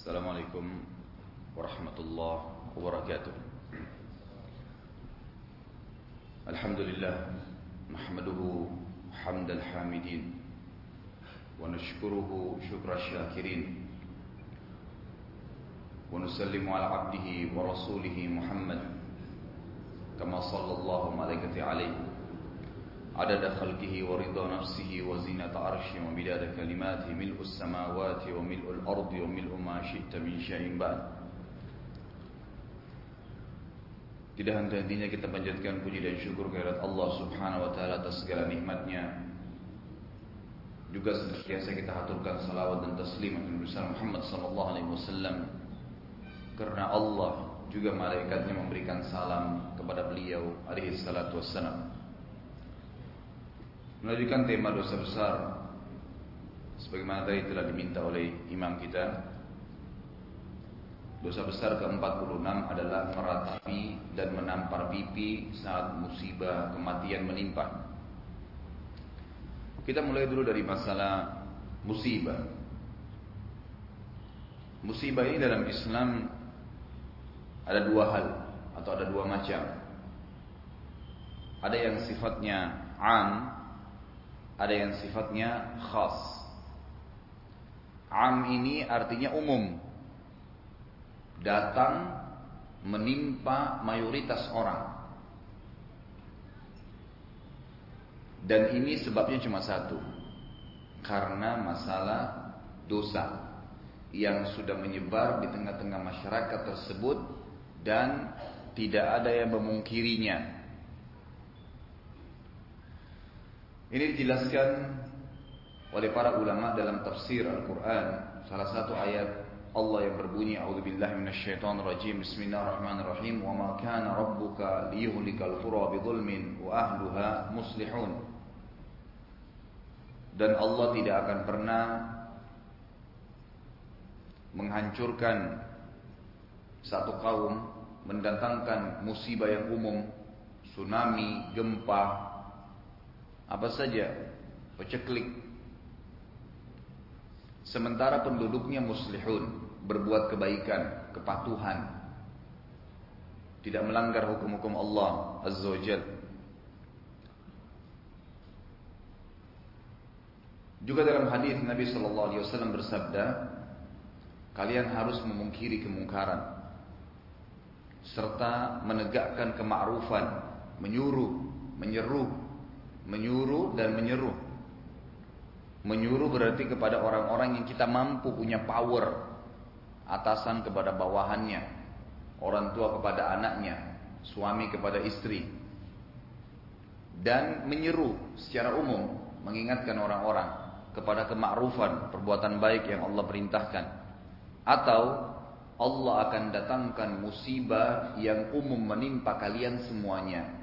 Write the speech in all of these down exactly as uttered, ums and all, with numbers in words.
Assalamualaikum warahmatullahi wabarakatuh. Alhamdulillah nahmaduhu hamdal hamidin wa nashkuruhu syukra syakirin wa nusallimu ala abdihi wa rasulihi Muhammad kama sallallahu malaikati alaihi adada khalqihi wa ridha nafsihi wa zinata arshi wa midada kalimatihi mil'us samawati wa mil'ul ardi wa mil'u ma syi'ta min syai'in ba'd. Tidak henti-hentinya kita panjatkan puji dan syukur kehadirat Allah Subhanahu wa taala atas segala nikmatnya. Juga senantiasa kita haturkan salawat dan taslim kepada Nabi Muhammad sallallahu alaihi wasallam, karena Allah juga malaikatnya memberikan salam kepada beliau alaihi salatu wassalam. Melanjutkan tema dosa besar sebagaimana tadi telah diminta oleh imam kita. Dosa besar ke empat puluh enam adalah meratapi dan menampar pipi saat musibah kematian menimpa. Kita mulai dulu dari masalah musibah. Musibah ini dalam Islam ada dua hal atau ada dua macam. Ada yang sifatnya am, ada yang sifatnya khas. Am ini artinya umum, datang menimpa mayoritas orang. Dan ini sebabnya cuma satu, karena masalah dosa yang sudah menyebar di tengah-tengah masyarakat tersebut dan tidak ada yang memungkirinya. Ini dijelaskan oleh para ulama dalam tafsir Al-Quran. Salah satu ayat Allah yang berbunyi, A'udzubillahi minasyaitonirrajim, Bismillahirrahmanirrahim, Wa ma kana rabbuka liyuhlikal qura bidzulmin wa ahluha muslihun. Dan Allah tidak akan pernah menghancurkan satu kaum, mendatangkan musibah yang umum, tsunami, gempa, apa saja, peceklik, sementara penduduknya muslihun, berbuat kebaikan, kepatuhan, tidak melanggar hukum-hukum Allah Azza wa Jalla. Juga dalam hadis Nabi Shallallahu Alaihi Wasallam bersabda, kalian harus memungkiri kemungkaran serta menegakkan kema'rufan, menyuruh, menyeru, menyuruh dan menyeru. Menyuruh berarti kepada orang-orang yang kita mampu punya power, atasan kepada bawahannya, orang tua kepada anaknya, suami kepada istri. Dan menyeru secara umum, mengingatkan orang-orang kepada kema'rufan, perbuatan baik yang Allah perintahkan. Atau Allah akan datangkan musibah yang umum menimpa kalian semuanya.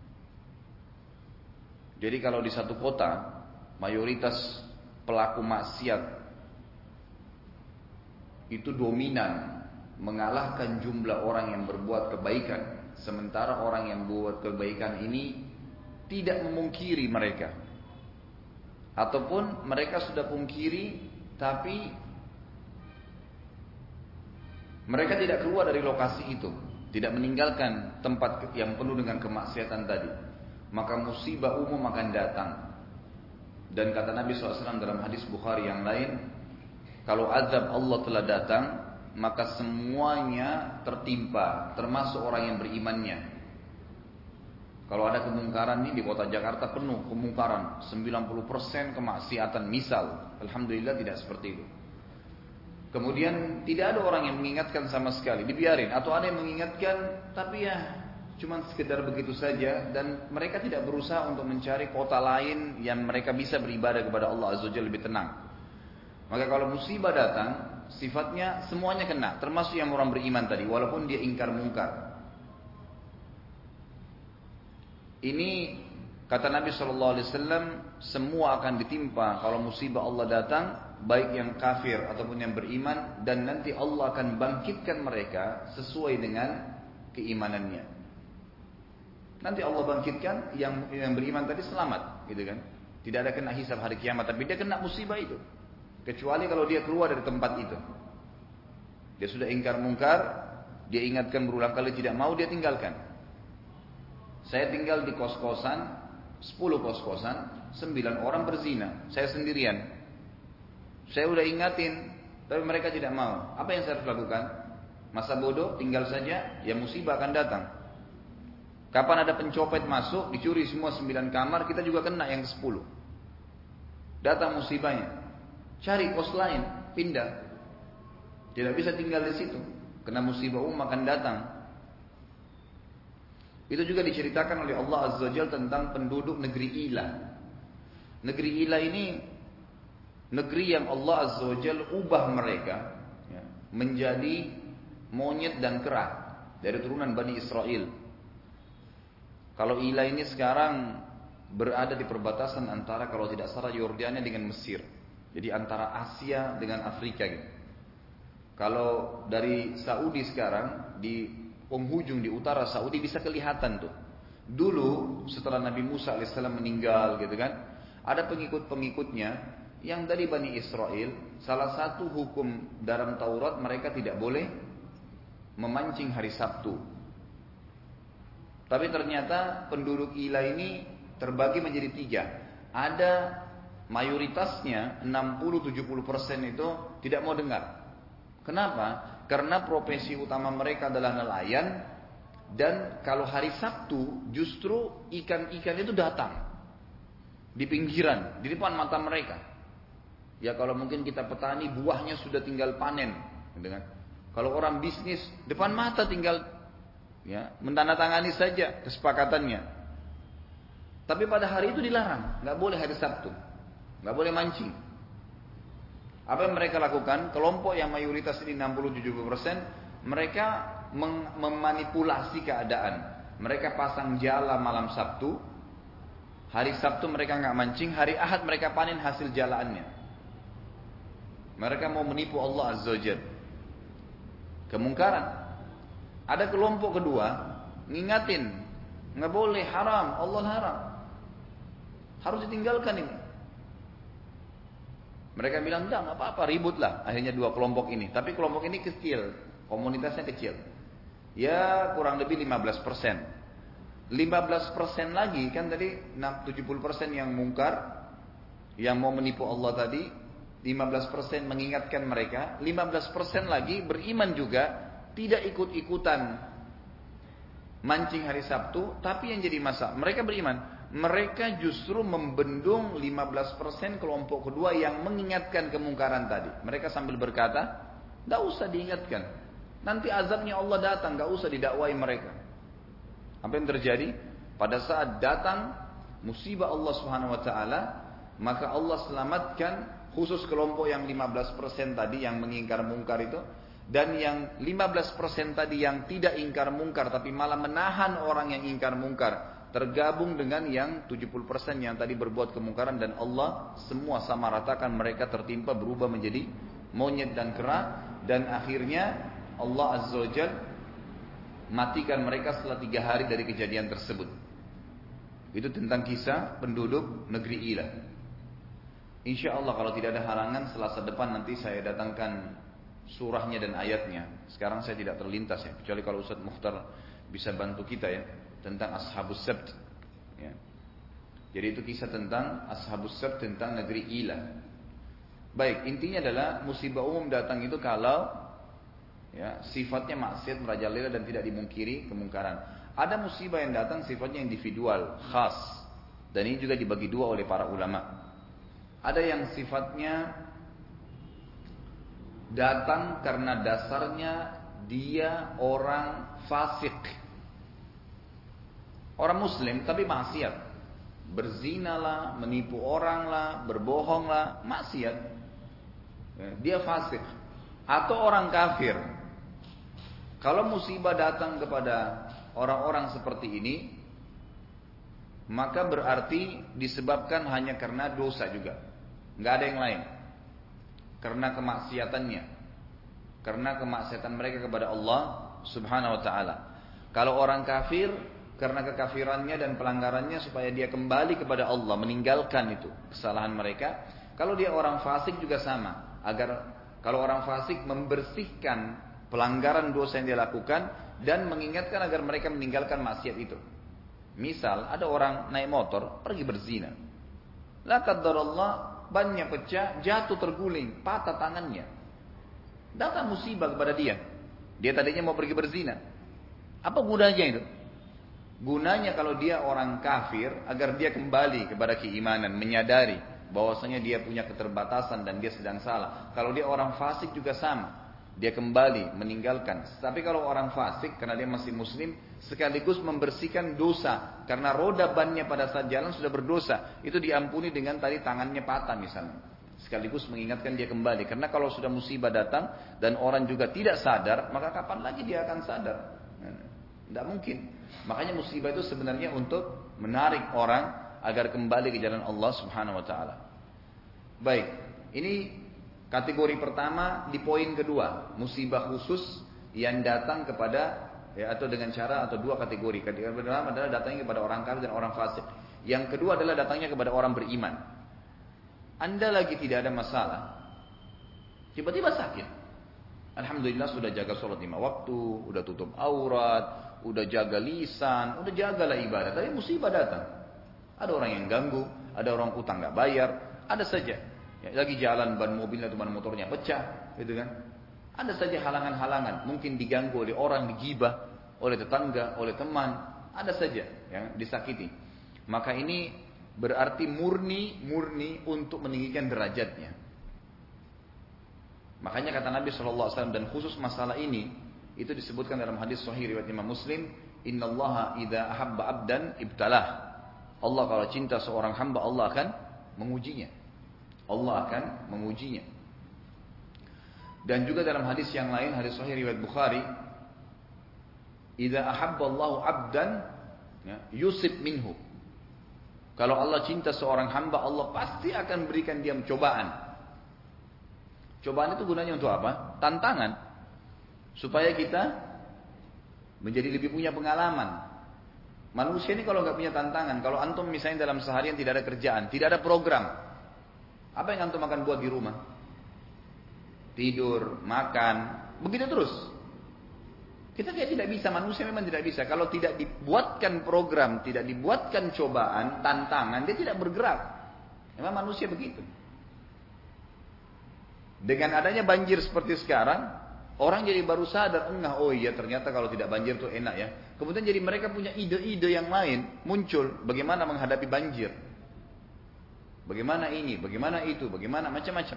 Jadi kalau di satu kota mayoritas pelaku maksiat itu dominan mengalahkan jumlah orang yang berbuat kebaikan, sementara orang yang berbuat kebaikan ini tidak memungkiri mereka, ataupun mereka sudah pungkiri tapi mereka tidak keluar dari lokasi itu, tidak meninggalkan tempat yang penuh dengan kemaksiatan tadi, maka musibah umum akan datang. Dan kata Nabi shallallahu alaihi wasallam dalam hadis Bukhari yang lain, kalau azab Allah telah datang, maka semuanya tertimpa, termasuk orang yang berimannya. Kalau ada kemungkaran nih di kota Jakarta penuh kemungkaran, sembilan puluh persen kemaksiatan misal, alhamdulillah tidak seperti itu. Kemudian tidak ada orang yang mengingatkan sama sekali, dibiarin. Atau ada yang mengingatkan, tapi ya cuma sekedar begitu saja, dan mereka tidak berusaha untuk mencari kota lain yang mereka bisa beribadah kepada Allah Azza wa Jalla lebih tenang. Maka kalau musibah datang, sifatnya semuanya kena, termasuk yang orang beriman tadi, walaupun dia ingkar mungkar. Ini kata Nabi shallallahu alaihi wasallam, semua akan ditimpa kalau musibah Allah datang, baik yang kafir ataupun yang beriman, dan nanti Allah akan bangkitkan mereka sesuai dengan keimanannya. Nanti Allah bangkitkan yang yang beriman tadi selamat, gitu kan? Tidak ada kena hisab hari kiamat, tapi dia kena musibah itu. Kecuali kalau dia keluar dari tempat itu. Dia sudah ingkar mungkar, dia ingatkan berulang kali tidak mau, dia tinggalkan. Saya tinggal di kos-kosan, sepuluh kos-kosan, sembilan orang berzina, saya sendirian. Saya udah ingatin, tapi mereka tidak mau. Apa yang saya harus lakukan? Masa bodoh, tinggal saja, ya musibah akan datang. Kapan ada pencopet masuk, dicuri semua sembilan kamar, kita juga kena yang sepuluh. Datang musibahnya. Cari kos lain, pindah. Tidak bisa tinggal di situ, karena musibah umum akan datang. Itu juga diceritakan oleh Allah Azza wa Jalla tentang penduduk negeri Ila. Negeri Ila ini negeri yang Allah Azza wa Jalla ubah mereka ya, menjadi monyet dan kera dari turunan Bani Israel. Kalau Ila ini sekarang berada di perbatasan antara, kalau tidak salah, Yordania dengan Mesir. Jadi antara Asia dengan Afrika gitu. Kalau dari Saudi sekarang di penghujung di utara Saudi bisa kelihatan tuh. Dulu setelah Nabi Musa alaihissalam meninggal gitu kan, ada pengikut-pengikutnya yang dari Bani Israel. Salah satu hukum dalam Taurat, mereka tidak boleh memancing hari Sabtu. Tapi ternyata penduduk Ila ini terbagi menjadi tiga. Ada mayoritasnya enam puluh sampai tujuh puluh persen itu tidak mau dengar. Kenapa? Karena profesi utama mereka adalah nelayan, dan kalau hari Sabtu justru ikan-ikan itu datang di pinggiran, di depan mata mereka. Ya kalau mungkin kita petani, buahnya sudah tinggal panen, gitu kan? Kalau orang bisnis, depan mata tinggal ya mentandatangani saja kesepakatannya. Tapi pada hari itu dilarang, nggak boleh hari Sabtu, nggak boleh mancing. Apa yang mereka lakukan? Kelompok yang mayoritas ini enam puluh sampai tujuh puluh persen, mereka memanipulasi keadaan. Mereka pasang jala malam Sabtu. Hari Sabtu mereka nggak mancing, hari Ahad mereka panen hasil jalaannya. Mereka mau menipu Allah Azza wa Jalla. Kemungkaran. Ada kelompok kedua ngingatin, nggak boleh, haram, Allah haram, harus ditinggalkan ini. Mereka bilang, enggak, nggak apa-apa, ribut lah. Akhirnya dua kelompok ini. Tapi kelompok ini kecil, komunitasnya kecil. Ya kurang lebih lima belas persen. lima belas persen lagi, kan tadi tujuh puluh persen yang mungkar, yang mau menipu Allah tadi. lima belas persen mengingatkan mereka. lima belas persen lagi beriman juga, tidak ikut-ikutan mancing hari Sabtu. Tapi yang jadi masalah, mereka beriman. Mereka justru membendung lima belas persen kelompok kedua yang mengingatkan kemungkaran tadi. Mereka sambil berkata, tidak usah diingatkan, nanti azabnya Allah datang, tidak usah didakwai mereka. Apa yang terjadi? Pada saat datang musibah Allah Subhanahu Wa Taala, maka Allah selamatkan khusus kelompok yang lima belas persen tadi yang mengingkar mungkar itu, dan yang lima belas persen tadi yang tidak ingkar mungkar tapi malah menahan orang yang ingkar mungkar, tergabung dengan yang tujuh puluh persen yang tadi berbuat kemungkaran, dan Allah semua sama ratakan, mereka tertimpa berubah menjadi monyet dan kera, dan akhirnya Allah Azza wa Jalla matikan mereka setelah tiga hari dari kejadian tersebut. Itu tentang kisah penduduk negeri Ila. Insya Allah kalau tidak ada halangan, Selasa depan nanti saya datangkan surahnya dan ayatnya. Sekarang saya tidak terlintas ya, kecuali kalau Ustaz Mukhtar bisa bantu kita ya, tentang Ashabus Sabt ya. Jadi itu kisah tentang Ashabus Sabt, tentang negeri Ila. Baik, intinya adalah musibah umum datang itu kalau ya sifatnya maksiat merajalela dan tidak dimungkiri kemungkaran. Ada musibah yang datang sifatnya individual, khas, dan ini juga dibagi dua oleh para ulama. Ada yang sifatnya datang karena dasarnya dia orang fasik, orang muslim tapi maksiat, berzina lah, menipu orang lah, berbohong lah, maksiat, dia fasik. Atau orang kafir. Kalau musibah datang kepada orang-orang seperti ini, maka berarti disebabkan hanya karena dosa juga, nggak ada yang lain. Karena kemaksiatannya, karena kemaksiatan mereka kepada Allah Subhanahu Wa Taala. Kalau orang kafir, karena kekafirannya dan pelanggarannya supaya dia kembali kepada Allah, meninggalkan itu kesalahan mereka. Kalau dia orang fasik juga sama, agar kalau orang fasik membersihkan pelanggaran dosa yang dia lakukan dan mengingatkan agar mereka meninggalkan maksiat itu. Misal ada orang naik motor pergi berzina. La qadarallah, bannya pecah, jatuh terguling, patah tangannya. Datang musibah kepada dia. Dia tadinya mau pergi berzina. Apa gunanya itu? Gunanya kalau dia orang kafir agar dia kembali kepada keimanan, menyadari bahwasanya dia punya keterbatasan dan dia sedang salah. Kalau dia orang fasik juga sama. Dia kembali meninggalkan. Tapi kalau orang fasik karena dia masih muslim sekaligus membersihkan dosa karena roda bannya pada saat jalan sudah berdosa, itu diampuni dengan tadi tangannya patah misalnya. Sekaligus mengingatkan dia kembali karena kalau sudah musibah datang dan orang juga tidak sadar, maka kapan lagi dia akan sadar? Tidak mungkin. Makanya musibah itu sebenarnya untuk menarik orang agar kembali ke jalan Allah Subhanahu wa taala. Baik, ini kategori pertama di poin kedua, musibah khusus yang datang kepada ya, atau dengan cara atau dua kategori. Kategori pertama adalah datangnya kepada orang kafir dan orang fasik. Yang kedua adalah datangnya kepada orang beriman. Anda lagi tidak ada masalah, tiba-tiba sakit. Alhamdulillah sudah jaga sholat lima waktu, udah tutup aurat, udah jaga lisan, udah jagalah ibadah. Tapi musibah datang. Ada orang yang ganggu, ada orang utang nggak bayar, ada saja. Ya, lagi jalan ban mobilnya atau ban motornya pecah, gitu kan? Ada saja halangan-halangan, mungkin diganggu oleh orang, digibah oleh tetangga, oleh teman, ada saja yang disakiti. Maka ini berarti murni-murni untuk meninggikan derajatnya. Makanya kata Nabi shallallahu alaihi wasallam dan khusus masalah ini itu disebutkan dalam hadis Sahih riwayat Imam Muslim, Innallaha idza ahabba abdan ibtalah. Allah kalau cinta seorang hamba Allah akan mengujinya. Allah akan mengujinya. Dan juga dalam hadis yang lain, hadis Sahih riwayat Bukhari, idza ahabballahu 'abdan ya, yusib minhu. Kalau Allah cinta seorang hamba, Allah pasti akan berikan dia cobaan. Cobaan itu gunanya untuk apa? Tantangan. Supaya kita menjadi lebih punya pengalaman. Manusia ini kalau nggak punya tantangan, kalau antum misalnya dalam seharian tidak ada kerjaan, tidak ada program, apa yang antum akan buat di rumah? Tidur, makan, begitu terus. Kita kayak tidak bisa, manusia memang tidak bisa. Kalau tidak dibuatkan program, tidak dibuatkan cobaan, tantangan, dia tidak bergerak. Memang manusia begitu. Dengan adanya banjir seperti sekarang, orang jadi baru sadar, enggak, oh iya ternyata kalau tidak banjir itu enak ya. Kemudian jadi mereka punya ide-ide yang lain, muncul bagaimana menghadapi banjir. Bagaimana ini, bagaimana itu, bagaimana macam-macam.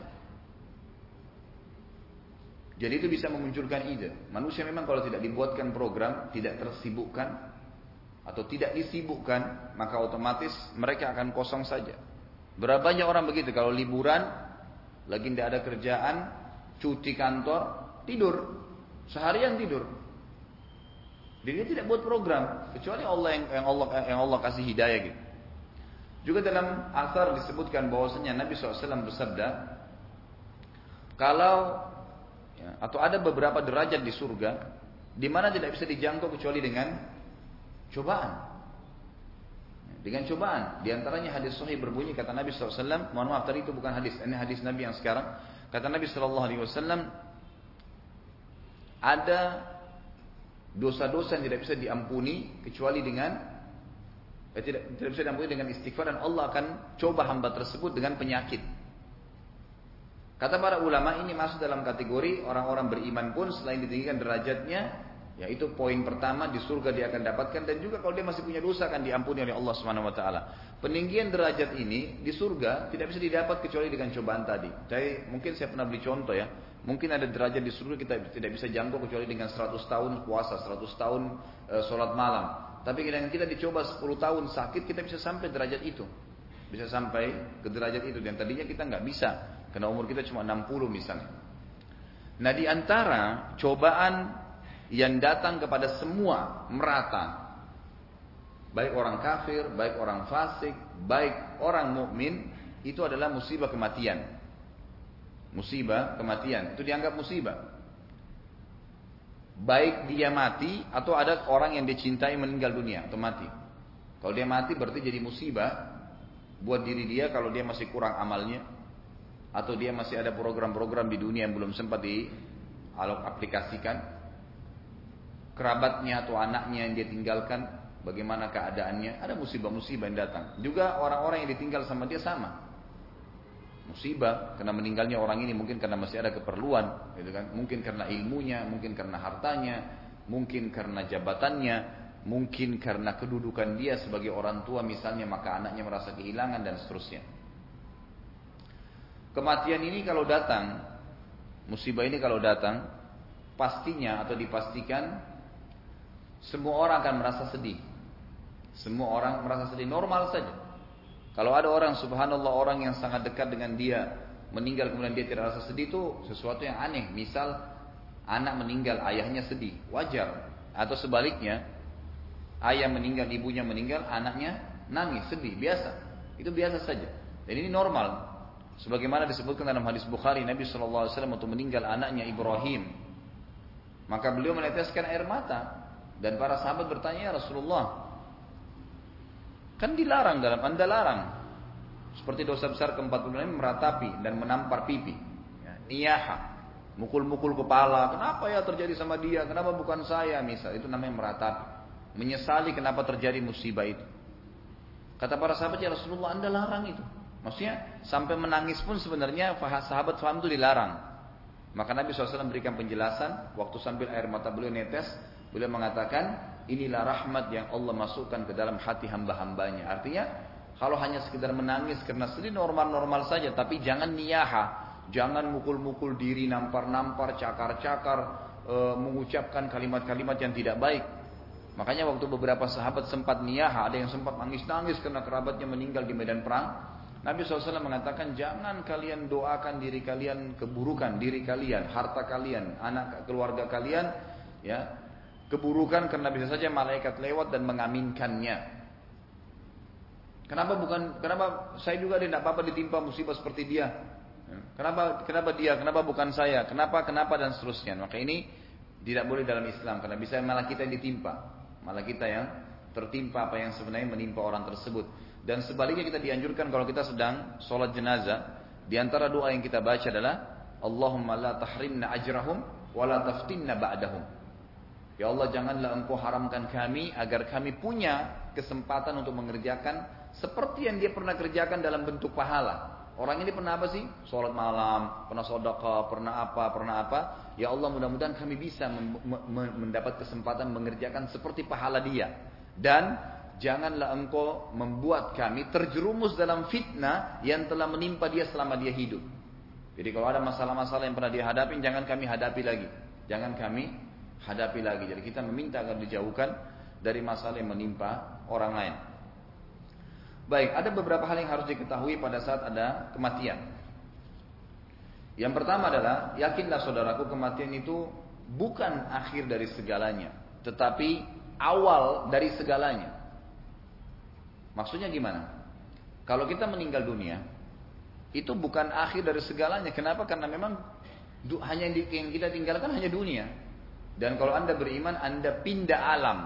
Jadi itu bisa memunculkan ide. Manusia memang kalau tidak dibuatkan program, tidak tersibukkan atau tidak disibukkan, maka otomatis mereka akan kosong saja. Berapa banyak orang begitu kalau liburan, lagi tidak ada kerjaan, cuti kantor, tidur, seharian tidur. Dia tidak buat program, kecuali Allah yang, yang Allah yang Allah kasih hidayah gitu. Juga dalam asar disebutkan bahwasanya Nabi shallallahu alaihi wasallam bersabda, kalau ya, atau ada beberapa derajat di surga di mana tidak bisa dijangkau kecuali dengan cobaan. Dengan cobaan. Di antaranya hadis sahih berbunyi kata Nabi shallallahu alaihi wasallam, mohon maaf tadi itu bukan hadis, ini hadis Nabi yang sekarang. Kata Nabi shallallahu alaihi wasallam, ada dosa-dosa yang tidak bisa diampuni kecuali dengan eh, tidak, tidak bisa diampuni dengan istighfar, dan Allah akan coba hamba tersebut dengan penyakit. Kata para ulama ini masuk dalam kategori orang-orang beriman pun selain ditinggikan derajatnya, yaitu poin pertama di surga dia akan dapatkan, dan juga kalau dia masih punya dosa akan diampuni oleh Allah Subhanahu wa taala. Peninggian derajat ini di surga tidak bisa didapat kecuali dengan cobaan tadi. Jadi mungkin saya pernah beri contoh ya. Mungkin ada derajat di surga kita tidak bisa jangkau kecuali dengan seratus tahun puasa, seratus tahun e, sholat malam. Tapi kadang kita dicoba sepuluh tahun sakit, kita bisa sampai derajat itu. Bisa sampai ke derajat itu. Dan tadinya kita nggak bisa, karena umur kita cuma enam puluh misalnya. Nah di antara cobaan yang datang kepada semua merata, baik orang kafir, baik orang fasik, baik orang mukmin, itu adalah musibah kematian. Musibah kematian itu dianggap musibah. Baik dia mati atau ada orang yang dicintai meninggal dunia atau mati. Kalau dia mati berarti jadi musibah buat diri dia kalau dia masih kurang amalnya, atau dia masih ada program-program di dunia yang belum sempat aplikasikan. Kerabatnya atau anaknya yang dia tinggalkan, bagaimana keadaannya. Ada musibah-musibah yang datang. Juga orang-orang yang ditinggal sama dia sama. Musibah karena meninggalnya orang ini, mungkin karena masih ada keperluan, gitu kan? Mungkin karena ilmunya, mungkin karena hartanya, mungkin karena jabatannya, mungkin karena kedudukan dia sebagai orang tua misalnya, maka anaknya merasa kehilangan dan seterusnya. Kematian ini kalau datang, musibah ini kalau datang, pastinya atau dipastikan semua orang akan merasa sedih. Semua orang merasa sedih, normal saja. Kalau ada orang, subhanallah, orang yang sangat dekat dengan dia meninggal kemudian dia tidak rasa sedih, itu sesuatu yang aneh. Misal anak meninggal, ayahnya sedih, wajar. Atau sebaliknya, ayah meninggal, ibunya meninggal, anaknya nangis, sedih, biasa. Itu biasa saja. Dan ini normal. Sebagaimana disebutkan dalam hadis Bukhari, Nabi shallallahu alaihi wasallam waktu meninggal anaknya Ibrahim, maka beliau meneteskan air mata. Dan para sahabat bertanya, ya Rasulullah, kan dilarang dalam Anda larang. Seperti dosa besar keempat puluh enam meratapi dan menampar pipi. Ya, niyaha, mukul-mukul kepala. Kenapa ya terjadi sama dia? Kenapa bukan saya? Misal itu namanya meratapi. Menyesali kenapa terjadi musibah itu. Kata para sahabat, ya Rasulullah, Anda larang itu. Maksudnya sampai menangis pun sebenarnya sahabat faham itu dilarang. Maka Nabi shallallahu alaihi wasallam berikan penjelasan. Waktu sambil air mata beliau netes, beliau mengatakan, inilah rahmat yang Allah masukkan ke dalam hati hamba-hambanya. Artinya, kalau hanya sekedar menangis karena sedih normal-normal saja, tapi jangan niyaha, jangan mukul-mukul diri, nampar-nampar, cakar-cakar, e, mengucapkan kalimat-kalimat yang tidak baik. Makanya waktu beberapa sahabat sempat niyaha, ada yang sempat nangis-nangis karena kerabatnya meninggal di medan perang, Nabi shallallahu alaihi wasallam mengatakan, jangan kalian doakan diri kalian keburukan, diri kalian, harta kalian, anak keluarga kalian, ya, keburukan, karena bisa saja malaikat lewat dan mengaminkannya. Kenapa bukan? Kenapa saya juga tidak apa-apa ditimpa musibah seperti dia? Kenapa? Kenapa dia? Kenapa bukan saya? Kenapa? Kenapa dan seterusnya. Maka ini tidak boleh dalam Islam, karena bisa malah kita yang ditimpa, malah kita yang tertimpa apa yang sebenarnya menimpa orang tersebut. Dan sebaliknya kita dianjurkan kalau kita sedang sholat jenazah, di antara doa yang kita baca adalah Allahumma la tahrimna ajrahum wa la taftinna ba'dahum. Ya Allah, janganlah engkau haramkan kami agar kami punya kesempatan untuk mengerjakan seperti yang dia pernah kerjakan dalam bentuk pahala. Orang ini pernah apa sih? Sholat malam, pernah sedekah, pernah apa, pernah apa. Ya Allah, mudah-mudahan kami bisa mendapat kesempatan mengerjakan seperti pahala dia. Dan janganlah engkau membuat kami terjerumus dalam fitnah yang telah menimpa dia selama dia hidup. Jadi kalau ada masalah-masalah yang pernah dia hadapi, jangan kami hadapi lagi. Jangan kami hadapi lagi. Jadi kita meminta agar dijauhkan dari masalah yang menimpa orang lain. Baik, ada beberapa hal yang harus diketahui pada saat ada kematian. Yang pertama adalah, yakinlah saudaraku, kematian itu bukan akhir dari segalanya, tetapi awal dari segalanya. Maksudnya gimana? Kalau kita meninggal dunia, itu bukan akhir dari segalanya. Kenapa? Karena memang hanya yang kita tinggalkan hanya dunia. Dan kalau Anda beriman, Anda pindah alam.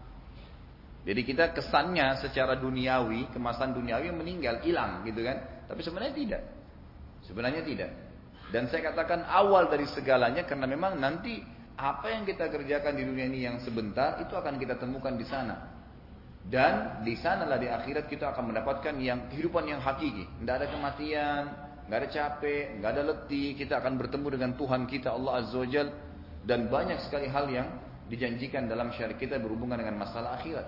Jadi kita kesannya secara duniawi, kemasan duniawi meninggal, hilang gitu kan. Tapi sebenarnya tidak. Sebenarnya tidak. Dan saya katakan awal dari segalanya, karena memang nanti apa yang kita kerjakan di dunia ini yang sebentar, itu akan kita temukan di sana. Dan di sanalah di akhirat kita akan mendapatkan yang kehidupan yang hakiki. Tidak ada kematian, nggak ada capek, nggak ada letih. Kita akan bertemu dengan Tuhan kita, Allah Azza wa Jalla. Dan banyak sekali hal yang dijanjikan dalam syariat kita berhubungan dengan masalah akhirat.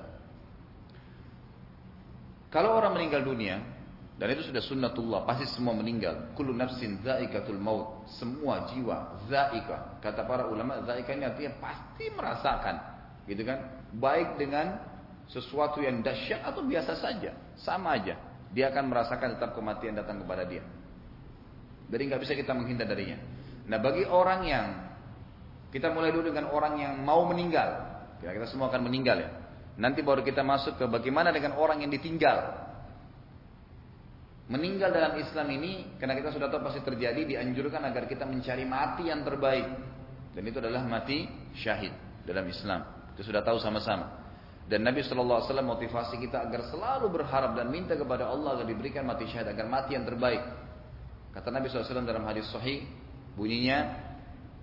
Kalau orang meninggal dunia, dan itu sudah sunnatullah, pasti semua meninggal. Kullu nafsin dha'iqatul maut. Semua jiwa dha'iqah. Kata para ulama, dha'iqah ini artinya pasti merasakan, gitu kan? Baik dengan sesuatu yang dahsyat atau biasa saja, sama aja. Dia akan merasakan tetap kematian datang kepada dia. Jadi nggak bisa kita menghindar darinya. Nah, bagi orang yang kita mulai dulu dengan orang yang mau meninggal. Ya, kita semua akan meninggal ya. Nanti baru kita masuk ke bagaimana dengan orang yang ditinggal. Meninggal dalam Islam ini, karena kita sudah tahu pasti terjadi, dianjurkan agar kita mencari mati yang terbaik. Dan itu adalah mati syahid dalam Islam. Itu sudah tahu sama-sama. Dan Nabi shallallahu alaihi wasallam motivasi kita agar selalu berharap dan minta kepada Allah agar diberikan mati syahid, agar mati yang terbaik. Kata Nabi shallallahu alaihi wasallam dalam hadis sahih, bunyinya,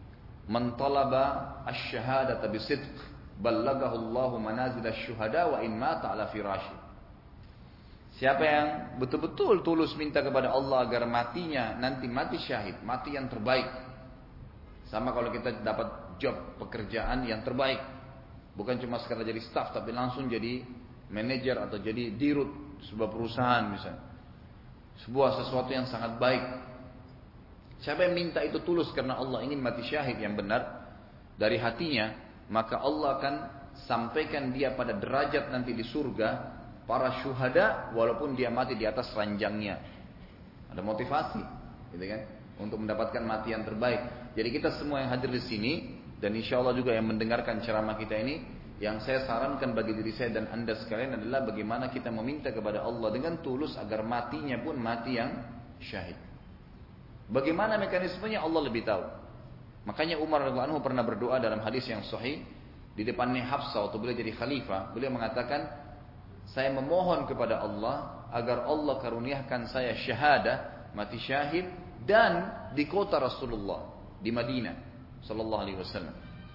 Man talaba asy-syahadata bisidq ballaghahu Allahu manazil asy-syuhada wa in mata ala firashi. Siapa yang betul-betul tulus minta kepada Allah agar matinya nanti mati syahid, mati yang terbaik. Sama kalau kita dapat job pekerjaan yang terbaik, bukan cuma sekadar jadi staff tapi langsung jadi manajer atau jadi dirut sebuah perusahaan misalnya, sebuah sesuatu yang sangat baik. Siapa yang minta itu tulus karena Allah ingin mati syahid yang benar dari hatinya, maka Allah akan sampaikan dia pada derajat nanti di surga para syuhada walaupun dia mati di atas ranjangnya. Ada motivasi, gitu kan, untuk mendapatkan mati yang terbaik. Jadi kita semua yang hadir di sini dan insya Allah juga yang mendengarkan ceramah kita ini, yang saya sarankan bagi diri saya dan anda sekalian adalah bagaimana kita meminta kepada Allah dengan tulus agar matinya pun mati yang syahid. Bagaimana mekanismenya Allah lebih tahu. Makanya Umar radhiyallahu anhu pernah berdoa dalam hadis yang sahih di depannya Hafsah waktu beliau jadi khalifah. Beliau mengatakan, saya memohon kepada Allah agar Allah karuniakan saya syahadah, mati syahid, dan di kota Rasulullah di Madinah sallallahu alaihi wasallam.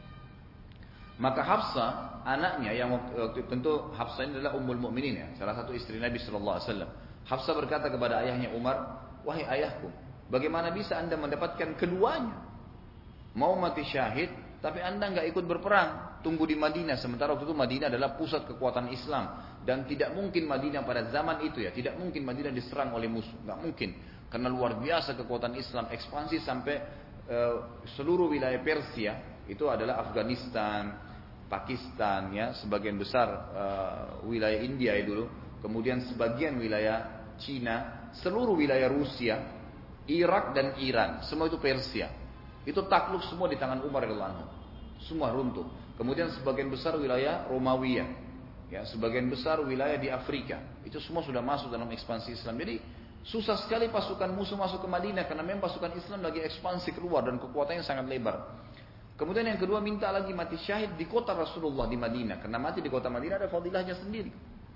Maka Hafsah, anaknya yang waktu tentu Hafsah ini adalah ummul mukminin ya, salah satu istri Nabi sallallahu alaihi wasallam. Hafsah berkata kepada ayahnya Umar, "Wahai ayahku, bagaimana bisa anda mendapatkan keduanya? Mau mati syahid, tapi anda nggak ikut berperang, tunggu di Madinah. Sementara waktu itu Madinah adalah pusat kekuatan Islam dan tidak mungkin Madinah pada zaman itu ya, tidak mungkin Madinah diserang oleh musuh, nggak mungkin, karena luar biasa kekuatan Islam ekspansi sampai uh, seluruh wilayah Persia. Itu adalah Afghanistan, Pakistan ya, sebagian besar uh, wilayah India ya dulu, kemudian sebagian wilayah Cina, seluruh wilayah Rusia, Irak dan Iran, semua itu Persia. Itu takluk semua di tangan Umar radhiyallahu anhu. Semua runtuh. Kemudian sebagian besar wilayah Romawiya, ya, sebagian besar wilayah di Afrika, itu semua sudah masuk dalam ekspansi Islam. Jadi susah sekali pasukan musuh masuk ke Madinah karena memang pasukan Islam lagi ekspansi keluar dan kekuatannya sangat lebar. Kemudian yang kedua minta lagi mati syahid di kota Rasulullah di Madinah, karena mati di kota Madinah ada fadilahnya sendiri.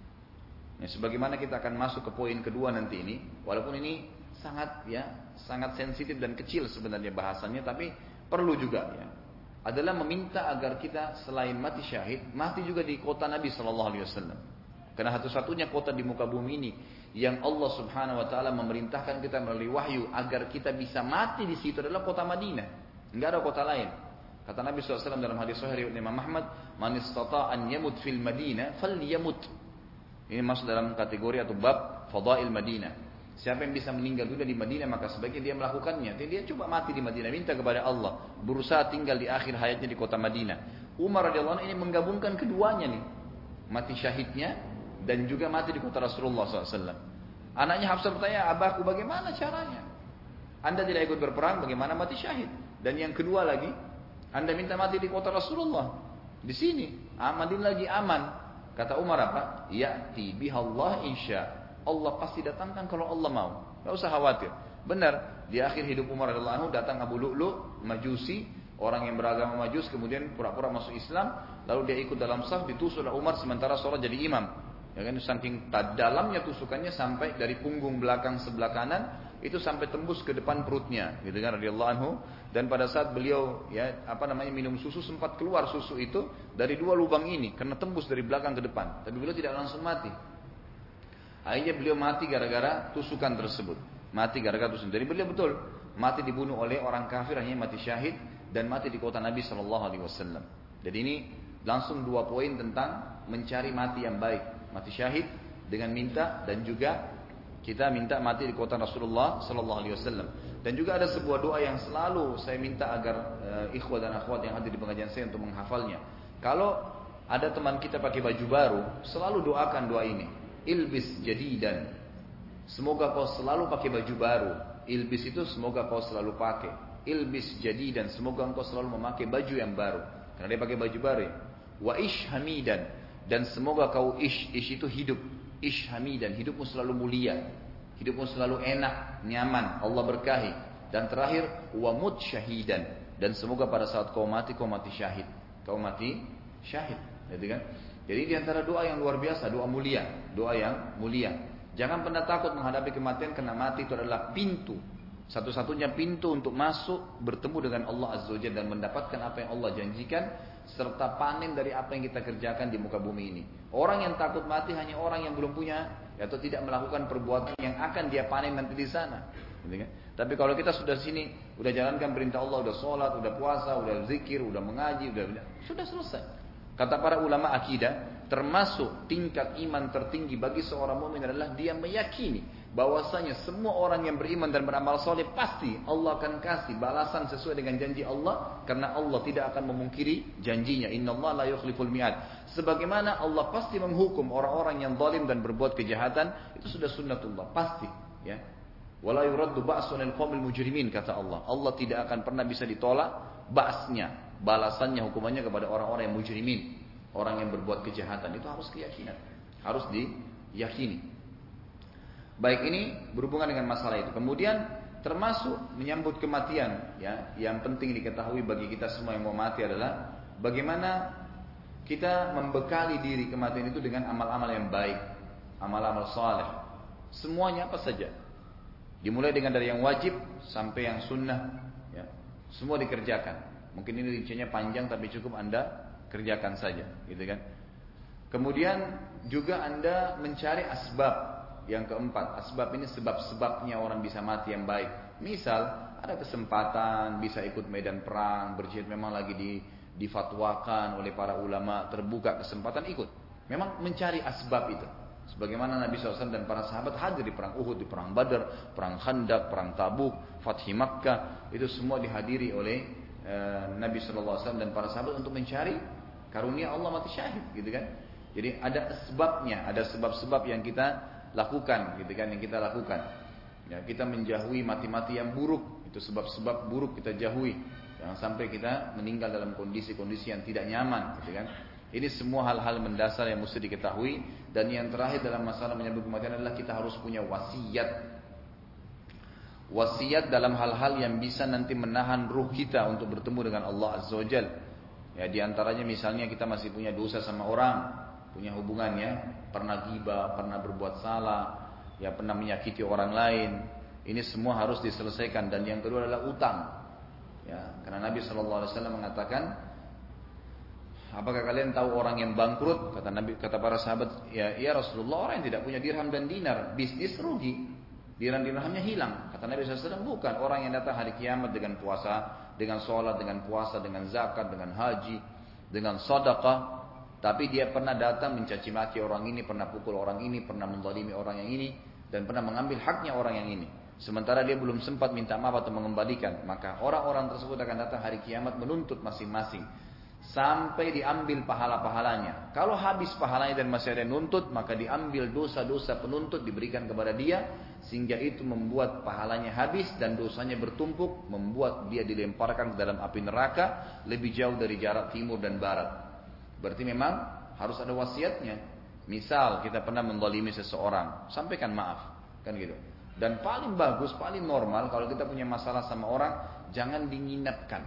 Ya, sebagaimana kita akan masuk ke poin kedua nanti ini, walaupun ini sangat ya sangat sensitif dan kecil sebenarnya bahasanya, tapi perlu juga ya, adalah meminta agar kita selain mati syahid, mati juga di kota Nabi Sallallahu Alaihi Wasallam. Karena satu-satunya kota di muka bumi ini yang Allah Subhanahu Wa Taala memerintahkan kita melalui wahyu agar kita bisa mati di situ adalah kota Madinah. Enggak ada kota lain. Kata Nabi shallallahu alaihi wasallam dalam hadis sahih riwayat Imam Ahmad, "Man istata'a an yamut fil Madinah falyamut." Ini masuk dalam kategori atau bab fadail Madinah. Siapa yang bisa meninggal dunia di Madinah maka sebaiknya dia melakukannya. Jadi dia coba mati di Madinah, minta kepada Allah, berusaha tinggal di akhir hayatnya di kota Madinah. Umar radhiyallahu anhu ini menggabungkan keduanya nih, mati syahidnya dan juga mati di kota Rasulullah shallallahu alaihi wasallam. Anaknya Hafsah bertanya, "Abahku, bagaimana caranya? Anda tidak ikut berperang, bagaimana mati syahid? Dan yang kedua lagi, Anda minta mati di kota Rasulullah. Di sini, aman lagi aman." Kata Umar apa? "Ya'ti bihallah insya." Allah pasti datangkan kalau Allah mau. Enggak usah khawatir. Benar, di akhir hidup Umar radhiyallahu anhu datang Abu Lu'lu', Majusi, orang yang beragama Majus, kemudian pura-pura masuk Islam, lalu dia ikut dalam saf, ditusuk oleh Umar sementara sholat jadi imam. Ya kan, saking dalamnya tusukannya sampai dari punggung belakang sebelah kanan itu sampai tembus ke depan perutnya, gitu kan, radhiyallahu anhu. Dan pada saat beliau ya apa namanya minum susu, sempat keluar susu itu dari dua lubang ini karena tembus dari belakang ke depan. Tapi beliau tidak langsung mati. Akhirnya beliau mati gara-gara tusukan tersebut. Mati gara-gara tusukan. Jadi beliau betul mati dibunuh oleh orang kafir, hanya mati syahid dan mati di kota Nabi Shallallahu Alaihi Wasallam. Jadi ini langsung dua poin tentang mencari mati yang baik, mati syahid dengan minta, dan juga kita minta mati di kota Rasulullah Sallallahu Alaihi Wasallam. Dan juga ada sebuah doa yang selalu saya minta agar uh, ikhwah dan akhwat yang hadir di pengajian saya untuk menghafalnya. Kalau ada teman kita pakai baju baru, selalu doakan doa ini. Ilbis jadidan. Semoga kau selalu pakai baju baru. Ilbis itu semoga kau selalu pakai. Ilbis jadidan. Semoga engkau selalu memakai baju yang baru. Karena dia pakai baju baru. Ya. Wa ish hamidan. Dan semoga kau ish, ish itu hidup. Ish hamidan, hidupmu selalu mulia, hidupmu selalu enak, nyaman, Allah berkahi. Dan terakhir, wa mut syahidan, dan semoga pada saat kau mati, kau mati syahid, kau mati syahid, gitu kan? Jadi di antara doa yang luar biasa, doa mulia, doa yang mulia. Jangan pernah takut menghadapi kematian, karena mati itu adalah pintu Satu-satunya pintu untuk masuk bertemu dengan Allah Azza wa Jalla dan mendapatkan apa yang Allah janjikan serta panen dari apa yang kita kerjakan di muka bumi ini. Orang yang takut mati hanya orang yang belum punya atau tidak melakukan perbuatan yang akan dia panen nanti di sana. Gitu kan? Tapi kalau kita sudah sini, udah jalankan perintah Allah, udah sholat, udah puasa, udah zikir, udah mengaji, udah sudah selesai. Kata para ulama akidah, termasuk tingkat iman tertinggi bagi seorang mukmin adalah dia meyakini bahwasanya semua orang yang beriman dan beramal soleh pasti Allah akan kasih balasan sesuai dengan janji Allah, karena Allah tidak akan memungkiri janjinya. Innallaha la yukhliful mi'ad. Sebagaimana Allah pasti menghukum orang-orang yang zalim dan berbuat kejahatan, itu sudah sunnatullah, pasti, ya. Wala yuraddu ba'sun al-qaumil mujrimin, kata Allah. Allah tidak akan pernah bisa ditolak ba'snya, balasannya, hukumannya kepada orang-orang yang mujrimin, orang yang berbuat kejahatan. Itu harus keyakinan, harus diyakini. Baik, ini berhubungan dengan masalah itu. Kemudian termasuk menyambut kematian, ya, yang penting diketahui bagi kita semua yang mau mati adalah bagaimana kita membekali diri kematian itu dengan amal-amal yang baik, amal-amal saleh. Semuanya apa saja, dimulai dengan dari yang wajib sampai yang sunnah, ya, semua dikerjakan. Mungkin ini rinciannya panjang, tapi cukup Anda kerjakan saja, gitu kan. Kemudian juga Anda mencari asbab. Yang keempat, asbab ini sebab-sebabnya orang bisa mati yang baik. Misal ada kesempatan bisa ikut medan perang, berjihad, memang lagi di, difatwakan oleh para ulama, terbuka kesempatan ikut. Memang mencari asbab itu. Sebagaimana Nabi shallallahu alaihi wasallam dan para sahabat hadir di perang Uhud, di perang Badar, perang Khandaq, perang Tabuk, Fathi Makkah, itu semua dihadiri oleh e, Nabi shallallahu alaihi wasallam dan para sahabat untuk mencari karunia Allah mati syahid, gitu kan. Jadi ada sebabnya, ada sebab-sebab yang kita lakukan, gitu kan, yang kita lakukan. Ya, kita menjauhi mati-mati yang buruk, itu sebab-sebab buruk kita jauhi. Jangan sampai kita meninggal dalam kondisi-kondisi yang tidak nyaman, gitu kan. Ini semua hal-hal mendasar yang mesti diketahui. Dan yang terakhir dalam masalah menyambut kematian adalah kita harus punya wasiat. Wasiat dalam hal-hal yang bisa nanti menahan ruh kita untuk bertemu dengan Allah Azza wa Jalla. Ya, di antaranya misalnya kita masih punya dosa sama orang, punya hubungannya, pernah ghibah, pernah berbuat salah, ya, pernah menyakiti orang lain. Ini semua harus diselesaikan. Dan yang kedua adalah utang. Ya, karena Nabi shallallahu alaihi wasallam mengatakan, apakah kalian tahu orang yang bangkrut? Kata Nabi, kata para sahabat, ya, ya Rasulullah, orang yang tidak punya dirham dan dinar, bisnis rugi, dirham-dirhamnya hilang. Kata Nabi shallallahu alaihi wasallam, bukan. Orang yang datang hari kiamat dengan puasa, dengan sholat, dengan puasa, dengan zakat, dengan haji, dengan sedekah, tapi dia pernah datang mencaci maki orang ini, pernah pukul orang ini, pernah menzalimi orang yang ini, dan pernah mengambil haknya orang yang ini. Sementara dia belum sempat minta maaf atau mengembalikan. Maka orang-orang tersebut akan datang hari kiamat menuntut masing-masing, sampai diambil pahala-pahalanya. Kalau habis pahalanya dan masih ada yang nuntut, maka diambil dosa-dosa penuntut diberikan kepada dia, sehingga itu membuat pahalanya habis dan dosanya bertumpuk, membuat dia dilemparkan ke dalam api neraka lebih jauh dari jarak timur dan barat. Berarti memang harus ada wasiatnya. Misal kita pernah menzalimi seseorang, sampaikan maaf, kan gitu. Dan paling bagus, paling normal kalau kita punya masalah sama orang, jangan dinginapkan.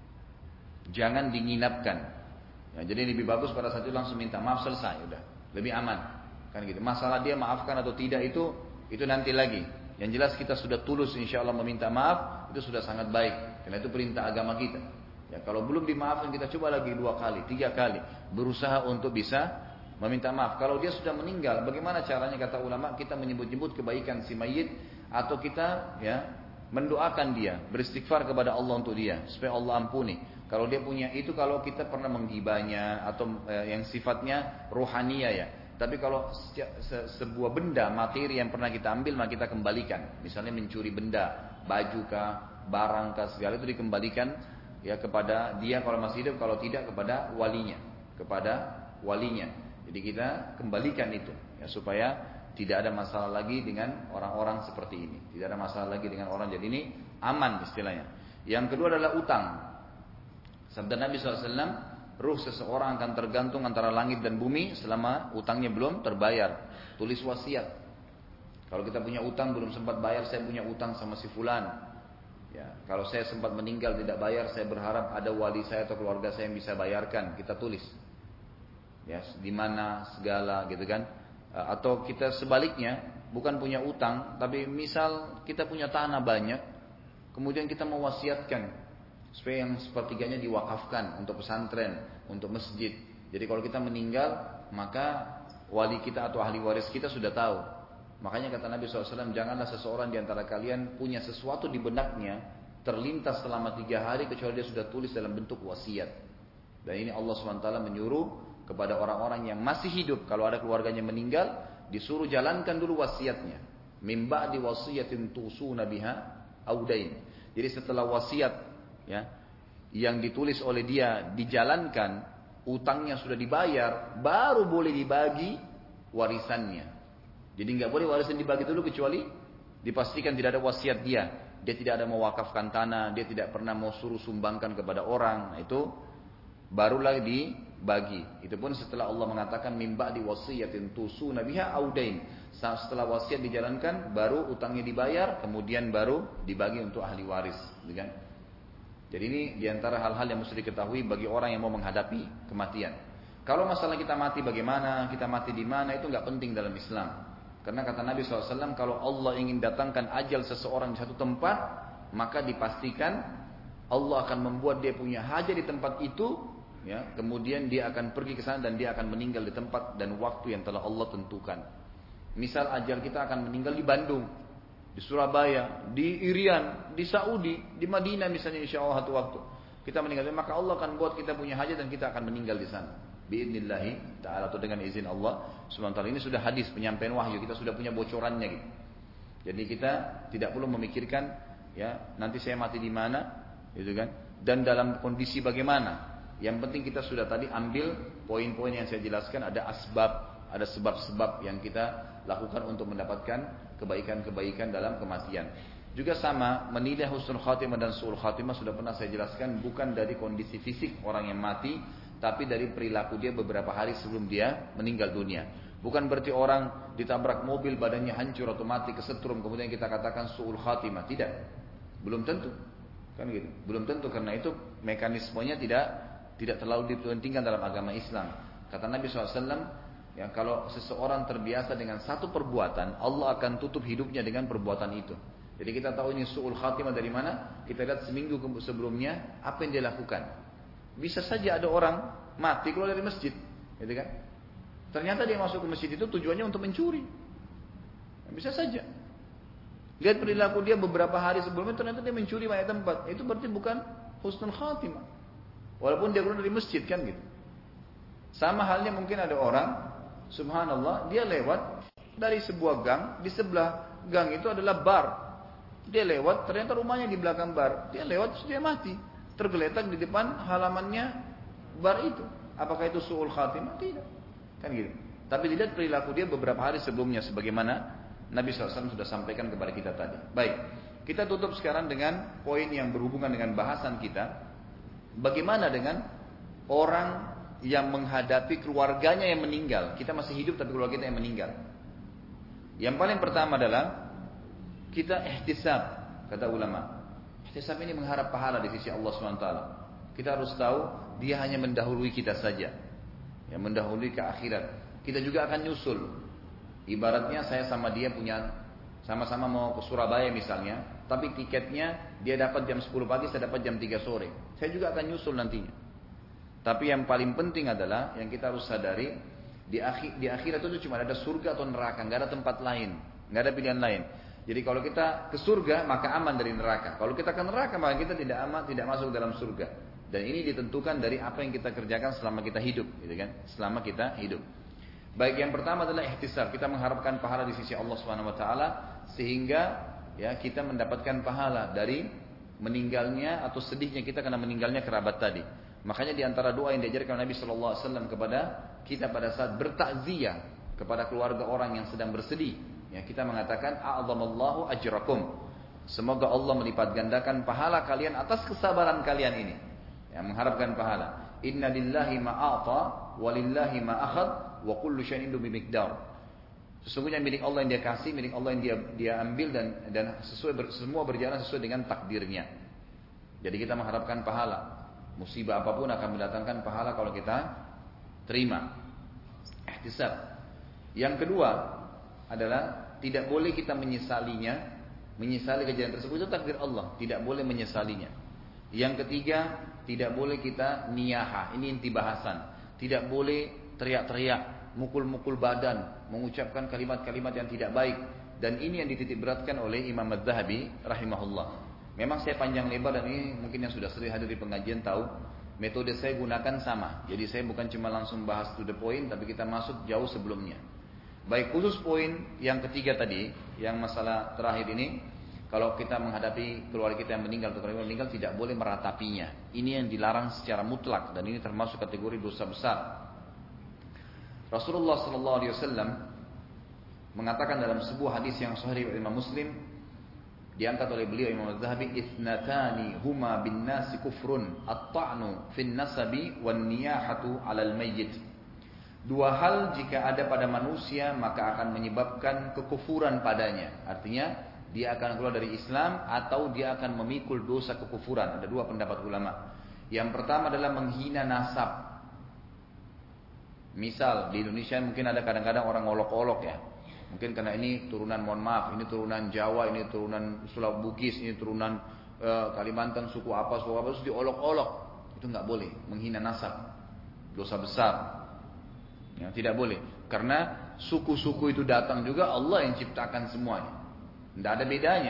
Jangan dinginapkan. Ya, jadi lebih bagus pada saat itu langsung minta maaf, selesai, udah, lebih aman, kan gitu. Masalah dia maafkan atau tidak itu, itu nanti lagi. Yang jelas kita sudah tulus insya Allah meminta maaf, itu sudah sangat baik. Karena itu perintah agama kita. Ya, kalau belum dimaafkan kita coba lagi dua kali, tiga kali, berusaha untuk bisa meminta maaf. Kalau dia sudah meninggal, bagaimana caranya? Kata ulama, kita menyebut-nyebut kebaikan si mayit, atau kita, ya, mendoakan dia, beristighfar kepada Allah untuk dia supaya Allah ampuni. Kalau dia punya itu, kalau kita pernah menggibahnya atau eh, yang sifatnya rohania, ya. Tapi kalau se sebuah benda materi yang pernah kita ambil, maka kita kembalikan. Misalnya mencuri benda, baju kah, barang kah, segala itu dikembalikan, ya, kepada dia kalau masih hidup, kalau tidak kepada walinya, kepada walinya. Jadi kita kembalikan itu, ya, supaya tidak ada masalah lagi dengan orang-orang seperti ini, tidak ada masalah lagi dengan orang. Jadi ini aman istilahnya. Yang kedua adalah utang. Sabda Nabi shallallahu alaihi wasallam, ruh seseorang akan tergantung antara langit dan bumi selama utangnya belum terbayar. Tulis wasiat. Kalau kita punya utang belum sempat bayar, saya punya utang sama si fulan. Ya, kalau saya sempat meninggal tidak bayar, saya berharap ada wali saya atau keluarga saya yang bisa bayarkan. Kita tulis, ya, di mana segala, gitu kan. Atau kita sebaliknya, bukan punya utang, tapi misal kita punya tanah banyak, kemudian kita mewasiatkan supaya yang sepertiganya diwakafkan untuk pesantren, untuk masjid. Jadi kalau kita meninggal, maka wali kita atau ahli waris kita sudah tahu. Makanya kata Nabi shallallahu alaihi wasallam, janganlah seseorang di antara kalian punya sesuatu di benaknya terlintas selama tiga hari kecuali dia sudah tulis dalam bentuk wasiat. Dan ini Allah subhanahu wa taala menyuruh kepada orang-orang yang masih hidup, kalau ada keluarganya meninggal, disuruh jalankan dulu wasiatnya. Min ba'di wasiyatin tusuna biha audain. Jadi setelah wasiat, ya, yang ditulis oleh dia dijalankan, utangnya sudah dibayar, baru boleh dibagi warisannya. Jadi nggak boleh warisan dibagi dulu kecuali dipastikan tidak ada wasiat dia, dia tidak ada mewakafkan tanah, dia tidak pernah mau suruh sumbangkan kepada orang. Nah, itu barulah dibagi. Itu pun setelah Allah mengatakan mimba di wasiyatin tusuna biha audain. Setelah wasiat dijalankan, baru utangnya dibayar, kemudian baru dibagi untuk ahli waris, gitu kan? Jadi ini diantara hal-hal yang mesti diketahui bagi orang yang mau menghadapi kematian. Kalau masalah kita mati bagaimana, kita mati di mana, itu nggak penting dalam Islam. Karena kata Nabi shallallahu alaihi wasallam, kalau Allah ingin datangkan ajal seseorang di satu tempat, maka dipastikan Allah akan membuat dia punya hajat di tempat itu, ya, kemudian dia akan pergi ke sana dan dia akan meninggal di tempat dan waktu yang telah Allah tentukan. Misal ajal kita akan meninggal di Bandung, di Surabaya, di Irian, di Saudi, di Madinah misalnya, insya Allah satu waktu kita meninggal, maka Allah akan buat kita punya hajat dan kita akan meninggal di sana. Biidnillahi ta'ala, atau dengan izin Allah subhanahu wa ta'ala. Ini sudah hadis penyampaian wahyu, kita sudah punya bocorannya gitu. Jadi kita tidak perlu memikirkan, ya, nanti saya mati di mana, gitu kan, dan dalam kondisi bagaimana. Yang penting kita sudah tadi ambil poin-poin yang saya jelaskan, ada asbab, ada sebab-sebab yang kita lakukan untuk mendapatkan kebaikan-kebaikan dalam kematian. Juga sama, menilai husnul khatimah dan su'ul khatimah sudah pernah saya jelaskan, bukan dari kondisi fisik orang yang mati, tapi dari perilaku dia beberapa hari sebelum dia meninggal dunia. Bukan berarti orang ditabrak mobil badannya hancur atau mati kesetrum kemudian kita katakan su'ul khatimah, tidak. Belum tentu. Kan gitu. Belum tentu, karena itu mekanismenya tidak tidak terlalu dipentingkan dalam agama Islam. Kata Nabi shallallahu alaihi wasallam, ya, kalau seseorang terbiasa dengan satu perbuatan, Allah akan tutup hidupnya dengan perbuatan itu. Jadi kita tahu ini su'ul khatimah dari mana? Kita lihat seminggu sebelumnya apa yang dia lakukan. Bisa saja ada orang mati keluar dari masjid, gitu kan? Ternyata dia masuk ke masjid itu tujuannya untuk mencuri. Bisa saja. Lihat perilaku dia beberapa hari sebelumnya, ternyata dia mencuri banyak tempat. Itu berarti bukan husnul khatimah. Walaupun dia keluar dari masjid, kan gitu. Sama halnya mungkin ada orang, subhanallah, dia lewat dari sebuah gang, di sebelah gang itu adalah bar. Dia lewat, ternyata rumahnya di belakang bar. Dia lewat, terus dia mati. Tergeletak di depan halamannya bar itu. Apakah itu su'ul khatimah? Tidak. Kan gitu. Tapi lihat perilaku dia beberapa hari sebelumnya, sebagaimana Nabi shallallahu alaihi wasallam sudah sampaikan kepada kita tadi. Baik, kita tutup sekarang dengan poin yang berhubungan dengan bahasan kita. Bagaimana dengan orang yang menghadapi keluarganya yang meninggal? Kita masih hidup tapi keluarga kita yang meninggal. Yang paling pertama adalah kita ihtisab, kata ulama. Ihtisab ini mengharap pahala di sisi Allah subhanahu wa taala. Kita harus tahu dia hanya mendahului kita saja, yang mendahului ke akhirat. Kita juga akan nyusul. Ibaratnya saya sama dia punya, sama-sama mau ke Surabaya misalnya, tapi tiketnya dia dapat jam sepuluh pagi, saya dapat jam tiga sore. Saya juga akan nyusul nantinya. Tapi yang paling penting adalah yang kita harus sadari, di akhir di akhirat itu cuma ada surga atau neraka, nggak ada tempat lain, nggak ada pilihan lain. Jadi kalau kita ke surga maka aman dari neraka. Kalau kita ke neraka maka kita tidak aman, tidak masuk dalam surga. Dan ini ditentukan dari apa yang kita kerjakan selama kita hidup, gitu kan? Selama kita hidup. Baik, yang pertama adalah ihtisab. Kita mengharapkan pahala di sisi Allah Subhanahu wa taala sehingga ya kita mendapatkan pahala dari meninggalnya atau sedihnya kita karena meninggalnya kerabat tadi. Makanya di antara doa yang diajarkan Nabi sallallahu alaihi wasallam kepada kita pada saat bertakziah kepada keluarga orang yang sedang bersedih, ya, kita mengatakan a'dhamallahu ajrakum. Semoga Allah melipat gandakan pahala kalian atas kesabaran kalian ini. Ya, mengharapkan pahala. Inna lillahi ma'ata wa lillahi ma'akhad wa kullu syai'in bimiqdar. Sesungguhnya milik Allah yang dia kasih, milik Allah yang dia dia ambil dan dan sesuai semua berjalan sesuai dengan takdirnya. Jadi kita mengharapkan pahala. Musibah apapun akan mendatangkan pahala kalau kita terima. Ihtisab. Yang kedua adalah tidak boleh kita menyesalinya Menyesali kejadian tersebut itu takdir Allah, tidak boleh menyesalinya. Yang ketiga, tidak boleh kita niyaha, ini inti bahasan. Tidak boleh teriak-teriak, mukul-mukul badan, mengucapkan kalimat-kalimat yang tidak baik. Dan ini yang dititik beratkan oleh Imam Az-Zahabi rahimahullah. Memang saya panjang lebar dan ini mungkin yang sudah sering hadir di pengajian tahu, metode saya gunakan sama. Jadi saya bukan cuma langsung bahas to the point, tapi kita masuk jauh sebelumnya. Baik, khusus poin yang ketiga tadi, yang masalah terakhir ini, kalau kita menghadapi keluarga kita yang meninggal atau keluarga yang meninggal, tidak boleh meratapinya. Ini yang dilarang secara mutlak dan ini termasuk kategori dosa besar. Rasulullah Sallallahu Alaihi Wasallam mengatakan dalam sebuah hadis yang sahih riwayat Imam Muslim, diangkat oleh beliau Imam Az-Zahabi, "Ithnatani huma bin nasi kufrun, at-ta'nu fin nasabi wan niyahatu 'alal mayyit." Dua hal jika ada pada manusia maka akan menyebabkan kekufuran padanya. Artinya dia akan keluar dari Islam atau dia akan memikul dosa kekufuran. Ada dua pendapat ulama. Yang pertama adalah menghina nasab. Misal di Indonesia mungkin ada kadang-kadang orang olok-olok ya. Mungkin karena ini turunan, mohon maaf, ini turunan Jawa, ini turunan Sulawesi Bugis, ini turunan uh, Kalimantan, suku apa, suku apa, terus diolok-olok. Itu nggak boleh, menghina nasab. Dosa besar. Ya, tidak boleh. Karena suku-suku itu datang juga Allah yang ciptakan semuanya. Tidak ada bedanya.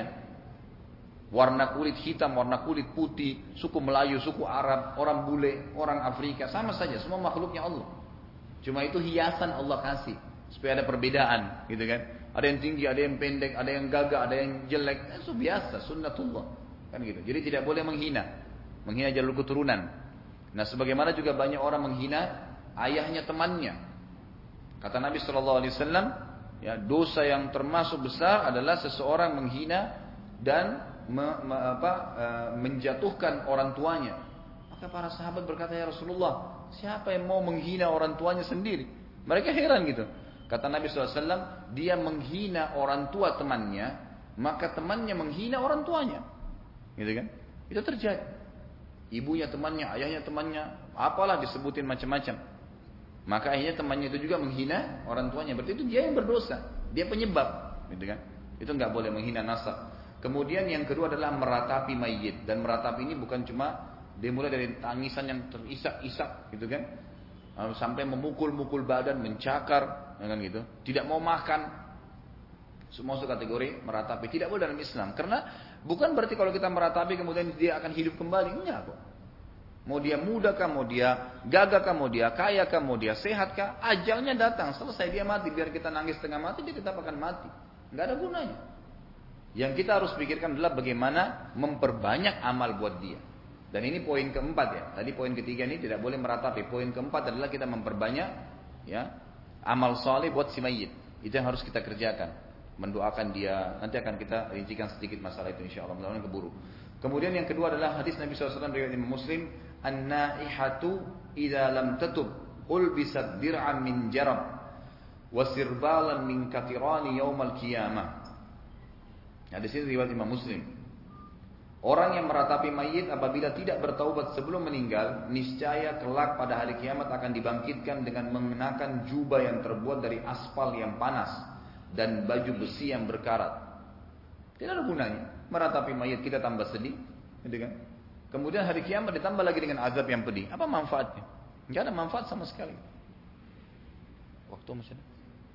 Warna kulit hitam, warna kulit putih, suku Melayu, suku Arab, orang bule, orang Afrika, sama saja, semua makhluknya Allah. Cuma itu hiasan Allah kasih supaya ada perbedaan, gitu kan? Ada yang tinggi, ada yang pendek, ada yang gagah, ada yang jelek. Itu biasa, sunnatullah, kan gitu. Jadi tidak boleh menghina, menghina jalur keturunan. Nah, sebagaimana juga banyak orang menghina ayahnya temannya. Kata Nabi Shallallahu Alaihi Wasallam, ya, dosa yang termasuk besar adalah seseorang menghina dan me, me, apa, e, menjatuhkan orang tuanya. Maka para sahabat berkata, ya Rasulullah, siapa yang mau menghina orang tuanya sendiri? Mereka heran gitu. Kata Nabi Shallallahu Alaihi Wasallam, dia menghina orang tua temannya, maka temannya menghina orang tuanya, gitu kan? Itu terjadi. Ibunya temannya, ayahnya temannya, apalah disebutin macam-macam. Maka akhirnya temannya itu juga menghina orang tuanya. Berarti itu dia yang berdosa, dia penyebab, gitu kan? Itu nggak boleh menghina nasab. Kemudian yang kedua adalah meratapi mayit. Dan meratapi ini bukan cuma dimulai dari tangisan yang terisak-isak, gitu kan? Sampai memukul-mukul badan, mencakar, ya kan gitu. Tidak mau makan. Semua masuk kategori meratapi. Tidak boleh dalam Islam. Karena bukan berarti kalau kita meratapi kemudian dia akan hidup kembali. Enggak kok. Mau dia muda kah, mau dia gagah kah, mau dia kaya kah, mau dia sehat kah, ajalnya datang, selesai dia mati. Biar kita nangis setengah mati, dia tetap akan mati. Nggak ada gunanya. Yang kita harus pikirkan adalah bagaimana memperbanyak amal buat dia. Dan ini poin keempat ya. Tadi poin ketiga ini tidak boleh meratapi. Poin keempat adalah kita memperbanyak ya amal soleh buat si mayit. Itu yang harus kita kerjakan. Mendoakan dia. Nanti akan kita rincikan sedikit masalah itu insya Allah. Mudah-mudahan keburu. Kemudian yang kedua adalah hadis Nabi shallallahu alaihi wasallam riwayat Imam Muslim, an-naihatu idza lam tatub ulbisat dir'an min jarab wa sirbalan min katirani yaumal qiyamah. Hadis ini riwayat Imam Muslim. Orang yang meratapi mayit apabila tidak bertaubat sebelum meninggal, niscaya kelak pada hari kiamat akan dibangkitkan dengan mengenakan jubah yang terbuat dari aspal yang panas dan baju besi yang berkarat. Tidak ada gunanya. Meratapi mayit kita tambah sedih, gitu kan? Kemudian hari kiamat ditambah lagi dengan azab yang pedih. Apa manfaatnya? Tidak ada manfaat sama sekali. Waktu masih ada.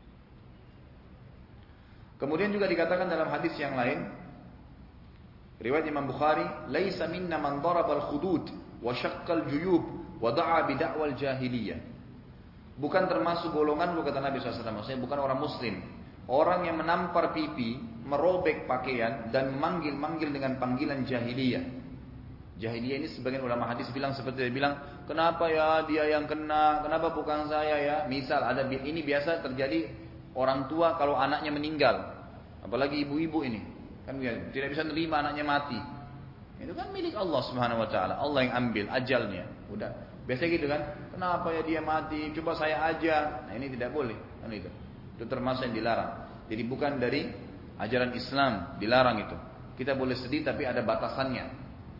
Kemudian juga dikatakan dalam hadis yang lain, riwayat Imam Bukhari, "Laisa minna man darabal khudud wa syaqqal juyub wa da'a bi da'wal jahiliyah." Bukan termasuk golongan, kata Nabi shallallahu alaihi wasallam, maksudnya bukan orang muslim. Orang yang menampar pipi, merobek pakaian dan manggil-manggil dengan panggilan jahiliyah. Jahiliyah ini sebagian ulama hadis bilang seperti dia bilang, kenapa ya dia yang kena, kenapa bukan saya ya? Misal ada ini biasa terjadi orang tua kalau anaknya meninggal, apalagi ibu-ibu ini, kan tidak bisa menerima anaknya mati. Itu kan milik Allah Subhanahu Wa Taala, Allah yang ambil ajalnya. Udah, biasa gitu kan? Kenapa ya dia mati? Coba saya aja. Nah ini tidak boleh, kan itu. Itu termasuk yang dilarang. Jadi bukan dari ajaran Islam, dilarang itu. Kita boleh sedih tapi ada batasannya.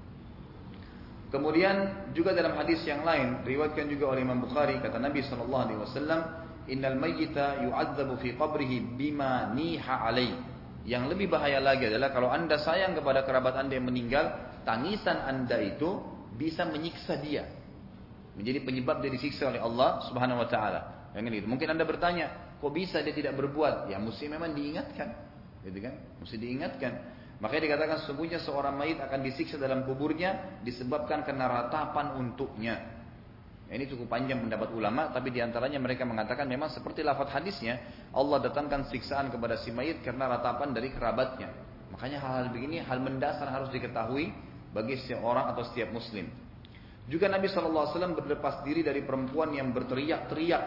Kemudian juga dalam hadis yang lain riwayatkan juga oleh Imam Bukhari, kata Nabi sallallahu alaihi wasallam, "Innal mayyita yu'adzabu fi qabrihi bima niha alaihi." Yang lebih bahaya lagi adalah kalau anda sayang kepada kerabat anda yang meninggal, tangisan anda itu bisa menyiksa dia, menjadi penyebab dia disiksa oleh Allah Subhanahu Wa Taala. Yang itu. Mungkin anda bertanya, kok bisa dia tidak berbuat? Ya mesti memang diingatkan, gitu kan? Mesti diingatkan. Makanya dikatakan sesungguhnya seorang mayit akan disiksa dalam kuburnya disebabkan karena ratapan untuknya. Ini cukup panjang pendapat ulama, tapi diantaranya mereka mengatakan memang seperti lafaz hadisnya, Allah datangkan siksaan kepada si mayit karena ratapan dari kerabatnya. Makanya hal-hal begini hal mendasar harus diketahui bagi setiap orang atau setiap muslim. Juga Nabi shallallahu alaihi wasallam berlepas diri dari perempuan yang berteriak-teriak,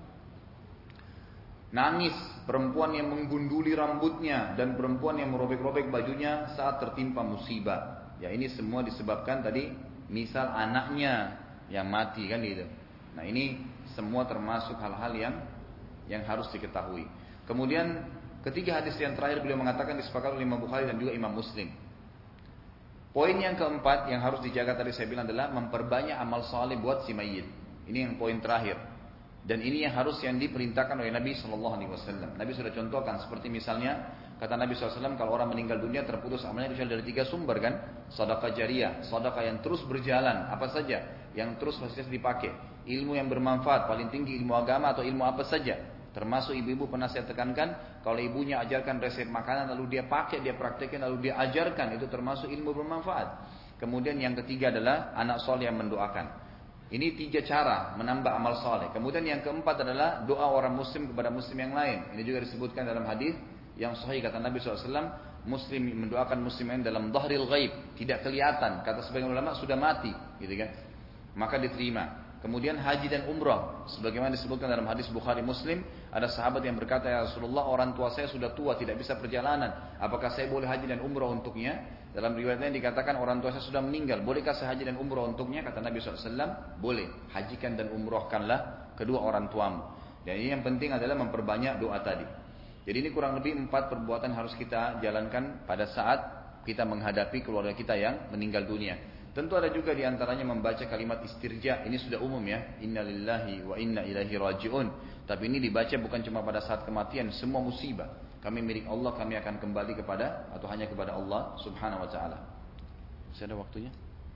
nangis, perempuan yang menggunduli rambutnya, dan perempuan yang merobek-robek bajunya saat tertimpa musibah. Ya ini semua disebabkan tadi misal anaknya yang mati kan gitu. Nah ini semua termasuk hal-hal yang yang harus diketahui. Kemudian ketiga hadis yang terakhir beliau mengatakan disepakati oleh Imam Bukhari dan juga Imam Muslim. Poin yang keempat yang harus dijaga tadi saya bilang adalah memperbanyak amal saleh buat si mayit. Ini yang poin terakhir. Dan ini yang harus yang diperintahkan oleh Nabi Shallallahu Alaihi Wasallam. Nabi sudah contohkan seperti misalnya kata Nabi shallallahu alaihi wasallam kalau orang meninggal dunia terputus amalnya kecuali dari tiga sumber kan, sedekah jariyah, sedekah yang terus berjalan, apa saja yang terus fasilitas dipakai, ilmu yang bermanfaat, paling tinggi ilmu agama atau ilmu apa saja. Termasuk ibu-ibu pernah saya tekankan, kalau ibunya ajarkan resep makanan lalu dia pakai, dia praktekkan lalu dia ajarkan, itu termasuk ilmu bermanfaat. Kemudian yang ketiga adalah anak soleh yang mendoakan. Ini tiga cara menambah amal soleh. Kemudian yang keempat adalah doa orang muslim kepada muslim yang lain. Ini juga disebutkan dalam hadis yang sahih kata Nabi shallallahu alaihi wasallam, muslim mendoakan muslim lain dalam dhahril ghaib, tidak kelihatan. Kata sebagian ulama sudah mati, gitu kan? Maka diterima. Kemudian haji dan umrah, sebagaimana disebutkan dalam hadis Bukhari Muslim, ada sahabat yang berkata, ya Rasulullah, orang tua saya sudah tua, tidak bisa perjalanan, apakah saya boleh haji dan umrah untuknya? Dalam riwayat lain dikatakan orang tua saya sudah meninggal, bolehkah saya haji dan umrah untuknya? Kata Nabi shallallahu alaihi wasallam, boleh, hajikan dan umrahkanlah kedua orang tuamu. Dan ini yang penting adalah memperbanyak doa tadi. Jadi ini kurang lebih empat perbuatan harus kita jalankan pada saat kita menghadapi keluarga kita yang meninggal dunia. Tentu ada juga diantaranya membaca kalimat istirja. Ini sudah umum ya. Inna lillahi wa inna ilaihi raji'un. Tapi ini dibaca bukan cuma pada saat kematian. Semua musibah. Kami milik Allah, kami akan kembali kepada atau hanya kepada Allah subhanahu wa ta'ala. Masih ada waktunya?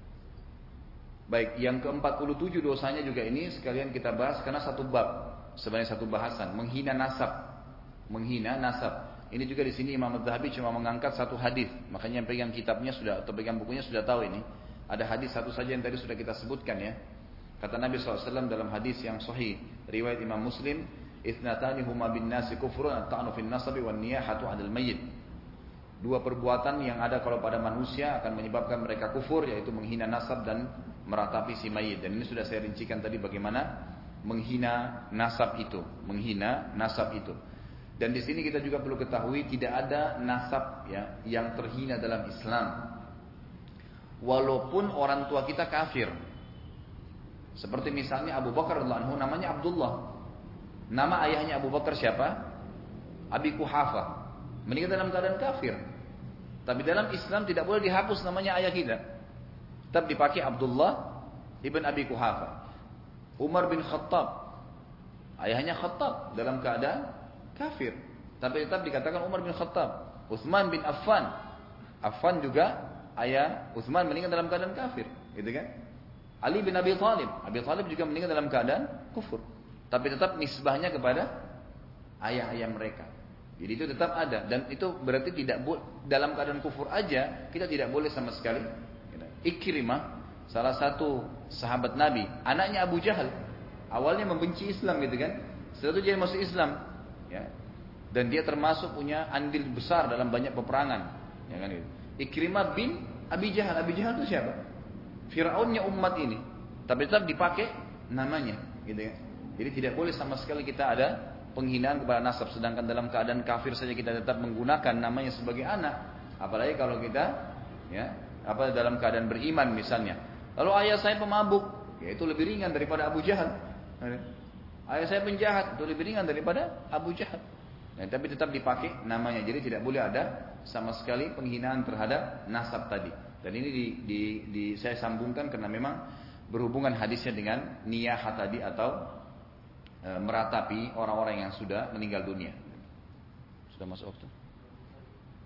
Baik, yang ke empat puluh tujuh dosanya juga ini sekalian kita bahas karena satu bab. Sebenarnya satu bahasan. Menghina nasab. Menghina nasab. Ini juga di sini Imam Az-Zahabi cuma mengangkat satu hadis. Makanya yang pegang kitabnya sudah atau pegang bukunya sudah tahu ini. Ada hadis satu saja yang tadi sudah kita sebutkan ya. Kata Nabi shallallahu alaihi wasallam dalam hadis yang sahih riwayat Imam Muslim, "Itsnatani huma bin nasi kufrun at-ta'nu fin nasabi wan niyahatu 'alal mayyit." Dua perbuatan yang ada kalau pada manusia akan menyebabkan mereka kufur, yaitu menghina nasab dan meratapi si mayit. Dan ini sudah saya rincikan tadi bagaimana menghina nasab itu, menghina nasab itu. Dan di sini kita juga perlu ketahui tidak ada nasab ya yang terhina dalam Islam. Walaupun orang tua kita kafir. Seperti misalnya Abu Bakar radhiyallahu anhu namanya Abdullah. Nama ayahnya Abu Bakar siapa? Abi Quhafa. Meninggal dalam keadaan kafir. Tapi dalam Islam tidak boleh dihapus namanya ayah kita. Tetap dipakai Abdullah ibn Abi Quhafa. Umar bin Khattab. Ayahnya Khattab dalam keadaan kafir. Tapi tetap dikatakan Umar bin Khattab. Utsman bin Affan. Affan juga ayah Utsman meninggal dalam keadaan kafir, gitu kan? Ali bin Abi Thalib, Abi Thalib juga meninggal dalam keadaan kufur. Tapi tetap nisbahnya kepada ayah-ayah mereka. Jadi itu tetap ada dan itu berarti tidak boleh dalam keadaan kufur aja kita tidak boleh sama sekali. Ikrimah, salah satu sahabat Nabi, anaknya Abu Jahal, awalnya membenci Islam gitu kan? Setelah itu dia masuk Islam, ya. Dan dia termasuk punya andil besar dalam banyak peperangan, ya kan itu. Ikrimah bin Abi Jahal. Abi Jahal itu siapa? Fir'aunnya umat ini. Tapi tetap dipakai namanya, gitu ya. Jadi tidak boleh sama sekali kita ada penghinaan kepada nasab. Sedangkan dalam keadaan kafir saja kita tetap menggunakan namanya sebagai anak. Apalagi kalau kita, ya, apa dalam keadaan beriman misalnya. Lalu ayah saya pemabuk, ya itu lebih ringan daripada Abu Jahal. Ayah saya penjahat, itu lebih ringan daripada Abu Jahal. Nah, tapi tetap dipakai namanya. Jadi tidak boleh ada sama sekali penghinaan terhadap nasab tadi. Dan ini di, di, di, saya sambungkan karena memang berhubungan hadisnya dengan niyah tadi atau e, meratapi orang-orang yang sudah meninggal dunia. Sudah masuk waktu?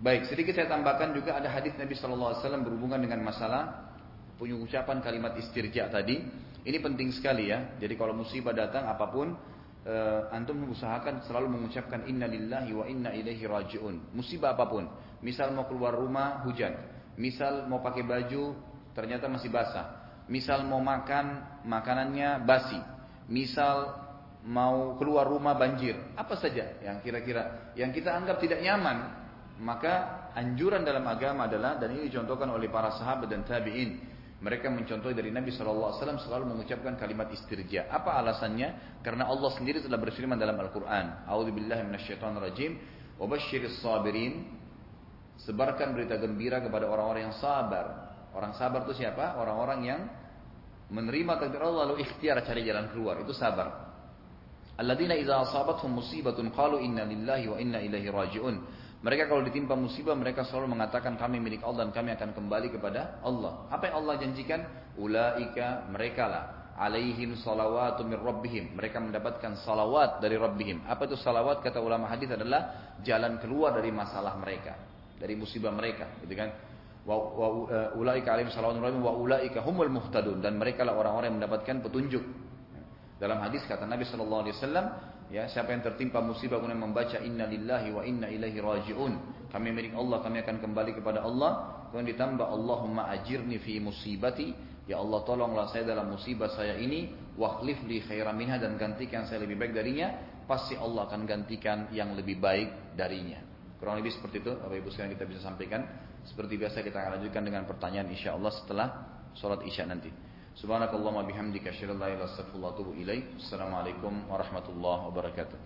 Baik, sedikit saya tambahkan juga ada hadis Nabi Shallallahu Alaihi Wasallam berhubungan dengan masalah pengucapan kalimat istirja tadi. Ini penting sekali ya. Jadi kalau musibah datang apapun, uh, antum usahakan selalu mengucapkan Inna Lillahi wa Inna Ilaihi Rajiun. Musibah apapun, misal mau keluar rumah hujan, misal mau pakai baju ternyata masih basah, misal mau makan makanannya basi, misal mau keluar rumah banjir, apa saja yang kira-kira yang kita anggap tidak nyaman. Maka anjuran dalam agama adalah, dan ini dicontohkan oleh para sahabat dan tabi'in, mereka mencontohi dari Nabi shallallahu alaihi wasallam selalu mengucapkan kalimat istirja. Apa alasannya? Karena Allah sendiri telah berfirman dalam Al-Quran, A'udzubillahi minasyaitonirrajim, wabashshiris sabirin, sebarkan berita gembira kepada orang-orang yang sabar. Orang sabar itu siapa? Orang-orang yang menerima takdir Allah lalu ikhtiar cari jalan keluar, itu sabar. Alladzina idza asabathum musibatun qalu inna lillahi wa inna ilaihi raji'un. Mereka kalau ditimpa musibah, mereka selalu mengatakan kami milik Allah dan kami akan kembali kepada Allah. Apa yang Allah janjikan? Ulaika, mereka lah, alaihim salawatu min rabbihim. Mereka mendapatkan salawat dari Rabbihim. Apa itu salawat? Kata ulama hadis adalah jalan keluar dari masalah mereka, dari musibah mereka, gitu kan? Wa ulaika alaihim salawatu min rabbihim wa ulaika humul muhtadun, dan mereka lah orang-orang yang mendapatkan petunjuk. Dalam hadis kata Nabi Shallallahu Alaihi Wasallam, ya, siapa yang tertimpa musibah kemudian membaca Inna Lillahi wa Inna Ilaihi Raji'un, kami milik Allah, kami akan kembali kepada Allah. Kemudian ditambah Allahumma ajirni fi musibati, ya Allah tolonglah saya dalam musibah saya ini, wakhlif li khairan minha, dan gantikan saya lebih baik darinya. Pasti Allah akan gantikan yang lebih baik darinya. Kurang lebih seperti itu Bapak Ibu sekalian kita bisa sampaikan. Seperti biasa kita akan lanjutkan dengan pertanyaan insya Allah setelah sholat isya nanti. Subhanakallahumma bihamdika asyhadu an la ilaha illa anta astaghfiruka wa atubu ilaik. Assalamualaikum warahmatullahi wabarakatuh.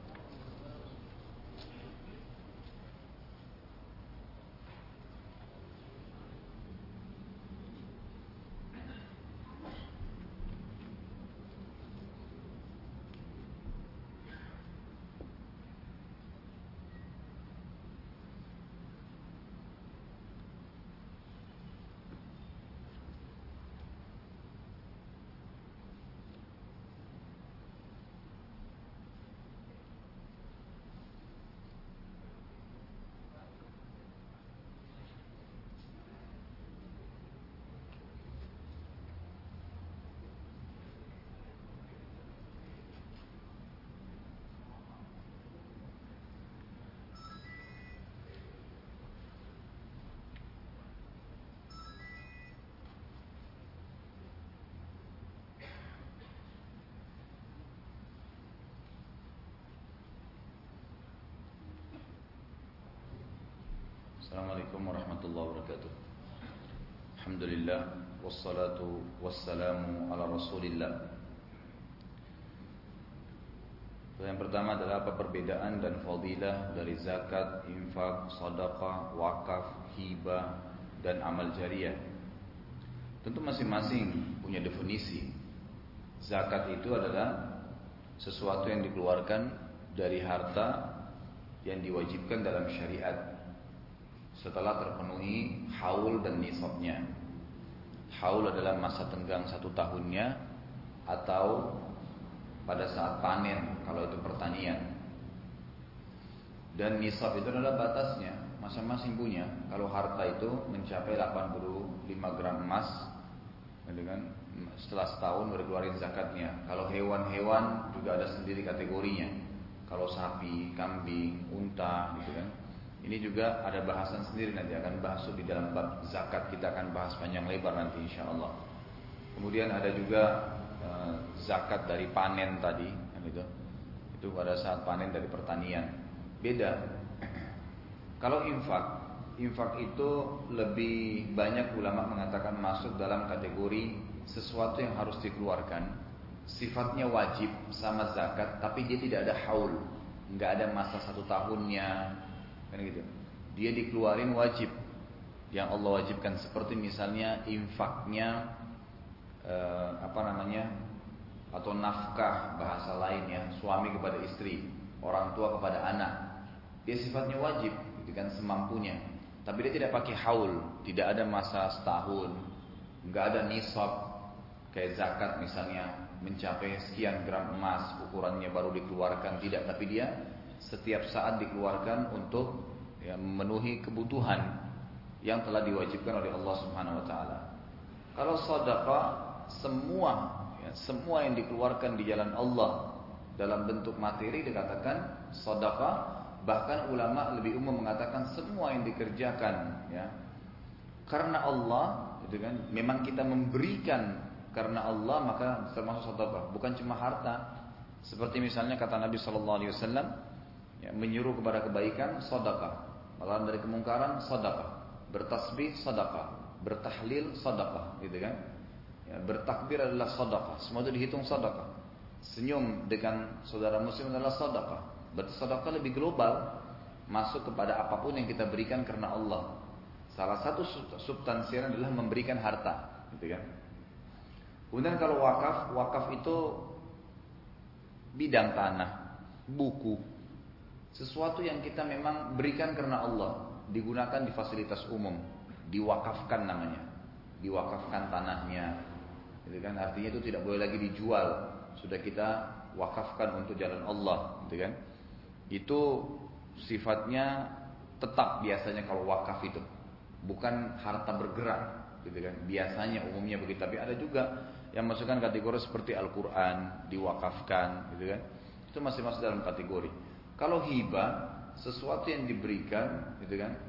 Assalamualaikum warahmatullahi wabarakatuh. Alhamdulillah, wassalatu wassalamu ala rasulillah. Yang pertama adalah apa perbedaan dan fadilah dari zakat, infak, sedekah, wakaf, hibah, dan amal jariah. Tentu masing-masing punya definisi. Zakat itu adalah sesuatu yang dikeluarkan dari harta yang diwajibkan dalam syariat setelah terpenuhi haul dan nisabnya. Haul adalah masa tenggang satu tahunnya atau pada saat panen kalau itu pertanian. Dan nisab itu adalah batasnya, masing-masing punya. Kalau harta itu mencapai delapan puluh lima gram emas, dengan setelah setahun baru keluarin zakatnya. Kalau hewan-hewan juga ada sendiri kategorinya. Kalau sapi, kambing, unta, gitu kan. Ini juga ada bahasan sendiri, nanti akan bahas di dalam bab zakat, kita akan bahas panjang lebar nanti insya Allah. Kemudian ada juga e, zakat dari panen tadi, kan itu, itu pada saat panen dari pertanian. Beda. Kalau infak, infak itu lebih banyak ulama mengatakan masuk dalam kategori sesuatu yang harus dikeluarkan, sifatnya wajib sama zakat, tapi dia tidak ada haul, nggak ada masa satu tahunnya. Kan gitu. Dia dikeluarin wajib yang Allah wajibkan, seperti misalnya infaknya eh, apa namanya, atau nafkah bahasa lain ya, suami kepada istri, orang tua kepada anak. Dia sifatnya wajib, gitu kan, semampunya. Tapi dia tidak pakai haul, tidak ada masa setahun, nggak ada nisab kayak zakat misalnya mencapai sekian gram emas ukurannya baru dikeluarkan, tidak. Tapi dia setiap saat dikeluarkan untuk ya, memenuhi kebutuhan yang telah diwajibkan oleh Allah Subhanahu wa taala. Kalau sedekah semua ya, semua yang dikeluarkan di jalan Allah dalam bentuk materi dikatakan sedekah, bahkan ulama lebih umum mengatakan semua yang dikerjakan ya karena Allah, gitu kan? Memang kita memberikan karena Allah maka termasuk sedekah, bukan cuma harta. Seperti misalnya kata Nabi Shallallahu Alaihi Wasallam, ya, menyuruh kepada kebaikan sedekah, melarang dari kemungkaran sedekah, bertasbih sedekah, bertahlil sedekah, gitu kan? Ya, bertakbir adalah sedekah, semua itu dihitung sedekah. Senyum dengan saudara muslim adalah sedekah. Berarti sedekah lebih global, masuk kepada apapun yang kita berikan karena Allah. Salah satu substansinya adalah memberikan harta, gitu kan? Kemudian kalau wakaf, wakaf itu bidang tanah, buku, sesuatu yang kita memang berikan karena Allah, digunakan di fasilitas umum, diwakafkan namanya, diwakafkan tanahnya, gitu kan? Artinya itu tidak boleh lagi dijual, sudah kita wakafkan untuk jalan Allah, gitu kan? Itu sifatnya tetap biasanya kalau wakaf itu, bukan harta bergerak, gitu kan? Biasanya umumnya begitu, tapi ada juga yang masukkan kategori seperti Al-Quran diwakafkan, gitu kan? Itu masih masuk dalam kategori. Kalau hibah, sesuatu yang diberikan, gitu kan,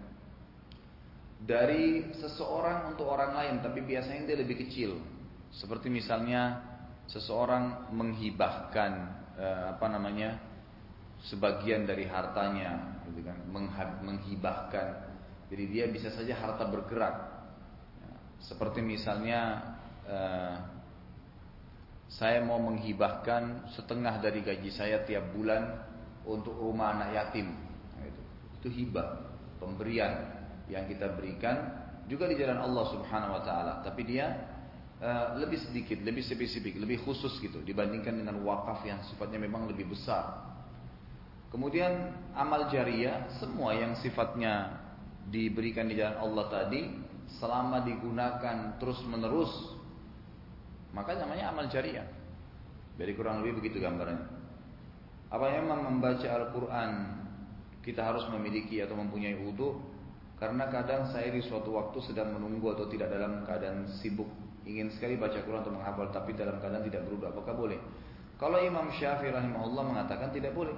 dari seseorang untuk orang lain, tapi biasanya dia lebih kecil. Seperti misalnya seseorang menghibahkan eh, apa namanya sebagian dari hartanya, gitu kan, menghibahkan. Jadi dia bisa saja harta bergerak. Seperti misalnya eh, saya mau menghibahkan setengah dari gaji saya tiap bulan untuk rumah anak yatim. Nah, itu, itu hibah, pemberian yang kita berikan juga di jalan Allah Subhanahu Wa Taala. Tapi dia uh, lebih sedikit, lebih spesifik, lebih khusus gitu dibandingkan dengan wakaf yang sifatnya memang lebih besar. Kemudian amal jariah, semua yang sifatnya diberikan di jalan Allah tadi, selama digunakan terus menerus, maka namanya amal jariah. Jadi kurang lebih begitu gambarannya. Apa yang memang membaca Al-Quran kita harus memiliki atau mempunyai wudu? Karena kadang saya di suatu waktu sedang menunggu atau tidak dalam keadaan sibuk, ingin sekali baca Quran atau menghafal, tapi dalam keadaan tidak berwudu, apakah boleh? Kalau Imam Syafi'i rahimahullah mengatakan tidak boleh.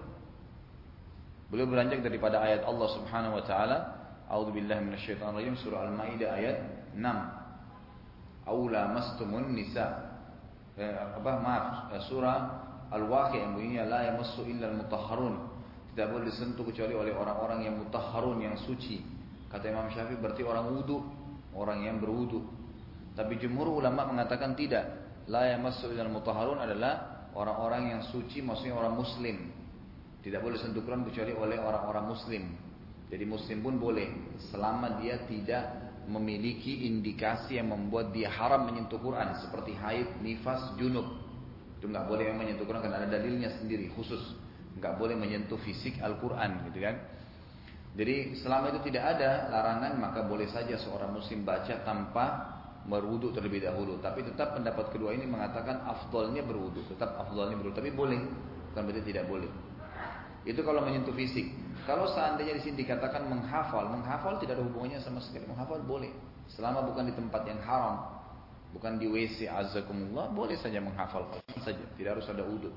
Beliau beranjak daripada ayat Allah Subhanahu Wa Taala, A'udzubillahi minasyaitonirrajim, surah Al-Maidah ayat enam. Aula mastumun nisa, eh, apa maaf eh, surah Al-Waqi'ah yang bunyinya la yamassu illa al-mutahharun, tidak boleh disentuh kecuali oleh orang-orang yang mutahharun, yang suci. Kata Imam Syafi'i berarti orang wudu, orang yang berwudu. Tapi jumhur ulama mengatakan tidak, la yamassu illa al-mutahharun adalah orang-orang yang suci, maksudnya orang muslim. Tidak boleh sentuh Quran kecuali oleh orang-orang muslim. Jadi muslim pun boleh selama dia tidak memiliki indikasi yang membuat dia haram menyentuh Quran, seperti haid, nifas, junub. Itu nggak boleh memang menyentuh Quran karena ada dalilnya sendiri khusus. Nggak boleh menyentuh fisik Al-Quran, gitu kan? Jadi selama itu tidak ada larangan, maka boleh saja seorang muslim baca tanpa berwudu terlebih dahulu. Tapi tetap pendapat kedua ini mengatakan afdolnya berwudu, tetap afdolnya berwudu. Tapi boleh, bukan berarti tidak boleh. Itu kalau menyentuh fisik. Kalau seandainya di sini dikatakan menghafal, menghafal tidak ada hubungannya sama sekali. Menghafal boleh, selama bukan di tempat yang haram, bukan di W C azakumullah, boleh saja menghafal saja, tidak harus ada wudu.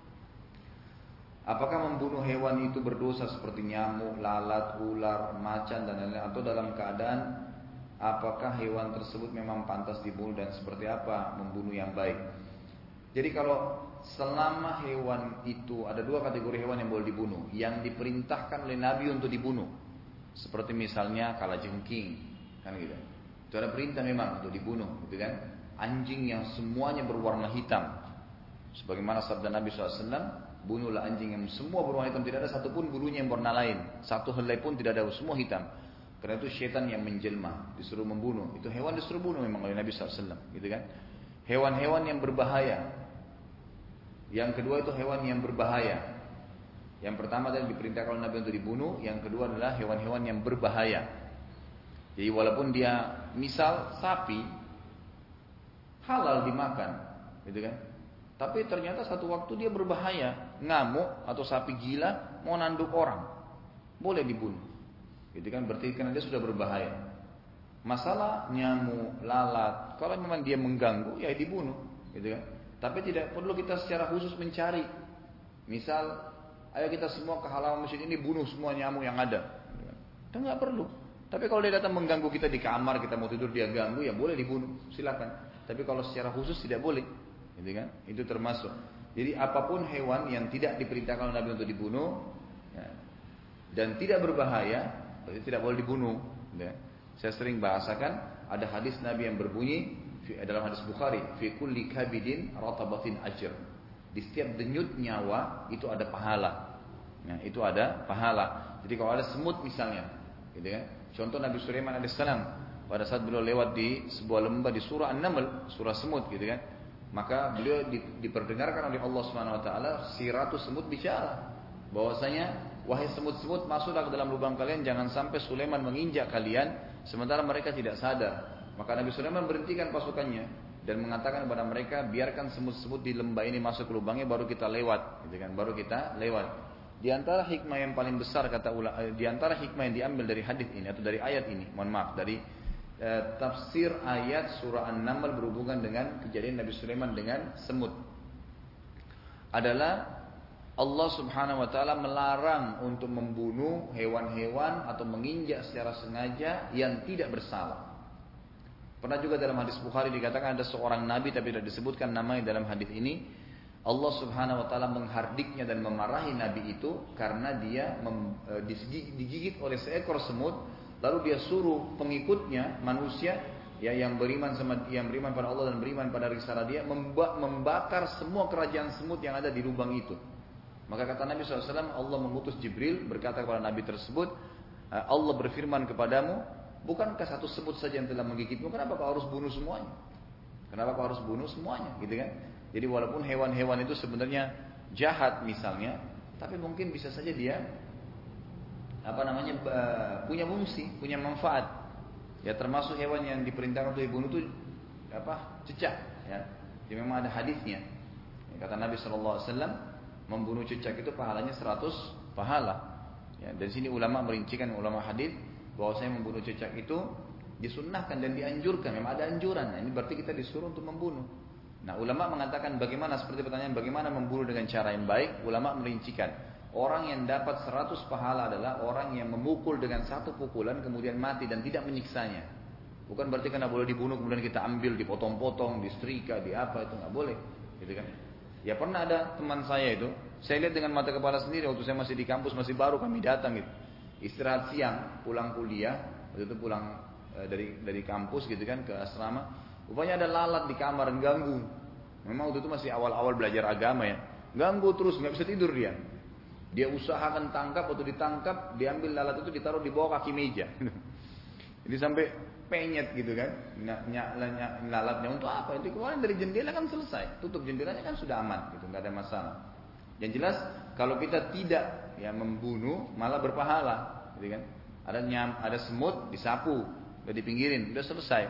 Apakah membunuh hewan itu berdosa seperti nyamuk, lalat, ular, macan dan lain-lain, atau dalam keadaan apakah hewan tersebut memang pantas dibunuh dan seperti apa membunuh yang baik? Jadi kalau selama hewan itu ada dua kategori hewan yang boleh dibunuh, yang diperintahkan oleh Nabi untuk dibunuh, seperti misalnya kalajengking, kan gitu. Itu ada perintah memang untuk dibunuh, gitu kan? Anjing yang semuanya berwarna hitam, sebagaimana sabda Nabi shallallahu alaihi wasallam, bunuhlah anjing yang semua berwarna hitam, tidak ada satupun bulunya yang warna lain, satu helai pun tidak ada, semua hitam. Karena itu syaitan yang menjelma, disuruh membunuh. Itu hewan disuruh bunuh memang oleh Nabi shallallahu alaihi wasallam, gitu kan? Hewan-hewan yang berbahaya. Yang kedua itu hewan yang berbahaya. Yang pertama tadi diperintahkan oleh Nabi untuk dibunuh. Yang kedua adalah hewan-hewan yang berbahaya. Jadi walaupun dia misal sapi halal dimakan, gitu kan? Tapi ternyata satu waktu dia berbahaya, ngamuk atau sapi gila mau nanduk orang, boleh dibunuh. gitu kan, berarti karena dia sudah berbahaya. Masalah nyamuk, lalat, kalau memang dia mengganggu ya dibunuh, gitu kan. Tapi tidak perlu kita secara khusus mencari. Misal, ayo kita semua ke halaman masjid ini bunuh semua nyamuk yang ada. Itu nggak perlu. Tapi kalau dia datang mengganggu kita di kamar, kita mau tidur dia ganggu, ya boleh dibunuh, silakan. Tapi kalau secara khusus tidak boleh, gitu kan? Itu termasuk. Jadi apapun hewan yang tidak diperintahkan oleh Nabi untuk dibunuh ya, dan tidak berbahaya, berarti tidak boleh dibunuh. Ya. Saya sering bahasakan ada hadis Nabi yang berbunyi dalam hadis Bukhari, fi kulli kabidin ratabatin ajr. Di setiap denyut nyawa itu ada pahala. Ya, itu ada pahala. Jadi kalau ada semut misalnya, gitu kan? Contoh Nabi Sulaiman alaihissalam pada saat beliau lewat di sebuah lembah di surah An-Naml, surah semut, gitu kan? Maka beliau diperdengarkan oleh Allah Subhanahu Wa Taala si ratu semut bicara, bahwasanya wahai semut-semut masuklah ke dalam lubang kalian, jangan sampai Sulaiman menginjak kalian sementara mereka tidak sadar. Maka Nabi Sulaiman berhentikan pasukannya dan mengatakan kepada mereka, biarkan semut-semut di lembah ini masuk ke lubangnya, baru kita lewat, gitu kan? Baru kita lewat. Di antara hikmah yang paling besar kata ulama, di antara hikmah yang diambil dari hadis ini atau dari ayat ini, mohon maaf, dari eh, tafsir ayat surah An-Naml berhubungan dengan kejadian Nabi Sulaiman dengan semut, adalah Allah Subhanahu wa taala melarang untuk membunuh hewan-hewan atau menginjak secara sengaja yang tidak bersalah. Pernah juga dalam hadis Bukhari dikatakan ada seorang nabi tapi tidak disebutkan namanya dalam hadis ini. Allah Subhanahu wa taala menghardiknya dan memarahi nabi itu karena dia mem, e, digigit oleh seekor semut, lalu dia suruh pengikutnya manusia ya yang beriman sama yang beriman pada Allah dan beriman pada risalah dia membakar semua kerajaan semut yang ada di lubang itu. Maka kata Nabi shallallahu alaihi wasallam, Allah mengutus Jibril berkata kepada Nabi tersebut, Allah berfirman kepadamu, bukankah satu semut saja yang telah menggigitmu? Kenapa kau harus bunuh semuanya? Kenapa kau harus bunuh semuanya? Gitu kan? Jadi walaupun hewan-hewan itu sebenarnya jahat misalnya, tapi mungkin bisa saja dia apa namanya punya fungsi, punya manfaat. Ya termasuk hewan yang diperintahkan untuk dibunuh itu apa? Cicak. Ya, jadi memang ada hadisnya. Kata Nabi shallallahu alaihi wasallam, membunuh cicak itu pahalanya seratus pahala. Ya, dari sini ulama merincikan, ulama hadis, bahwa saya membunuh cicak itu disunnahkan dan dianjurkan. Memang ada anjuran. Nah, ini berarti kita disuruh untuk membunuh. Nah, ulama mengatakan bagaimana, seperti pertanyaan bagaimana membunuh dengan cara yang baik. Ulama merincikan, orang yang dapat seratus pahala adalah orang yang memukul dengan satu pukulan kemudian mati dan tidak menyiksanya. Bukan berarti karena boleh dibunuh kemudian kita ambil, dipotong-potong, disetrika, di apa, itu nggak boleh, gitu kan? Ya pernah ada teman saya itu, saya lihat dengan mata kepala sendiri waktu saya masih di kampus, masih baru kami datang gitu, istirahat siang, pulang kuliah, waktu itu pulang e, dari dari kampus gitu kan ke asrama, rupanya ada lalat di kamar dan ganggu. Memang waktu itu masih awal-awal belajar agama ya, ganggu terus, nggak bisa tidur dia. Dia usahakan tangkap, waktu ditangkap, diambil lalat itu ditaruh di bawah kaki meja. Jadi sampai penyet gitu kan, nyala lalatnya untuk apa? Itu keluarin dari jendela kan selesai, tutup jendelanya kan sudah aman, gitu, nggak ada masalah. Yang jelas kalau kita tidak ya membunuh malah berpahala, gitu kan? Ada nyam, ada semut disapu, udah dipinggirin, udah selesai.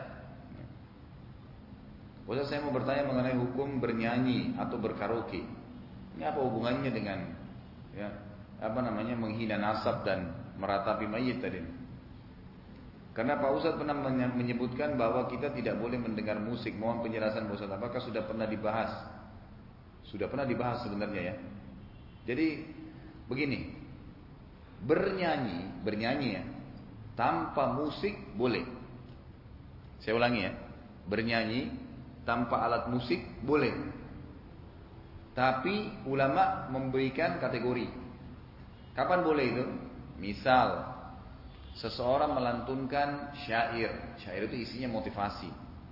Ustaz, saya mau bertanya mengenai hukum bernyanyi atau berkaraoke. Ini apa hubungannya dengan ya apa namanya menghina nasab dan meratapi mayit tadi? Karena Pak Ustaz pernah menyebutkan bahwa kita tidak boleh mendengar musik. Mohon penjelasan Pak Ustaz, apakah sudah pernah dibahas? Sudah pernah dibahas sebenarnya ya. Jadi begini, bernyanyi, bernyanyi ya, tanpa musik boleh. Saya ulangi ya, bernyanyi tanpa alat musik boleh. Tapi ulama memberikan kategori. Kapan boleh itu? Misal seseorang melantunkan syair, syair itu isinya motivasi.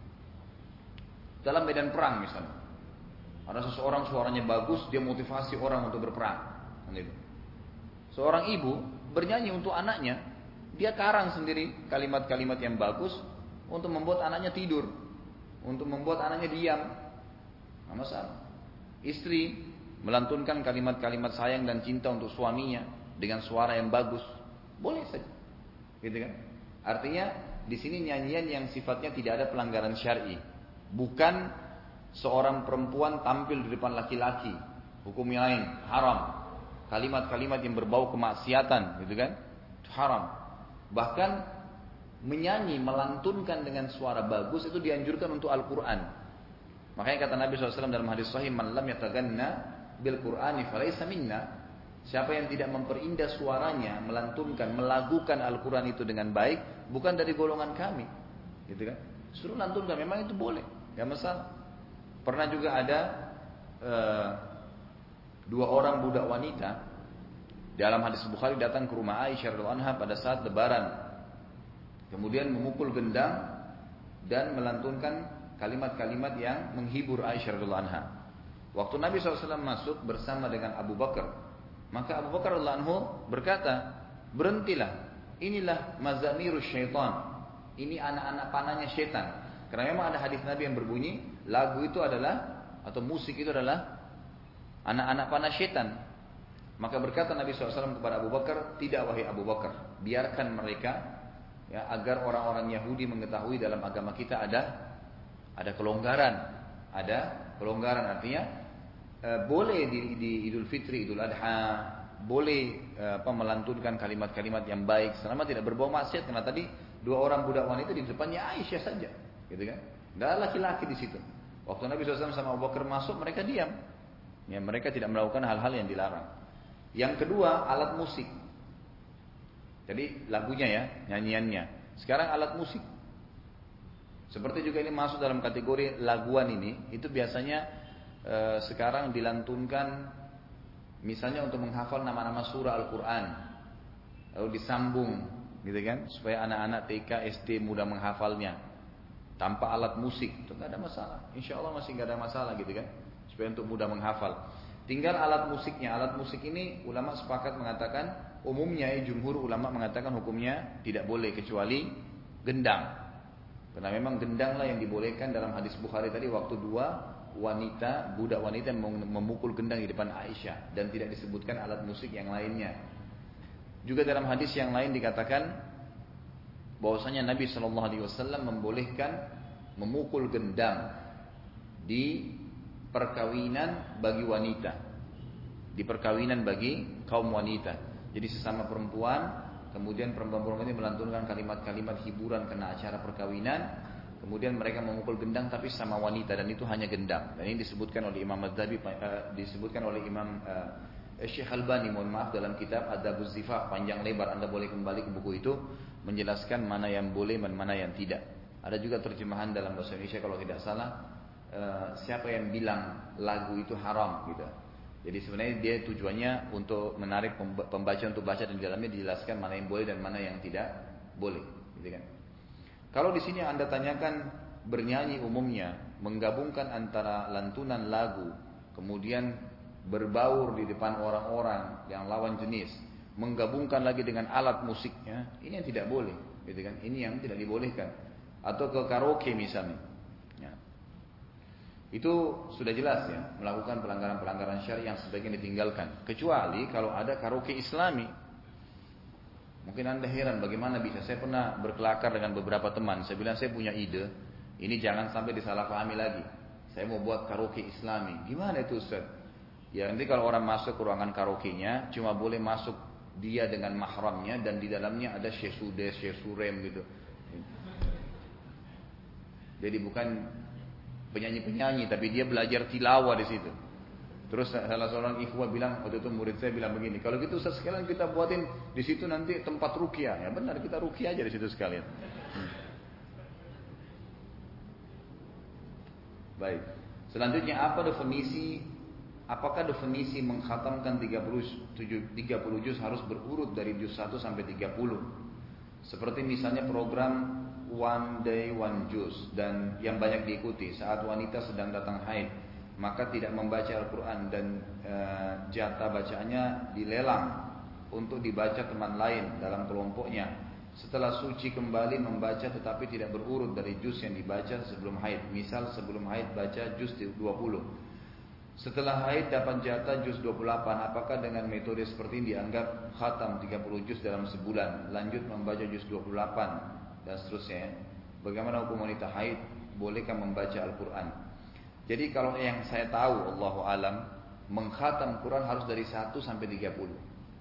Dalam medan perang misalnya, ada seseorang suaranya bagus, dia motivasi orang untuk berperang. Seorang ibu bernyanyi untuk anaknya, dia karang sendiri kalimat-kalimat yang bagus untuk membuat anaknya tidur, untuk membuat anaknya diam. Nggak masalah. Istri melantunkan kalimat-kalimat sayang dan cinta untuk suaminya dengan suara yang bagus, boleh saja. Gitu kan? Artinya di sini nyanyian yang sifatnya tidak ada pelanggaran syar'i, bukan seorang perempuan tampil di depan laki-laki, hukumnya lain, haram. Kalimat-kalimat yang berbau kemaksiatan, gitu kan? Itu haram. Bahkan menyanyi, melantunkan dengan suara bagus itu dianjurkan untuk Al-Quran. Makanya kata Nabi shallallahu alaihi wasallam dalam hadis sahih, "Man lam yataganna bil Qur'ani falaysa minna." Siapa yang tidak memperindah suaranya, melantunkan, melagukan Al-Quran itu dengan baik, bukan dari golongan kami. Gitu kan? Suruh lantunkan, memang itu boleh, gak masalah. Pernah juga ada uh, dua orang budak wanita dalam hadis Bukhari datang ke rumah Aisyah radhiyallahu anha pada saat lebaran, kemudian memukul gendang dan melantunkan kalimat-kalimat yang menghibur Aisyah radhiyallahu anha. Waktu Nabi shallallahu alaihi wasallam masuk bersama dengan Abu Bakar, maka Abu Bakar radhiyallahu anhu berkata, berhentilah, inilah mazamirus syaitan, ini anak-anak panahnya syaitan. Karena memang ada hadis Nabi yang berbunyi, lagu itu adalah, atau musik itu adalah anak-anak panah syaitan. Maka berkata Nabi shallallahu alaihi wasallam kepada Abu Bakar, tidak wahai Abu Bakar, biarkan mereka, ya, agar orang-orang Yahudi mengetahui dalam agama kita ada ada kelonggaran, ada kelonggaran artinya e, boleh di, di Idul Fitri, Idul Adha, boleh e, apa melantunkan kalimat-kalimat yang baik selama tidak berbau maksiat. Karena tadi dua orang budak wanita di depannya Aisyah saja, gitu kan? Tidak ada laki-laki di situ. Waktu Nabi shallallahu alaihi wasallam sama Abu Bakar masuk, mereka diam, ya, mereka tidak melakukan hal-hal yang dilarang. Yang kedua, alat musik. Jadi lagunya ya, nyanyiannya. Sekarang alat musik. Seperti juga ini masuk dalam kategori laguan ini, itu biasanya e, sekarang dilantunkan misalnya untuk menghafal nama-nama surah Al-Quran, lalu disambung, gitu kan, supaya anak-anak T K, S D mudah menghafalnya tanpa alat musik, itu nggak ada masalah. Insya Allah masih nggak ada masalah, gitu kan, supaya untuk mudah menghafal. Tinggal alat musiknya. Alat musik ini ulama sepakat mengatakan umumnya, ya, jumhur ulama mengatakan hukumnya tidak boleh kecuali gendang. Karena memang gendanglah yang dibolehkan dalam hadis Bukhari tadi, waktu dua wanita, budak wanita yang memukul gendang di depan Aisyah, dan tidak disebutkan alat musik yang lainnya. Juga dalam hadis yang lain dikatakan bahwasanya Nabi shallallahu alaihi wasallam membolehkan memukul gendang di perkawinan bagi wanita, di perkawinan bagi kaum wanita. Jadi sesama perempuan, kemudian perempuan-perempuan ini melantunkan kalimat-kalimat hiburan kena acara perkawinan, kemudian mereka memukul gendang tapi sama wanita, dan itu hanya gendang. Dan ini disebutkan oleh Imam Adz-Dzahabi, uh, disebutkan oleh Imam uh, Syekh Albani, mohon maaf, dalam kitab Adabuz Zifaf, panjang lebar. Anda boleh kembali ke buku itu, menjelaskan mana yang boleh dan mana yang tidak. Ada juga terjemahan dalam bahasa Indonesia kalau tidak salah, uh, siapa yang bilang lagu itu haram, gitu. Jadi sebenarnya dia tujuannya untuk menarik pembaca untuk baca, dan di dalamnya dijelaskan mana yang boleh dan mana yang tidak boleh, gitu kan. Kalau di sini Anda tanyakan bernyanyi umumnya, menggabungkan antara lantunan lagu, kemudian berbaur di depan orang-orang yang lawan jenis, menggabungkan lagi dengan alat musiknya, ini yang tidak boleh, gitu kan. Ini yang tidak dibolehkan. Atau ke karaoke misalnya. Itu sudah jelas ya, melakukan pelanggaran-pelanggaran syariah yang sebagian ditinggalkan. Kecuali kalau ada karaoke Islami. Mungkin Anda heran bagaimana bisa. Saya pernah berkelakar dengan beberapa teman. Saya bilang saya punya ide, ini jangan sampai disalahpahami lagi. Saya mau buat karaoke Islami. Gimana itu Ustaz? Ya nanti kalau orang masuk ke ruangan karaoke-nya, cuma boleh masuk dia dengan mahramnya, dan di dalamnya ada Syekh Sudes, Syekh Surem gitu. Jadi bukan penyanyi-penyanyi, tapi dia belajar tilawah di situ. Terus salah seorang ikhwah bilang, waktu itu murid saya bilang begini, kalau gitu Ustaz sekalian kita buatin di situ nanti tempat ruqyah. Ya benar, kita ruqyah aja di situ sekalian. Hmm. Baik. Selanjutnya, apa definisi apakah definisi mengkhatamkan tiga puluh juz harus berurut dari juz satu sampai tiga puluh? Seperti misalnya program One Day One Juz dan yang banyak diikuti saat wanita sedang datang haid, maka tidak membaca Al-Quran dan e, jatah bacaannya dilelang untuk dibaca teman lain dalam kelompoknya. Setelah suci kembali membaca tetapi tidak berurut dari juz yang dibaca sebelum haid. Misal sebelum haid baca juz dua puluh, setelah haid dapat jatah juz dua puluh delapan. Apakah dengan metode seperti ini dianggap khatam tiga puluh juz dalam sebulan, lanjut membaca juz dua puluh delapan dan seterusnya? Bagaimana hukum wanita haid, bolehkah membaca Al-Quran? Jadi kalau yang saya tahu, Allahu alam, mengkhatam Quran harus dari satu sampai tiga puluh.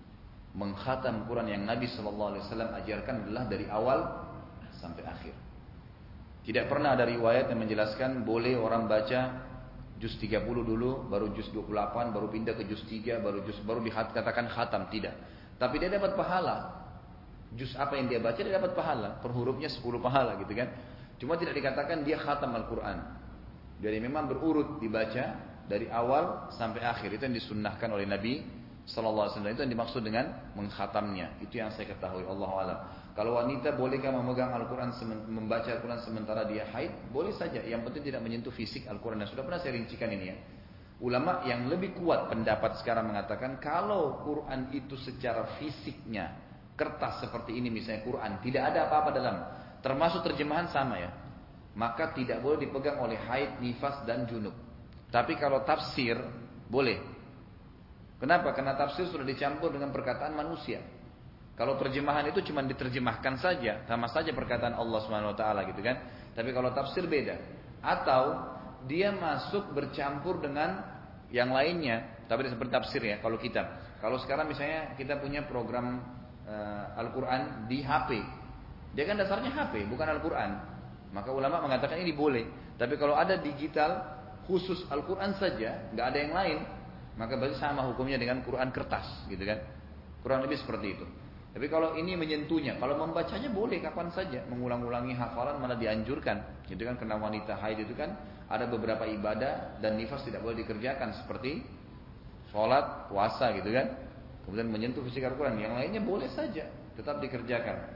Mengkhatam Quran yang Nabi shallallahu alaihi wasallam ajarkan adalah dari awal sampai akhir. Tidak pernah ada riwayat yang menjelaskan boleh orang baca juz tiga puluh dulu, baru juz dua puluh delapan, baru pindah ke juz tiga, baru juz baru dikatakan khatam, tidak. Tapi dia dapat pahala. Juz apa yang dia baca dia dapat pahala, per hurufnya sepuluh pahala gitu kan. Cuma tidak dikatakan dia khatam Al-Quran. Jadi memang berurut dibaca dari awal sampai akhir. Itu yang disunnahkan oleh Nabi sallallahu alaihi wasallam. Itu yang dimaksud dengan mengkhatamnya. Itu yang saya ketahui, Allahu a'lam. Kalau wanita bolehkah memegang Al-Quran, membaca Al-Quran sementara dia haid? Boleh saja, yang penting tidak menyentuh fisik Al-Quran. Dan sudah pernah saya rincikan ini ya. Ulama yang lebih kuat pendapat sekarang mengatakan kalau Quran itu secara fisiknya kertas seperti ini misalnya Quran, tidak ada apa-apa dalam, termasuk terjemahan sama ya, maka tidak boleh dipegang oleh haid, nifas dan junub. Tapi kalau tafsir boleh. Kenapa? Karena tafsir sudah dicampur dengan perkataan manusia. Kalau terjemahan itu cuma diterjemahkan saja, sama saja perkataan Allah subhanahu wa taala gitu kan. Tapi kalau tafsir beda. Atau dia masuk bercampur dengan yang lainnya. Tapi seperti tafsir ya, kalau kitab. Kalau sekarang misalnya kita punya program uh, Al-Quran di H P. Dia kan dasarnya H P, bukan Al-Quran. Maka ulama mengatakan ini boleh. Tapi kalau ada digital khusus Al-Quran saja, nggak ada yang lain, maka berarti sama hukumnya dengan Quran kertas, gitu kan? Kurang lebih seperti itu. Tapi kalau ini menyentuhnya, kalau membacanya boleh kapan saja, mengulang-ulangi hafalan malah dianjurkan, gitu kan? Karena wanita haid itu kan ada beberapa ibadah dan nifas tidak boleh dikerjakan seperti sholat, puasa, gitu kan? Kemudian menyentuh fisik Al-Quran, yang lainnya boleh saja, tetap dikerjakan.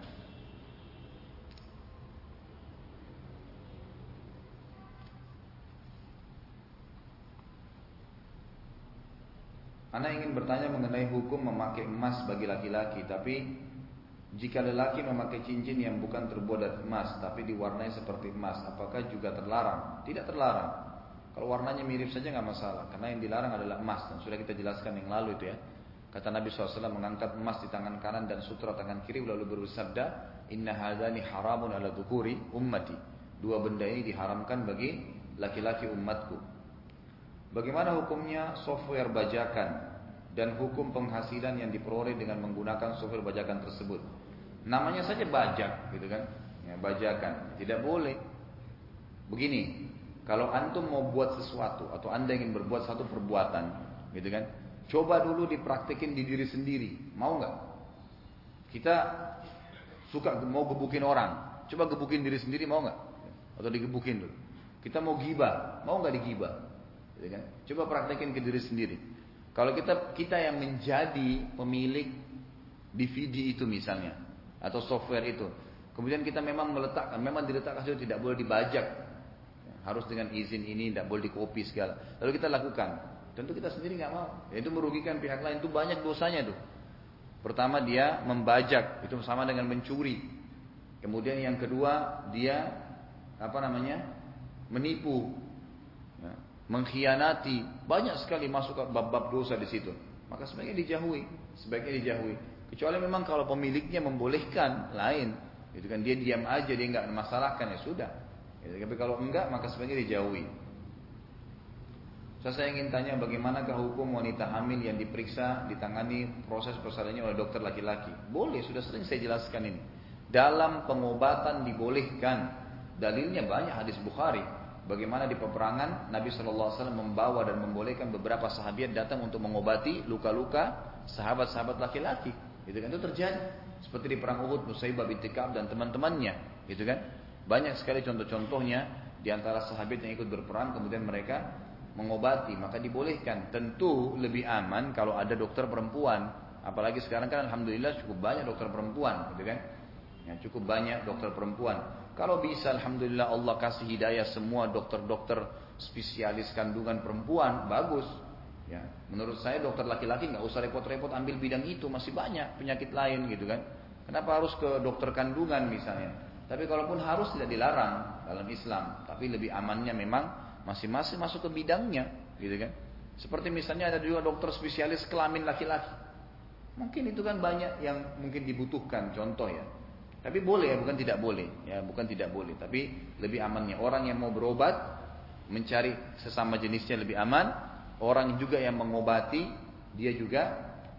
Ana ingin bertanya mengenai hukum memakai emas bagi laki-laki, tapi jika lelaki memakai cincin yang bukan terbuat dari emas, tapi diwarnai seperti emas, apakah juga terlarang? Tidak terlarang. Kalau warnanya mirip saja nggak masalah, karena yang dilarang adalah emas, dan sudah kita jelaskan yang lalu itu ya. Kata Nabi shallallahu alaihi wasallam mengangkat emas di tangan kanan dan sutra tangan kiri, lalu bersabda, Inna hadani haramun ala dhukuri ummati. Dua benda ini diharamkan bagi laki-laki umatku. Bagaimana hukumnya software bajakan dan hukum penghasilan yang diperoleh dengan menggunakan software bajakan tersebut? Namanya saja bajak, gitu kan? Ya, bajakan, tidak boleh. Begini, kalau antum mau buat sesuatu atau anda ingin berbuat satu perbuatan, gitu kan? Coba dulu dipraktekin di diri sendiri, mau nggak? Kita suka mau gebukin orang, coba gebukin diri sendiri, mau nggak? Atau digebukin dulu. Kita mau gibah, mau nggak digibah? Gitu kan? Coba praktekin ke diri sendiri. Kalau kita kita yang menjadi pemilik D V D itu misalnya atau software itu, kemudian kita memang meletakkan, memang diletakkan saja tidak boleh dibajak, harus dengan izin ini, tidak boleh dikopi segala. Lalu kita lakukan, tentu kita sendiri nggak mau. Ya, itu merugikan pihak lain, itu banyak dosanya tuh. Pertama dia membajak, itu sama dengan mencuri. Kemudian yang kedua dia apa namanya menipu. Ya, mengkhianati, banyak sekali masuk ke bab-bab dosa di situ. Maka sebaiknya dijauhi, sebaiknya dijauhi. Kecuali memang kalau pemiliknya membolehkan, lain. Itu kan dia diam aja, dia nggak masalahkan, ya sudah. Ya, tapi kalau enggak, maka sebaiknya dijauhi. So, saya ingin tanya bagaimanakah hukum wanita hamil yang diperiksa, ditangani proses persalinannya oleh dokter laki-laki? Boleh, sudah sering saya jelaskan ini. Dalam pengobatan dibolehkan. Dalilnya banyak, hadis Bukhari. Bagaimana di peperangan Nabi shallallahu alaihi wasallam membawa dan membolehkan beberapa sahabat datang untuk mengobati luka-luka sahabat-sahabat laki-laki. Itu kan itu terjadi. Seperti di perang Uhud, Nusaybah binti Ka'ab dan teman-temannya, gitu kan? Banyak sekali contoh-contohnya di antara sahabat yang ikut berperang kemudian mereka mengobati, maka dibolehkan. Tentu lebih aman kalau ada dokter perempuan. Apalagi sekarang kan alhamdulillah cukup banyak dokter perempuan, gitu kan? Ya, cukup banyak dokter perempuan. Kalau bisa alhamdulillah Allah kasih hidayah semua dokter-dokter spesialis kandungan perempuan, bagus. Ya, menurut saya dokter laki-laki nggak usah repot-repot ambil bidang itu, masih banyak penyakit lain gitu kan. Kenapa harus ke dokter kandungan misalnya? Tapi kalaupun harus tidak dilarang dalam Islam, tapi lebih amannya memang masing-masing masuk ke bidangnya, gitu kan. Seperti misalnya ada juga dokter spesialis kelamin laki-laki. Mungkin itu kan banyak yang mungkin dibutuhkan, contoh ya. Tapi boleh ya, bukan tidak boleh. Ya, bukan tidak boleh. Tapi lebih amannya orang yang mau berobat, mencari sesama jenisnya lebih aman. Orang juga yang mengobati, dia juga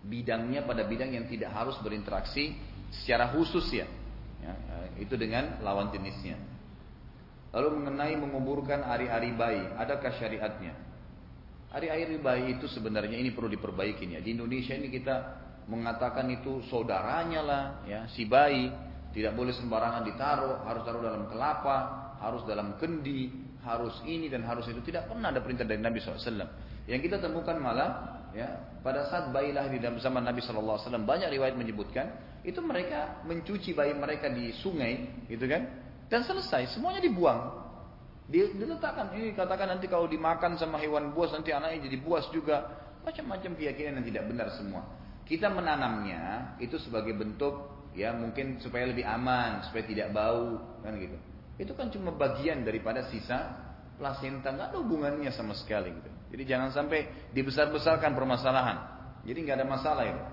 bidangnya pada bidang yang tidak harus berinteraksi secara khusus ya, ya itu dengan lawan jenisnya. Lalu mengenai menguburkan ari-ari bayi, adakah syariatnya? Ari-ari bayi itu sebenarnya ini perlu diperbaiki ya. Di Indonesia ini kita mengatakan itu saudaranya lah, ya si bayi tidak boleh sembarangan ditaruh, harus taruh dalam kelapa, harus dalam kendi, harus ini dan harus itu. Tidak pernah ada perintah dari Nabi shallallahu alaihi wasallam. Yang kita temukan malah, ya pada saat bayi lahir di dalam zaman Nabi shallallahu alaihi wasallam, banyak riwayat menyebutkan itu mereka mencuci bayi mereka di sungai, gitu kan? Dan selesai, semuanya dibuang. Diletakkan ini, katakan nanti kalau dimakan sama hewan buas nanti anaknya jadi buas juga. Macam-macam keyakinan yang tidak benar semua. Kita menanamnya itu sebagai bentuk ya mungkin supaya lebih aman, supaya tidak bau kan gitu. Itu kan cuma bagian daripada sisa plasenta, nggak ada hubungannya sama sekali gitu. Jadi jangan sampai dibesar-besarkan permasalahan. Jadi nggak ada masalah itu.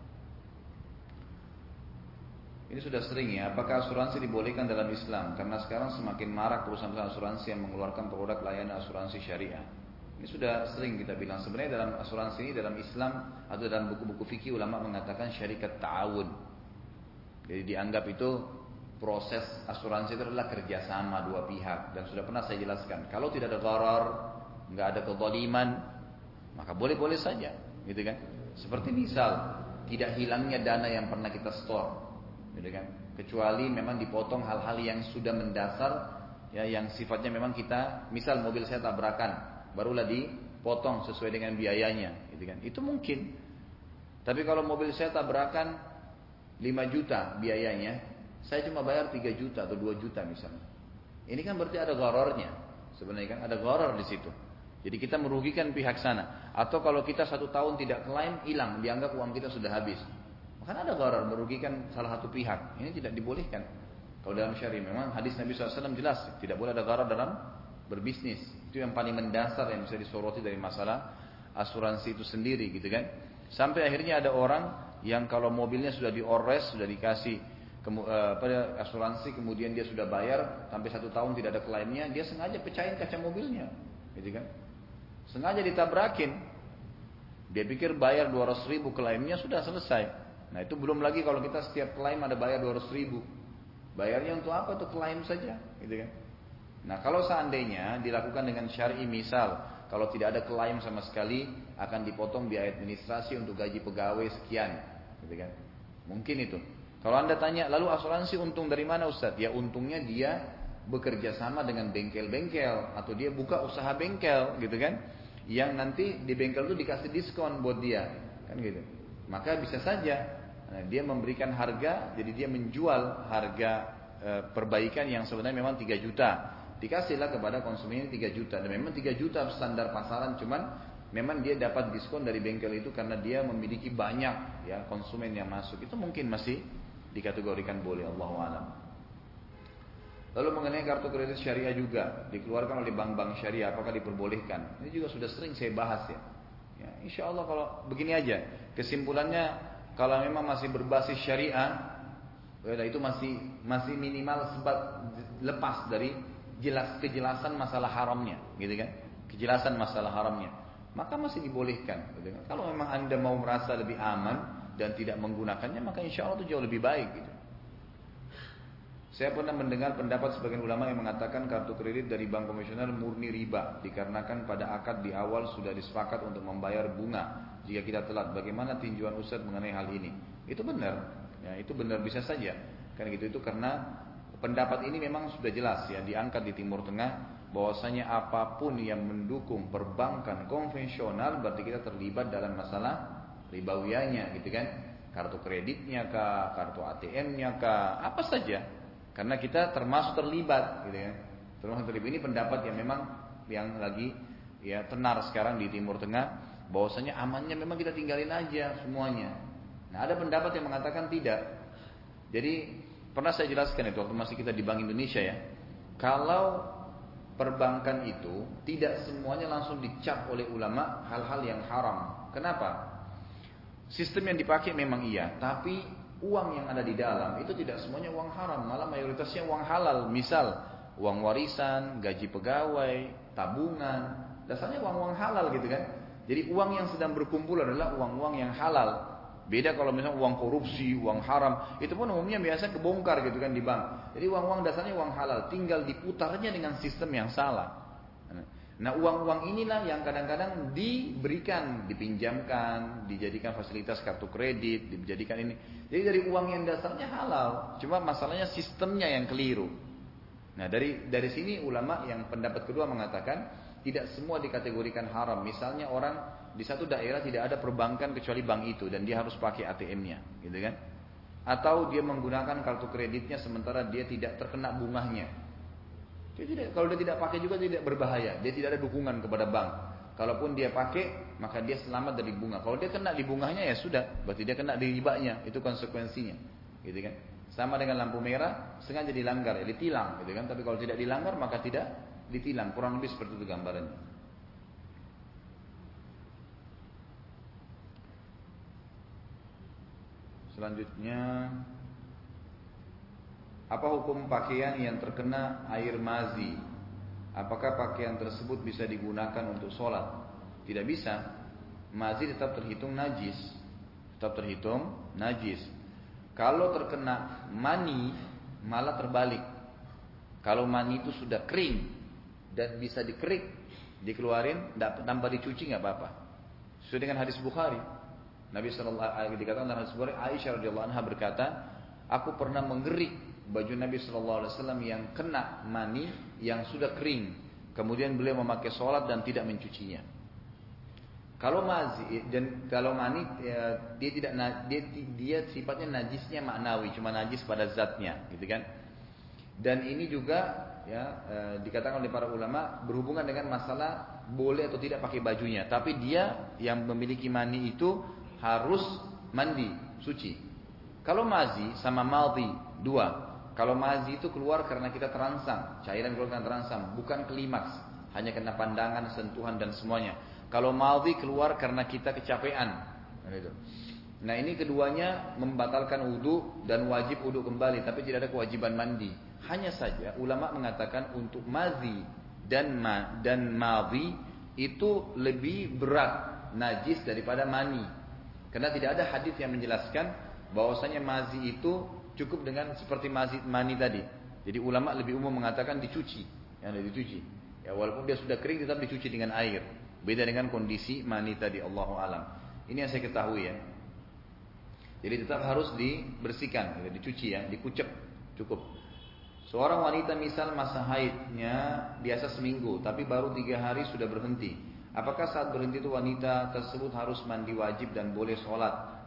Ini sudah sering ya, apakah asuransi dibolehkan dalam Islam? Karena sekarang semakin marak perusahaan-perusahaan asuransi yang mengeluarkan produk layanan asuransi syariah. Ini sudah sering kita bilang, sebenarnya dalam asuransi ini dalam Islam atau dalam buku-buku fikih ulama mengatakan syarikat ta'awun. Jadi dianggap itu proses asuransi itu adalah kerjasama dua pihak. Dan sudah pernah saya jelaskan, kalau tidak ada gharar, nggak ada kezaliman, maka boleh-boleh saja, gitu kan? Seperti misal tidak hilangnya dana yang pernah kita store. Gitu kan? Kecuali memang dipotong hal-hal yang sudah mendasar ya, yang sifatnya memang kita, misal mobil saya tabrakan, barulah dipotong sesuai dengan biayanya, gitu kan? Itu mungkin. Tapi kalau mobil saya tabrakan lima juta biayanya, saya cuma bayar tiga juta atau dua juta misalnya. Ini kan berarti ada gharornya. Sebenarnya kan ada gharar di situ. Jadi kita merugikan pihak sana. Atau kalau kita satu tahun tidak klaim, hilang, dianggap uang kita sudah habis. Kan ada gharar merugikan salah satu pihak. Ini tidak dibolehkan. Kalau dalam syariah memang hadis Nabi shallallahu alaihi wasallam jelas, tidak boleh ada gharar dalam berbisnis. Itu yang paling mendasar yang bisa disoroti dari masalah asuransi itu sendiri, gitu kan? Sampai akhirnya ada orang yang kalau mobilnya sudah diores, sudah dikasih pada asuransi, kemudian dia sudah bayar sampai satu tahun tidak ada klaimnya, dia sengaja pecahin kaca mobilnya, gitu kan? Sengaja ditabrakin. Dia pikir bayar dua ratus ribu klaimnya sudah selesai. Nah itu belum lagi kalau kita setiap klaim ada bayar dua ratus ribu. Bayarnya untuk apa? Untuk klaim saja, gitu kan? Nah kalau seandainya dilakukan dengan syar'i, misal kalau tidak ada klaim sama sekali akan dipotong biaya administrasi untuk gaji pegawai sekian, gitu kan? Mungkin itu. Kalau anda tanya, lalu asuransi untung dari mana Ustaz? Ya untungnya dia bekerja sama dengan bengkel-bengkel atau dia buka usaha bengkel, gitu kan? Yang nanti di bengkel itu dikasih diskon buat dia, kan gitu. Maka bisa saja nah, dia memberikan harga, jadi dia menjual harga e, perbaikan yang sebenarnya memang tiga juta. Dikasihlah kepada konsumen tiga juta. Dan memang tiga juta standar pasaran, cuman memang dia dapat diskon dari bengkel itu karena dia memiliki banyak ya konsumen yang masuk. Itu mungkin masih dikategorikan boleh, Allahu a'lam. Lalu mengenai kartu kredit syariah juga dikeluarkan oleh bank-bank syariah, apakah diperbolehkan? Ini juga sudah sering saya bahas ya. Ya, insya Allah kalau begini aja, kesimpulannya kalau memang masih berbasis syariah, itu masih masih minimal sebab lepas dari jelas kejelasan masalah haramnya, gitu kan? Kejelasan masalah haramnya, maka masih dibolehkan. Gitu kan? Kalau memang anda mau merasa lebih aman dan tidak menggunakannya, maka insya Allah itu jauh lebih baik. Gitu. Saya pernah mendengar pendapat sebagian ulama yang mengatakan kartu kredit dari bank konvensional murni riba dikarenakan pada akad di awal sudah disepakat untuk membayar bunga jika kita telat. Bagaimana tinjauan Ustaz mengenai hal ini? Itu benar, ya itu benar bisa saja. Karena gitu itu karena pendapat ini memang sudah jelas ya diangkat di Timur Tengah bahwasanya apapun yang mendukung perbankan konvensional berarti kita terlibat dalam masalah ribawiyahnya, gitu kan? Kartu kreditnya kah, kartu A T M-nya kah, apa saja. Karena kita termasuk terlibat, gitu ya. Termasuk terlibat. Ini pendapat yang memang yang lagi ya tenar sekarang di Timur Tengah, bahwasanya amannya memang kita tinggalin aja semuanya. Nah, ada pendapat yang mengatakan tidak. Jadi pernah saya jelaskan itu waktu masih kita di Bank Indonesia ya. Kalau perbankan itu tidak semuanya langsung dicap oleh ulama hal-hal yang haram. Kenapa? Sistem yang dipakai memang iya, tapi uang yang ada di dalam itu tidak semuanya uang haram, malah mayoritasnya uang halal. Misal uang warisan, gaji pegawai, tabungan, dasarnya uang-uang halal, gitu kan. Jadi uang yang sedang berkumpul adalah uang-uang yang halal. Beda kalau misalnya uang korupsi, uang haram, itu pun umumnya biasa kebongkar gitu kan di bank. Jadi uang-uang dasarnya uang halal, tinggal diputarnya dengan sistem yang salah. Nah uang-uang inilah yang kadang-kadang diberikan, dipinjamkan, dijadikan fasilitas kartu kredit, dijadikan ini. Jadi dari uang yang dasarnya halal, cuma masalahnya sistemnya yang keliru. Nah dari dari sini ulama yang pendapat kedua mengatakan tidak semua dikategorikan haram. Misalnya orang di satu daerah tidak ada perbankan kecuali bank itu dan dia harus pakai A T M-nya, gitu kan? Atau dia menggunakan kartu kreditnya sementara dia tidak terkena bunganya. Dia tidak, kalau dia tidak pakai juga tidak berbahaya. Dia tidak ada dukungan kepada bank. Kalaupun dia pakai, maka dia selamat dari bunga. Kalau dia kena di bunganya ya sudah, berarti dia kena di ribanya. Itu konsekuensinya, gitu kan? Sama dengan lampu merah, sengaja dilanggar, ya ditilang, gitu kan? Tapi kalau tidak dilanggar maka tidak ditilang. Kurang lebih seperti itu gambarannya. Selanjutnya, apa hukum pakaian yang terkena air mazi? Apakah pakaian tersebut bisa digunakan untuk sholat? Tidak bisa. Mazi tetap terhitung najis. Tetap terhitung najis. Kalau terkena mani, malah terbalik. Kalau mani itu sudah kering dan bisa dikerik, dikeluarin, tanpa dicuci nggak apa-apa. Sesuai dengan hadis Bukhari. Nabi Sallallahu Alaihi Wasallam dikatakan dalam hadis Bukhari, Aisyah radhiyallahu anha berkata, aku pernah mengerik baju Nabi Sallallahu Alaihi Wasallam yang kena mani yang sudah kering, kemudian beliau memakai sholat dan tidak mencucinya. Kalau mazi dan kalau mani ya, dia tidak dia, dia sifatnya najisnya maknawi, cuma najis pada zatnya, gitu kan? Dan ini juga ya e, dikatakan oleh para ulama berhubungan dengan masalah boleh atau tidak pakai bajunya, tapi dia yang memiliki mani itu harus mandi suci. Kalau mazi sama maldi dua. Kalau mazi itu keluar karena kita terangsang, cairan keluar karena terangsang, bukan klimaks, hanya kena pandangan, sentuhan dan semuanya. Kalau maldi keluar karena kita kecapean. Nah ini keduanya membatalkan wudu dan wajib wudu kembali, tapi tidak ada kewajiban mandi. Hanya saja ulama mengatakan untuk mazi dan ma dan maldi itu lebih berat najis daripada mani, karena tidak ada hadis yang menjelaskan bahwasanya mazi itu cukup dengan seperti mani tadi. Jadi ulama lebih umum mengatakan dicuci, yang dicuci. Ya walaupun dia sudah kering tetap dicuci dengan air. Beda dengan kondisi mani tadi. Allahu alam. Ini yang saya ketahui ya. Jadi tetap harus dibersihkan, ya, dicuci ya, dikucek, cukup. Seorang wanita misal masa haidnya biasa seminggu, tapi baru tiga hari sudah berhenti. Apakah saat berhenti itu wanita tersebut harus mandi wajib dan boleh sholat?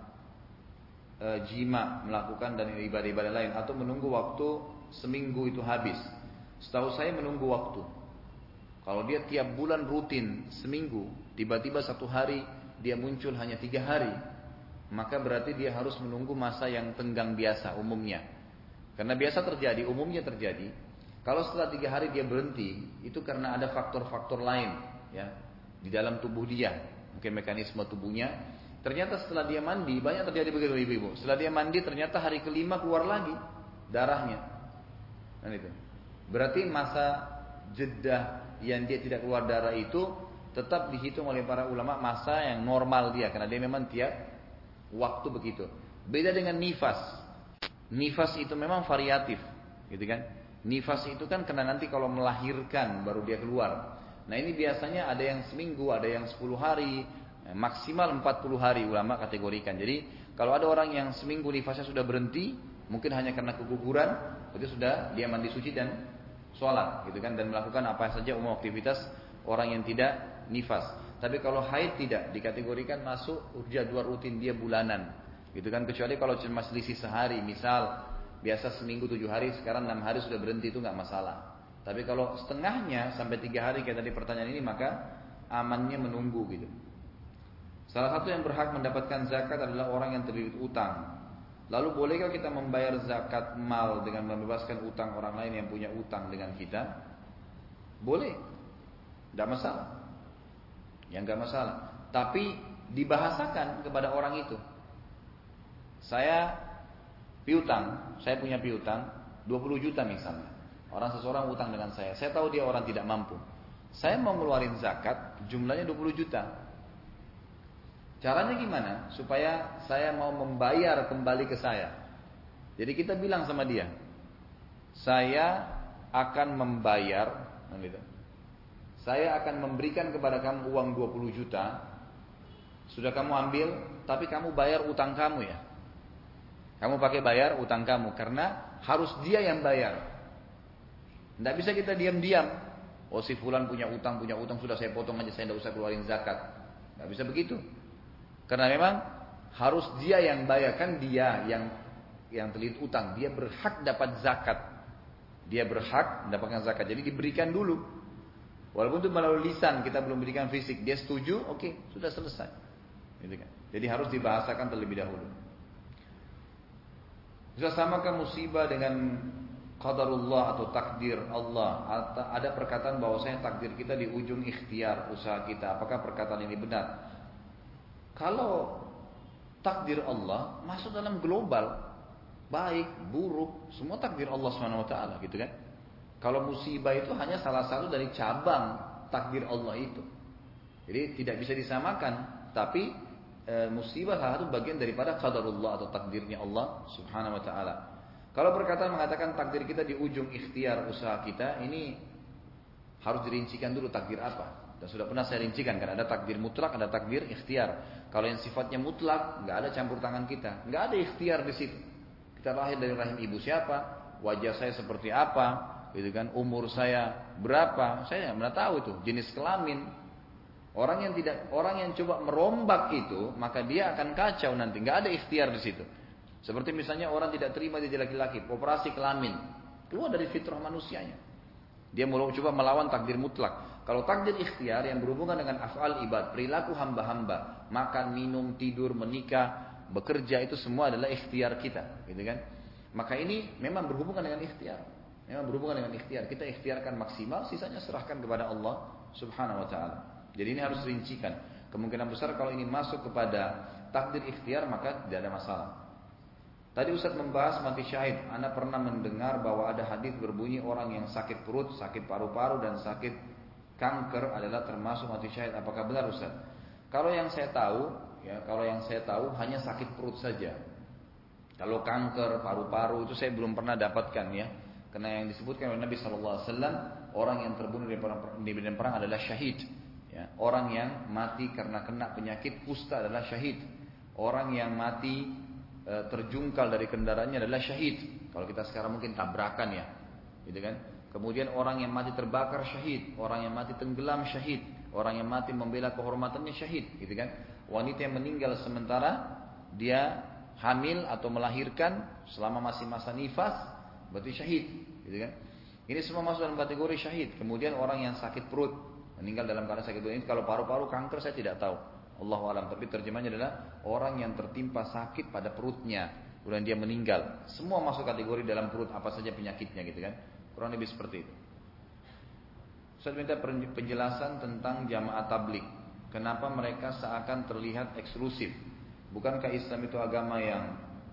Jima melakukan dan ibadah-ibadah lain atau menunggu waktu seminggu itu habis? Setahu saya menunggu waktu. Kalau dia tiap bulan rutin seminggu, tiba-tiba satu hari dia muncul hanya tiga hari, maka berarti dia harus menunggu masa yang tenggang biasa umumnya. Karena biasa terjadi, umumnya terjadi. Kalau setelah tiga hari dia berhenti, itu karena ada faktor-faktor lain ya di dalam tubuh dia, mungkin mekanisme tubuhnya. Ternyata setelah dia mandi, banyak terjadi begitu ibu-ibu. Setelah dia mandi ternyata hari kelima keluar lagi darahnya. Nah, itu. Berarti masa jeda yang dia tidak keluar darah itu tetap dihitung oleh para ulama masa yang normal dia, karena dia memang tiap waktu begitu. Beda dengan nifas. Nifas itu memang variatif, gitu kan? Nifas itu kan karena nanti kalau melahirkan baru dia keluar. Nah ini biasanya ada yang seminggu, ada yang sepuluh hari. Maksimal empat puluh hari ulama kategorikan. Jadi kalau ada orang yang seminggu nifasnya sudah berhenti, mungkin hanya karena keguguran, itu sudah dia mandi suci dan sholat, gitu kan, dan melakukan apa saja umum aktivitas orang yang tidak nifas. Tapi kalau haid tidak dikategorikan masuk jadwal rutin dia bulanan, gitu kan, kecuali kalau cuma selisih sehari, misal biasa seminggu tujuh hari, sekarang enam hari sudah berhenti, itu nggak masalah. Tapi kalau setengahnya sampai tiga hari kayak tadi pertanyaan ini, maka amannya menunggu gitu. Salah satu yang berhak mendapatkan zakat adalah orang yang terlilit utang. Lalu bolehkah kita membayar zakat mal dengan membebaskan utang orang lain yang punya utang dengan kita? Boleh, tidak masalah. Yang nggak masalah. Tapi dibahasakan kepada orang itu. Saya piutang, saya punya piutang dua puluh juta misalnya. Orang seseorang utang dengan saya. Saya tahu dia orang tidak mampu. Saya mau ngeluarin zakat, jumlahnya dua puluh juta. Caranya gimana? Supaya saya mau membayar kembali ke saya. Jadi kita bilang sama dia, saya akan membayar, gitu. Saya akan memberikan kepada kamu uang dua puluh juta. Sudah kamu ambil, tapi kamu bayar utang kamu ya. Kamu pakai bayar utang kamu, karena harus dia yang bayar. Tidak bisa kita diam-diam. Oh si fulan punya utang, punya utang, sudah saya potong aja, saya tidak usah keluarin zakat. Tidak bisa begitu. Karena memang harus dia yang bayar, kan dia yang yang terlilit utang, dia berhak dapat zakat. Dia berhak mendapatkan zakat. Jadi diberikan dulu. Walaupun itu melalui lisan, kita belum berikan fisik. Dia setuju, oke, okay, sudah selesai. Gitu kan? Jadi harus dibahasakan terlebih dahulu. Bisa samakan musibah dengan qadarullah atau takdir Allah? Ada perkataan bahwasanya takdir kita di ujung ikhtiar usaha kita. Apakah perkataan ini benar? Kalau takdir Allah masuk dalam global, baik, buruk, semua takdir Allah subhanahu wa taala, gitu kan? Kalau musibah itu hanya salah satu dari cabang takdir Allah itu. Jadi tidak bisa disamakan, tapi e, musibah salah satu bagian daripada qadarullah atau takdirnya Allah subhanahu wa ta'ala. Kalau perkataan mengatakan takdir kita di ujung ikhtiar usaha kita, ini harus dirincikan dulu takdir apa. Dan sudah pernah saya rincikan kan, ada takdir mutlak, ada takdir ikhtiar. Kalau yang sifatnya mutlak, nggak ada campur tangan kita, nggak ada ikhtiar di situ. Kita lahir dari rahim ibu siapa, wajah saya seperti apa, gitu kan, umur saya berapa, saya nggak pernah tahu itu, jenis kelamin. Orang yang tidak, orang yang coba merombak itu, maka dia akan kacau nanti, nggak ada ikhtiar di situ. Seperti misalnya orang tidak terima dia laki-laki, operasi kelamin, keluar dari fitrah manusianya. Dia mau coba melawan takdir mutlak. Kalau takdir ikhtiar yang berhubungan dengan af'al ibad, perilaku hamba-hamba, makan, minum, tidur, menikah, bekerja, itu semua adalah ikhtiar kita, gitu kan? Maka ini memang berhubungan dengan ikhtiar. Memang berhubungan dengan ikhtiar. Kita ikhtiarkan maksimal, sisanya serahkan kepada Allah Subhanahu wa taala. Jadi ini harus rincikan. Kemungkinan besar kalau ini masuk kepada takdir ikhtiar, maka tidak ada masalah. Tadi Ustaz membahas mati syahid. Ana pernah mendengar bahwa ada hadis berbunyi orang yang sakit perut, sakit paru-paru dan sakit kanker adalah termasuk mati syahid. Apakah benar Ustaz? Kalau yang saya tahu, ya, kalau yang saya tahu hanya sakit perut saja. Kalau kanker paru-paru itu saya belum pernah dapatkan ya. Karena yang disebutkan oleh Nabi Shallallahu Alaihi Wasallam, orang yang terbunuh di perang, di medan perang adalah syahid. Ya, orang yang mati karena kena penyakit kusta adalah syahid. Orang yang mati e, terjungkal dari kendaraannya adalah syahid. Kalau kita sekarang mungkin tabrakan ya, gitu kan? Kemudian orang yang mati terbakar syahid, orang yang mati tenggelam syahid, orang yang mati membela kehormatannya syahid, gitu kan? Wanita yang meninggal sementara dia hamil atau melahirkan selama masih masa nifas, berarti syahid, gitu kan? Ini semua masuk dalam kategori syahid. Kemudian orang yang sakit perut, meninggal dalam keadaan sakit perut. Ini kalau paru-paru kanker saya tidak tahu, Allahu a'lam. Tapi terjemahnya adalah orang yang tertimpa sakit pada perutnya, kemudian dia meninggal. Semua masuk kategori dalam perut, apa saja penyakitnya, gitu kan? Kurang lebih seperti itu. Saya minta penjelasan tentang jamaah tablik. Kenapa mereka seakan terlihat eksklusif? Bukankah Islam itu agama yang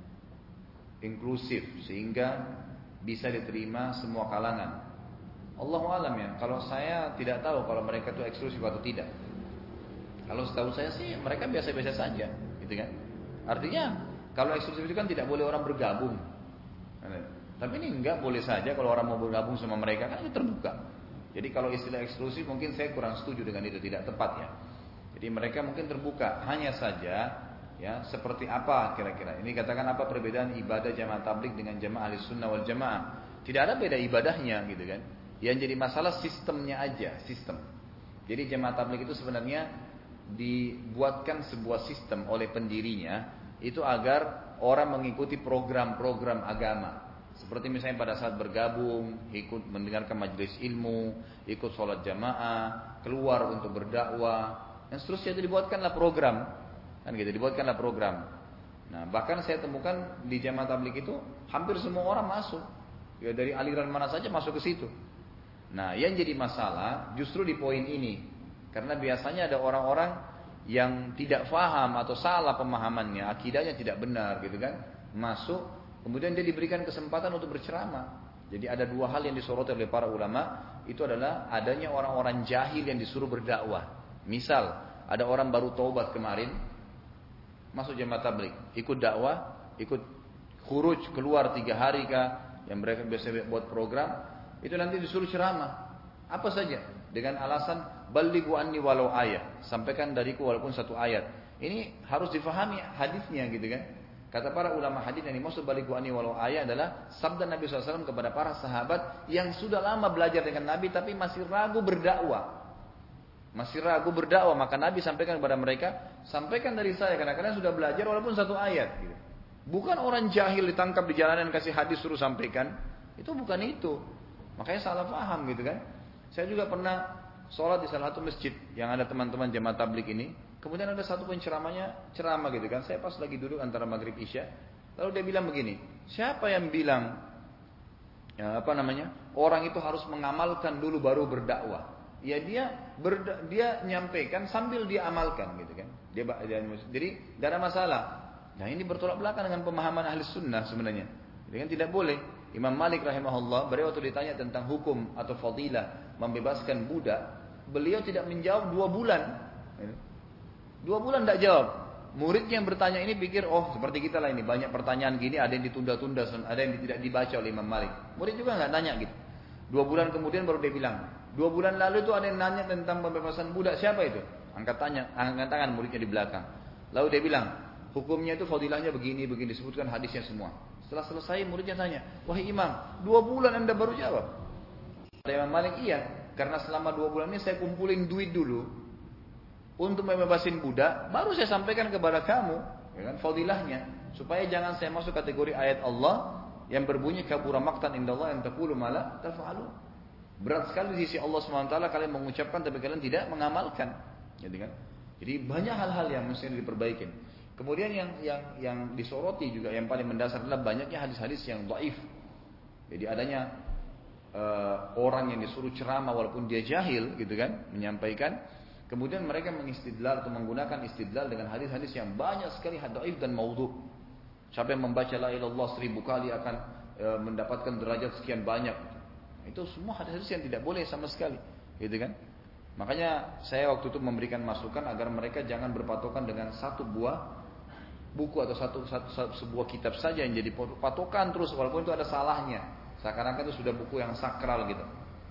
inklusif sehingga bisa diterima semua kalangan? Allahu a'lam ya. Kalau saya tidak tahu kalau mereka itu eksklusif atau tidak. Kalau setahu saya sih mereka biasa-biasa saja, gitu kan? Artinya kalau eksklusif itu kan tidak boleh orang bergabung. Tapi ini enggak, boleh saja kalau orang mau bergabung sama mereka, kan itu terbuka. Jadi kalau istilah eksklusif mungkin saya kurang setuju dengan itu, tidak tepat ya. Jadi mereka mungkin terbuka, hanya saja ya seperti apa kira-kira. Ini katakan apa perbedaan ibadah jamaah tablik dengan jamaah ahli sunnah wal jamaah? Tidak ada beda ibadahnya, gitu kan? Yang jadi masalah sistemnya aja, sistem. Jadi jamaah tablik itu sebenarnya dibuatkan sebuah sistem oleh pendirinya itu agar orang mengikuti program-program agama. Seperti misalnya pada saat bergabung, ikut mendengarkan majelis ilmu, ikut sholat jamaah, keluar untuk berdakwah, dan seterusnya. Itu dibuatkanlah program, kan gitu, dibuatkanlah program. Nah, bahkan saya temukan di jamaah tablik itu hampir semua orang masuk, ya dari aliran mana saja masuk ke situ. Nah, yang jadi masalah justru di poin ini, karena biasanya ada orang-orang yang tidak faham atau salah pemahamannya, akidahnya tidak benar, gitu kan, masuk. Kemudian dia diberikan kesempatan untuk berceramah. Jadi ada dua hal yang disoroti oleh para ulama. Itu adalah adanya orang-orang jahil yang disuruh berdakwah. Misal, ada orang baru taubat kemarin. masuk jamaah tabligh, ikut dakwah, ikut khuruj keluar tiga hari kah, yang mereka biasa buat program, itu nanti disuruh ceramah, apa saja dengan alasan balighu anni walau ayat, sampaikan dariku walaupun satu ayat. Ini harus difahami hadisnya gitu kan. Kata para ulama hadis yang dimaksud balighu anni walau ayat adalah sabda Nabi shallallahu alaihi wasallam kepada para sahabat yang sudah lama belajar dengan Nabi tapi masih ragu berdakwah. Masih ragu berdakwah, maka Nabi sampaikan kepada mereka, sampaikan dari saya karena kalian sudah belajar walaupun satu ayat. Gitu. Bukan orang jahil ditangkap di jalanan kasih hadis suruh sampaikan, itu bukan itu. Makanya salah paham gitu kan. Saya juga pernah sholat di salah satu masjid yang ada teman-teman jamaah tabligh ini. Kemudian ada satu penceramanya ceramah gitu kan. Saya pas lagi duduk antara maghrib isya, lalu dia bilang begini, siapa yang bilang ya, apa namanya orang itu harus mengamalkan dulu baru berdakwah? Ya dia berda, dia nyampaikan sambil dia amalkan gitu kan. Dia, dia jadi tidak ada masalah. Nah ini bertolak belakang dengan pemahaman ahli sunnah sebenarnya. Jadi kan tidak boleh. Imam Malik rahimahullah beliau waktu ditanya tentang hukum atau fadilah membebaskan budak, beliau tidak menjawab dua bulan. Dua bulan tidak jawab. Muridnya yang bertanya ini pikir, oh seperti kita lah ini banyak pertanyaan gini, ada yang ditunda-tunda, ada yang tidak dibaca oleh Imam Malik. Murid juga nggak tanya gitu. Dua bulan kemudian baru dia bilang, dua bulan lalu itu ada yang nanya tentang pembebasan budak, siapa itu? Angkat tanya, angkat tangan muridnya di belakang. Lalu dia bilang, hukumnya itu fadilahnya begini, begini disebutkan hadisnya semua. Setelah selesai muridnya tanya, wahai imam, dua bulan anda baru jawab? Kata Imam Malik, iya, karena selama dua bulan ini saya kumpulin duit dulu untuk membebasin budak, baru saya sampaikan kepada kamu, ya kan, fadilahnya, supaya jangan saya masuk kategori ayat Allah yang berbunyi kabura maqtan indallah an taqulu ma la taf'alun. Berat sekali di sisi Allah subhanahu wa taala kalian mengucapkan tapi kalian tidak mengamalkan, gitu kan? Jadi banyak hal-hal yang mesti diperbaikin. Kemudian yang yang yang disoroti juga yang paling mendasar adalah banyaknya hadis-hadis yang dhaif. Jadi adanya uh, orang yang disuruh ceramah walaupun dia jahil, gitu kan, menyampaikan. Kemudian mereka mengistidlal atau menggunakan istidlal dengan hadis-hadis yang banyak sekali dhaif dan maudhu. Siapa yang membaca la ilaha illallah seribu kali akan e, mendapatkan derajat sekian banyak. Itu semua hadis-hadis yang tidak boleh sama sekali, gitu kan? Makanya saya waktu itu memberikan masukan agar mereka jangan berpatokan dengan satu buah buku atau satu, satu, satu sebuah kitab saja yang jadi patokan terus walaupun itu ada salahnya. Seakan-akan itu sudah buku yang sakral gitu.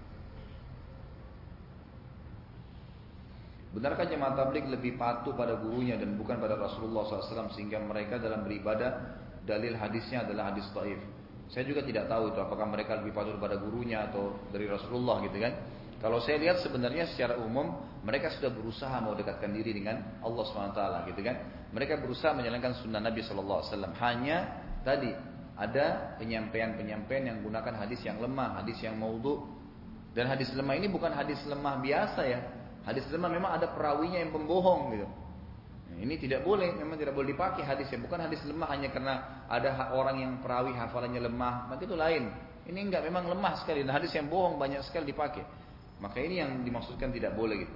Benarkah jemaah tabligh lebih patuh pada gurunya dan bukan pada Rasulullah shallallahu alaihi wasallam sehingga mereka dalam beribadah dalil hadisnya adalah hadis dhaif? Saya juga tidak tahu itu apakah mereka lebih patuh pada gurunya atau dari Rasulullah gitu kan. Kalau saya lihat sebenarnya secara umum mereka sudah berusaha mau dekatkan diri dengan Allah subhanahu wa taala gitu kan. Mereka berusaha menjalankan sunnah Nabi shallallahu alaihi wasallam. Hanya tadi ada penyampaian-penyampaian yang menggunakan hadis yang lemah, hadis yang maudhu. Dan hadis lemah ini bukan hadis lemah biasa ya. Hadis lemah memang ada perawinya yang pembohong gitu. Nah, ini tidak boleh, memang tidak boleh dipakai hadisnya. Bukan hadis lemah hanya karena ada orang yang perawi hafalannya lemah, maka itu lain. Ini enggak, memang lemah sekali. Dan hadis yang bohong banyak sekali dipakai. Maka ini yang dimaksudkan tidak boleh gitu.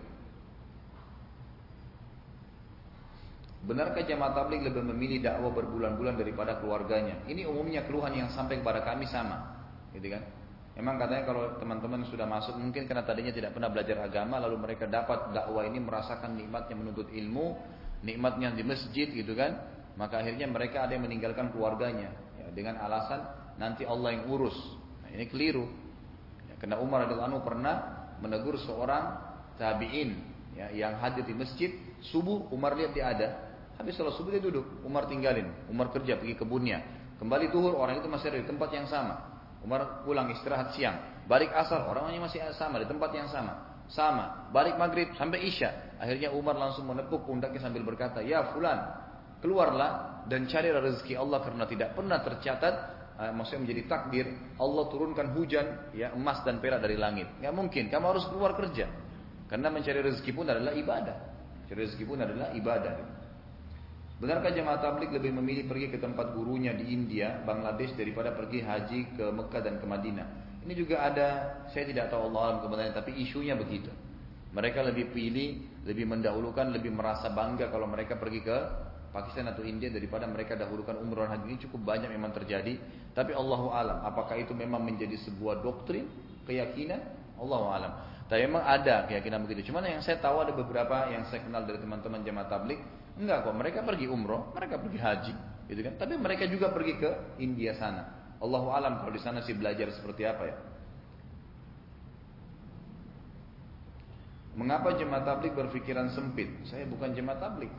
Benarkah jamaah tabligh lebih memilih dakwah berbulan-bulan daripada keluarganya? Ini umumnya keluhan yang sampai kepada kami sama, gitu kan? Memang katanya kalau teman-teman sudah masuk mungkin karena tadinya tidak pernah belajar agama lalu mereka dapat dakwah ini merasakan nikmatnya menuntut ilmu, nikmatnya di masjid gitu kan, maka akhirnya mereka ada yang meninggalkan keluarganya ya, dengan alasan nanti Allah yang urus. Nah, ini keliru. Ya, karena Umar radhiyallahu anhu pernah menegur seorang tabi'in ya, yang hadir di masjid subuh, Umar lihat dia ada, habis salat subuh dia duduk, Umar tinggalin, Umar kerja pergi kebunnya, kembali zuhur orang itu masih ada di tempat yang sama. Umar pulang istirahat siang, balik asar orangnya masih sama di tempat yang sama, sama, balik maghrib sampai isya. Akhirnya Umar langsung menepuk pundaknya sambil berkata, ya fulan, keluarlah dan carilah rezeki Allah karena tidak pernah tercatat, uh, maksudnya menjadi takdir Allah turunkan hujan ya emas dan perak dari langit. Nggak mungkin, kamu harus keluar kerja karena mencari rezeki pun adalah ibadah. Mencari rezeki pun adalah ibadah. Benarkah jemaah tabligh lebih memilih pergi ke tempat gurunya di India, Bangladesh daripada pergi haji ke Mekah dan ke Madinah? Ini juga ada, saya tidak tahu Allah alam kebenarannya, tapi isunya begitu. Mereka lebih pilih, lebih mendahulukan, lebih merasa bangga kalau mereka pergi ke Pakistan atau India daripada mereka dahulukan umrah dan haji. Ini cukup banyak memang terjadi. Tapi Allahu alam, apakah itu memang menjadi sebuah doktrin, keyakinan? Allahu alam. Tapi memang ada keyakinan begitu. Cuman yang saya tahu ada beberapa yang saya kenal dari teman-teman jemaah tabligh, Enggak kok, mereka pergi umroh, mereka pergi haji, gitu kan? Tapi mereka juga pergi ke India sana. Allahu alam kalau di sana sih belajar seperti apa ya. Mengapa jemaah tabligh berpikiran sempit? Saya bukan jemaah tabligh.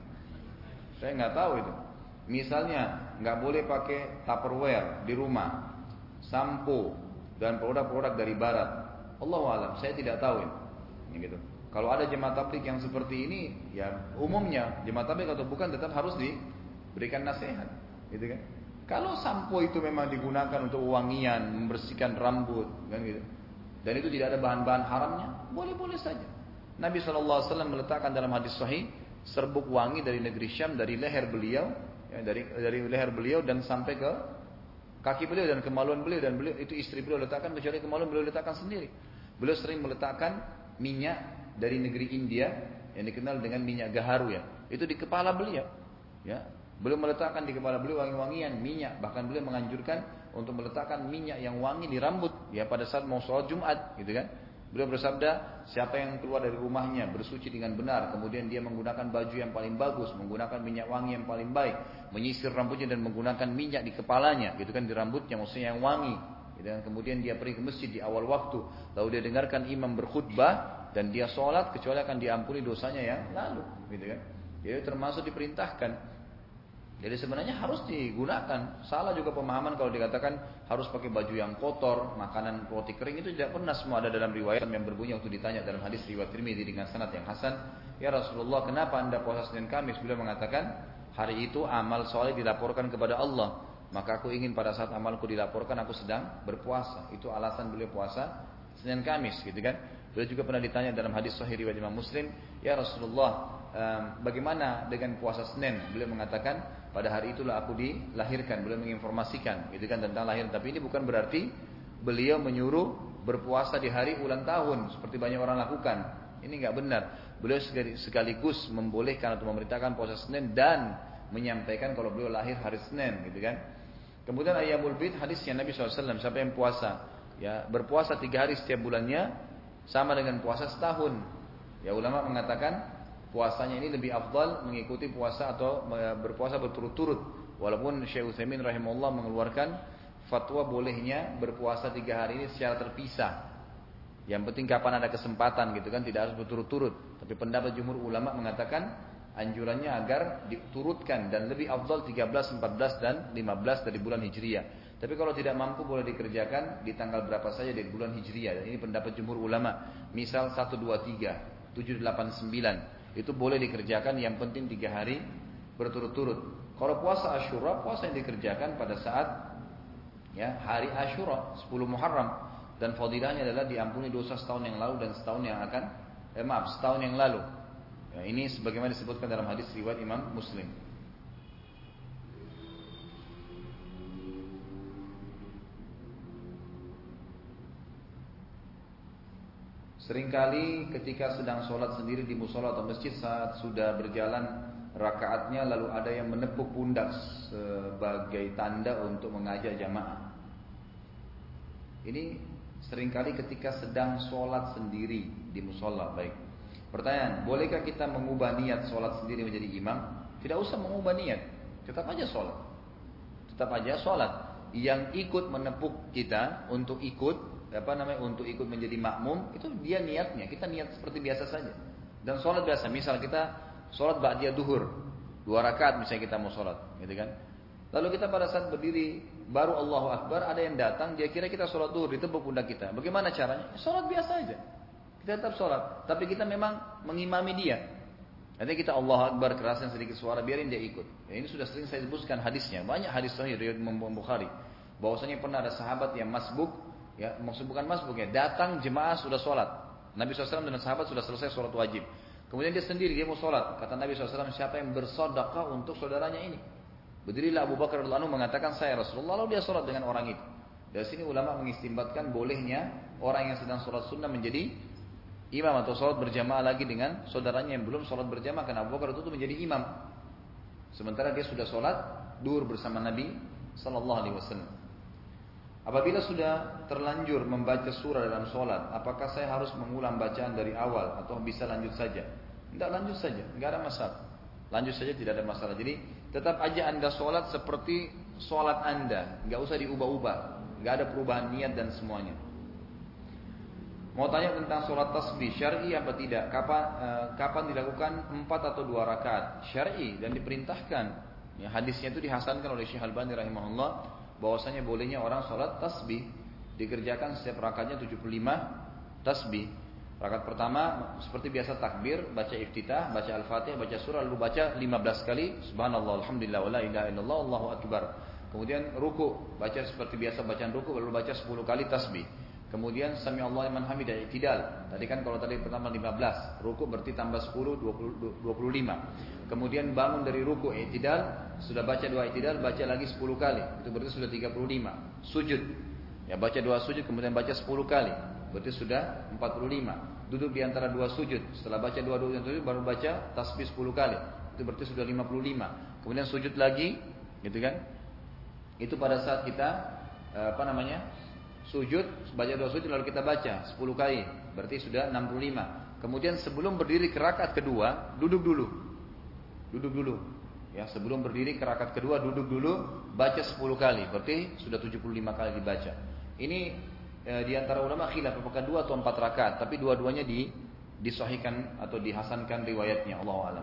Saya nggak tahu itu. Misalnya nggak boleh pakai Tupperware di rumah, sampo dan produk-produk dari barat. Allahu alam, saya tidak tahu ini. Gitu. Kalau ada jemaah tabligh yang seperti ini, ya umumnya jemaah tabligh atau bukan tetap harus diberikan nasihat, gitu kan? Kalau sampo itu memang digunakan untuk wangian, membersihkan rambut, kan gitu. Dan itu tidak ada bahan-bahan haramnya, boleh-boleh saja. Nabi shallallahu alaihi wasallam meletakkan dalam hadis sahih serbuk wangi dari negeri Syam dari leher beliau, ya, dari dari leher beliau dan sampai ke kaki beliau dan kemaluan beliau, dan beliau itu istri beliau letakkan, kecuali kemaluan beliau letakkan sendiri. Beliau sering meletakkan minyak dari negeri India yang dikenal dengan minyak gaharu, ya, itu di kepala beliau, ya. Beliau meletakkan di kepala beliau wangi-wangian minyak, bahkan beliau menganjurkan untuk meletakkan minyak yang wangi di rambut, ya, pada saat mau sholat Jumat, gitu kan. Beliau bersabda, siapa yang keluar dari rumahnya bersuci dengan benar, kemudian dia menggunakan baju yang paling bagus, menggunakan minyak wangi yang paling baik, menyisir rambutnya dan menggunakan minyak di kepalanya, gitu kan, di rambutnya, maksudnya yang wangi, gitu kan. Kemudian dia pergi ke masjid di awal waktu, lalu dia dengarkan imam berkhutbah dan dia sholat, kecuali akan diampuni dosanya yang lalu, gitu kan. Jadi termasuk diperintahkan. Jadi sebenarnya harus digunakan. Salah juga pemahaman kalau dikatakan harus pakai baju yang kotor, makanan roti kering, itu tidak pernah semua ada dalam riwayat yang berbunyi waktu ditanya dalam hadis riwayat Tirmidzi dengan sanad yang hasan. Ya Rasulullah, kenapa anda puasa Senin Kamis? Beliau mengatakan, hari itu amal soleh dilaporkan kepada Allah. Maka aku ingin pada saat amalku dilaporkan aku sedang berpuasa. Itu alasan beliau puasa Senin Kamis, gitu kan. Beliau juga pernah ditanya dalam hadis sahih riwayat Imam Muslim, ya Rasulullah, bagaimana dengan puasa Senin? Beliau mengatakan, pada hari itulah aku dilahirkan. Beliau menginformasikan, gitu kan, tentang lahir. Tapi ini bukan berarti beliau menyuruh berpuasa di hari ulang tahun seperti banyak orang lakukan. Ini nggak benar. Beliau sekaligus membolehkan atau memerintahkan puasa Senin dan menyampaikan kalau beliau lahir hari Senin, gitu kan. Kemudian Ayyamul Bid, hadisnya Nabi shallallahu alaihi wasallam, siapa yang puasa, ya, berpuasa tiga hari setiap bulannya sama dengan puasa setahun. Ya, ulama mengatakan puasanya ini lebih afdal mengikuti puasa atau berpuasa berturut-turut. Walaupun Syekh Utsaimin rahimahullah mengeluarkan fatwa bolehnya berpuasa tiga hari ini secara terpisah. Yang penting kapan ada kesempatan, gitu kan, tidak harus berturut-turut. Tapi pendapat jumhur ulama mengatakan anjurannya agar diturutkan dan lebih afdal tiga belas, empat belas dan lima belas dari bulan Hijriah. Tapi kalau tidak mampu boleh dikerjakan di tanggal berapa saja dari bulan Hijriah. Dan ini pendapat jumhur ulama. Misal satu, dua, tiga, tujuh, delapan, sembilan. Itu boleh dikerjakan, yang penting tiga hari berturut-turut. Kalau puasa Asyura, puasa yang dikerjakan pada saat, ya, hari Asyura, sepuluh Muharram, dan fadilahnya adalah diampuni dosa setahun yang lalu dan setahun yang akan, eh maaf, setahun yang lalu. Ya, ini sebagaimana disebutkan dalam hadis riwayat Imam Muslim. Seringkali ketika sedang sholat sendiri di musola atau masjid, saat sudah berjalan rakaatnya lalu ada yang menepuk pundak sebagai tanda untuk mengajak jamaah. Ini seringkali ketika sedang sholat sendiri di musola. Baik. Pertanyaan, bolehkah kita mengubah niat sholat sendiri menjadi imam? Tidak usah mengubah niat, tetap aja sholat. Tetap aja sholat. Yang ikut menepuk kita untuk ikut apa namanya untuk ikut menjadi makmum, itu dia niatnya, kita niat seperti biasa saja. Dan sholat biasa, misal kita sholat ba'diyah duhur dua rakaat misalnya kita mau sholat, gitu kan. Lalu kita pada saat berdiri baru Allahu Akbar, ada yang datang, dia kira kita sholat duhur, ditepuk pundak kita. Bagaimana caranya? Sholat biasa aja, kita tetap sholat, tapi kita memang mengimami dia. Nanti kita Allahu Akbar kerasin sedikit suara, biarin dia ikut. Ya, ini sudah sering saya sebutkan hadisnya, banyak hadis sahih riwayat Imam Bukhari. Bahwasanya pernah ada sahabat yang masbuk, ya, maksud bukan masbuk ya, datang jemaah sudah sholat. Nabi shallallahu alaihi wasallam dan sahabat sudah selesai sholat wajib. Kemudian dia sendiri, dia mau sholat. Kata Nabi shallallahu alaihi wasallam, siapa yang bersedekah untuk saudaranya ini? Berdirilah Abu Bakar radhiyallahu anhu mengatakan, saya Rasulullah. Lalu dia sholat dengan orang itu. Dari sini ulama mengistimbatkan bolehnya orang yang sedang sholat sunnah menjadi imam atau sholat berjamaah lagi dengan saudaranya yang belum sholat berjamaah. Karena Abu Bakar itu menjadi imam, sementara dia sudah sholat duhur bersama Nabi shallallahu alaihi wasallam. Apabila sudah terlanjur membaca surah dalam sholat, apakah saya harus mengulang bacaan dari awal atau bisa lanjut saja? Tidak, lanjut saja, nggak ada masalah. lanjut saja tidak ada masalah. Jadi tetap aja anda sholat seperti sholat anda, nggak usah diubah-ubah, nggak ada perubahan niat dan semuanya. Mau tanya tentang sholat tasbih syar'i apa tidak? Kapan eh, kapan dilakukan empat atau dua rakaat? Syar'i dan diperintahkan. Ya, hadisnya itu dihasankan oleh Syekh Albani rahimahullah bahwasanya bolehnya orang sholat tasbih dikerjakan setiap rakaatnya tujuh puluh lima tasbih. Rakaat pertama seperti biasa takbir, baca iftitah, baca al-fatihah, baca surah, lalu baca lima belas kali subhanallah alhamdulillah wala ilaha illallah allahu akbar. Kemudian ruku, baca seperti biasa bacaan ruku, lalu baca sepuluh kali tasbih. Kemudian sami Allahu liman hamidah, i'tidal. Tadi kan kalau tadi pertama lima belas, ruku berarti tambah sepuluh, dua puluh, dua puluh lima. Kemudian bangun dari ruku, i'tidal, sudah baca dua i'tidal, baca lagi sepuluh kali. Itu berarti sudah tiga puluh lima. Sujud. Ya, baca dua sujud kemudian baca sepuluh kali. Berarti sudah empat puluh lima. Duduk di antara dua sujud. Setelah baca dua sujud baru baca tasbih sepuluh kali. Itu berarti sudah lima puluh lima. Kemudian sujud lagi, gitu kan? Itu pada saat kita apa namanya? Sujud, baca dua sujud lalu kita baca sepuluh kali, berarti sudah enam puluh lima. Kemudian sebelum berdiri ke rakaat kedua, duduk dulu. Duduk dulu. Ya, sebelum berdiri ke rakaat kedua duduk dulu, baca sepuluh kali, berarti sudah tujuh puluh lima kali dibaca. Ini e, di antara ulama khilaf apakah dua atau empat rakaat, tapi dua-duanya di disahihkan atau dihasankan riwayatnya, Allahu a'lam.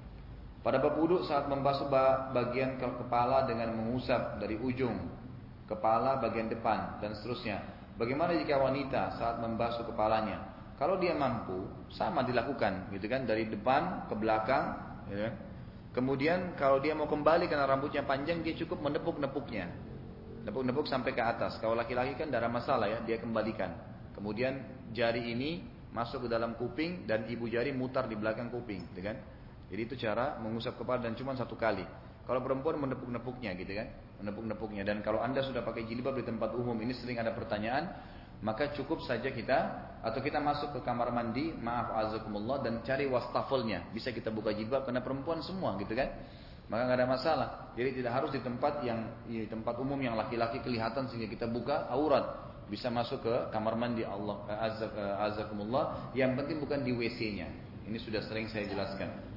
Pada bab wudu saat membasuh bagian kepala dengan mengusap dari ujung kepala bagian depan dan seterusnya. Bagaimana jika wanita saat membasuh kepalanya? Kalau dia mampu, sama dilakukan, gitu kan, dari depan ke belakang, gitu kan. Kemudian kalau dia mau kembali karena rambutnya panjang, dia cukup menepuk-nepuknya, nepuk-nepuk sampai ke atas. Kalau laki-laki kan tidak ada masalah ya, dia kembalikan. Kemudian jari ini masuk ke dalam kuping dan ibu jari mutar di belakang kuping, gitu kan. Jadi itu cara mengusap kepala dan cuma satu kali. Kalau perempuan menepuk-nepuknya, gitu kan, menepuk-nepuknya. Dan kalau anda sudah pakai jilbab di tempat umum, ini sering ada pertanyaan, maka cukup saja kita atau kita masuk ke kamar mandi, maaf azakumullah, dan cari wastafelnya. Bisa kita buka jilbab karena perempuan semua, gitu kan, maka nggak ada masalah. Jadi tidak harus di tempat yang di tempat umum yang laki-laki kelihatan sehingga kita buka aurat. Bisa masuk ke kamar mandi Allah azak, azakumullah. Yang penting bukan di W C-nya. Ini sudah sering saya jelaskan.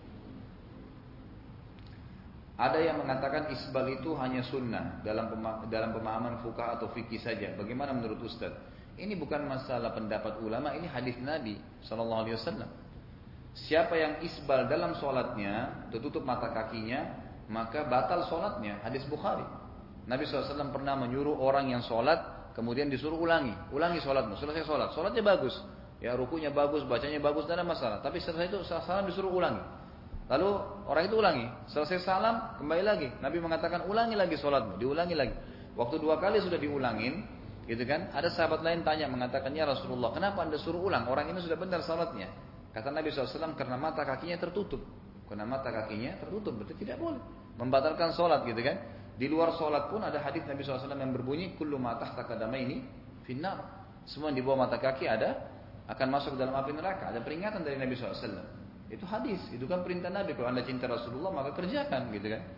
Ada yang mengatakan isbal itu hanya sunnah dalam pema dalam pemahaman fuqaha atau fikih saja. Bagaimana menurut Ustaz? Ini bukan masalah pendapat ulama, ini hadis Nabi Shallallahu Alaihi Wasallam. Siapa yang isbal dalam sholatnya, tertutup mata kakinya, maka batal sholatnya. Hadis Bukhari. Nabi Shallallahu Alaihi Wasallam pernah menyuruh orang yang sholat, kemudian disuruh ulangi, ulangi sholatmu. Selesai sholat, sholatnya bagus, ya rukunya bagus, bacanya bagus, tidak ada masalah. Tapi setelah itu salam disuruh ulangi. Lalu orang itu ulangi, selesai salam kembali lagi. Nabi mengatakan ulangi lagi sholatmu, diulangi lagi. Waktu dua kali sudah diulangin, gitu kan? Ada sahabat lain tanya mengatakan, ya Rasulullah, kenapa anda suruh ulang? Orang ini sudah benar sholatnya. Kata Nabi shallallahu alaihi wasallam karena mata kakinya tertutup, karena mata kakinya tertutup berarti tidak boleh membatalkan sholat, gitu kan? Di luar sholat pun ada hadis Nabi shallallahu alaihi wasallam yang berbunyi, kullu ma tahta qadamaini finnar. Semua yang di bawah mata kaki ada akan masuk dalam api neraka. Ada peringatan dari Nabi shallallahu alaihi wasallam. Itu hadis, itu kan perintah Nabi. Kalau anda cinta Rasulullah maka kerjakan, gitu kan.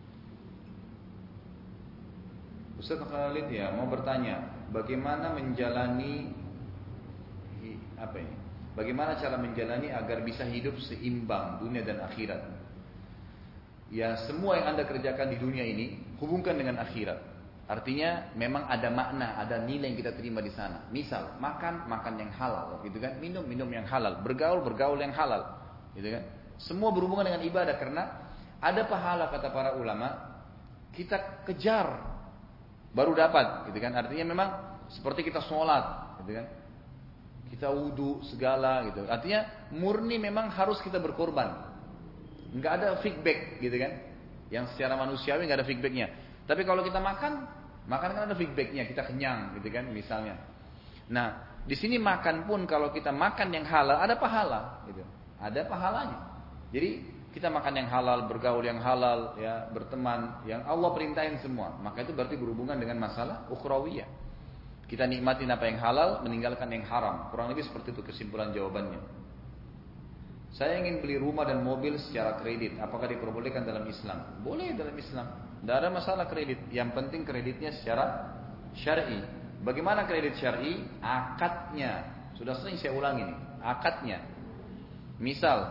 Ustaz Khalid ya mau bertanya, bagaimana menjalani apa ini? Bagaimana cara menjalani agar bisa hidup seimbang dunia dan akhirat? Ya, semua yang anda kerjakan di dunia ini hubungkan dengan akhirat. Artinya memang ada makna, ada nilai yang kita terima di sana. Misal makan makan yang halal, gitu kan. Minum minum yang halal, bergaul bergaul yang halal. Gitu kan? Semua berhubungan dengan ibadah karena ada pahala kata para ulama kita kejar baru dapat, gitu kan? Artinya memang seperti kita sholat, gitu kan? Kita wudu segala, gitu. Artinya murni memang harus kita berkorban, nggak ada feedback, gitu kan? Yang secara manusiawi nggak ada feedbacknya. Tapi kalau kita makan, makan kan ada feedbacknya, kita kenyang, gitu kan? Misalnya. Nah, di sini makan pun kalau kita makan yang halal ada pahala, gitu. Ada pahalanya. Jadi kita makan yang halal, bergaul yang halal, ya berteman yang Allah perintahin semua. Maka itu berarti berhubungan dengan masalah ukhrawiyah. Kita nikmatin apa yang halal, meninggalkan yang haram. Kurang lebih seperti itu kesimpulan jawabannya. Saya ingin beli rumah dan mobil secara kredit. Apakah diperbolehkan dalam Islam? Boleh dalam Islam. Tidak ada masalah kredit. Yang penting kreditnya secara syar'i. Bagaimana kredit syar'i? Akadnya. Sudah sering saya ulangi nih. Akadnya. Misal,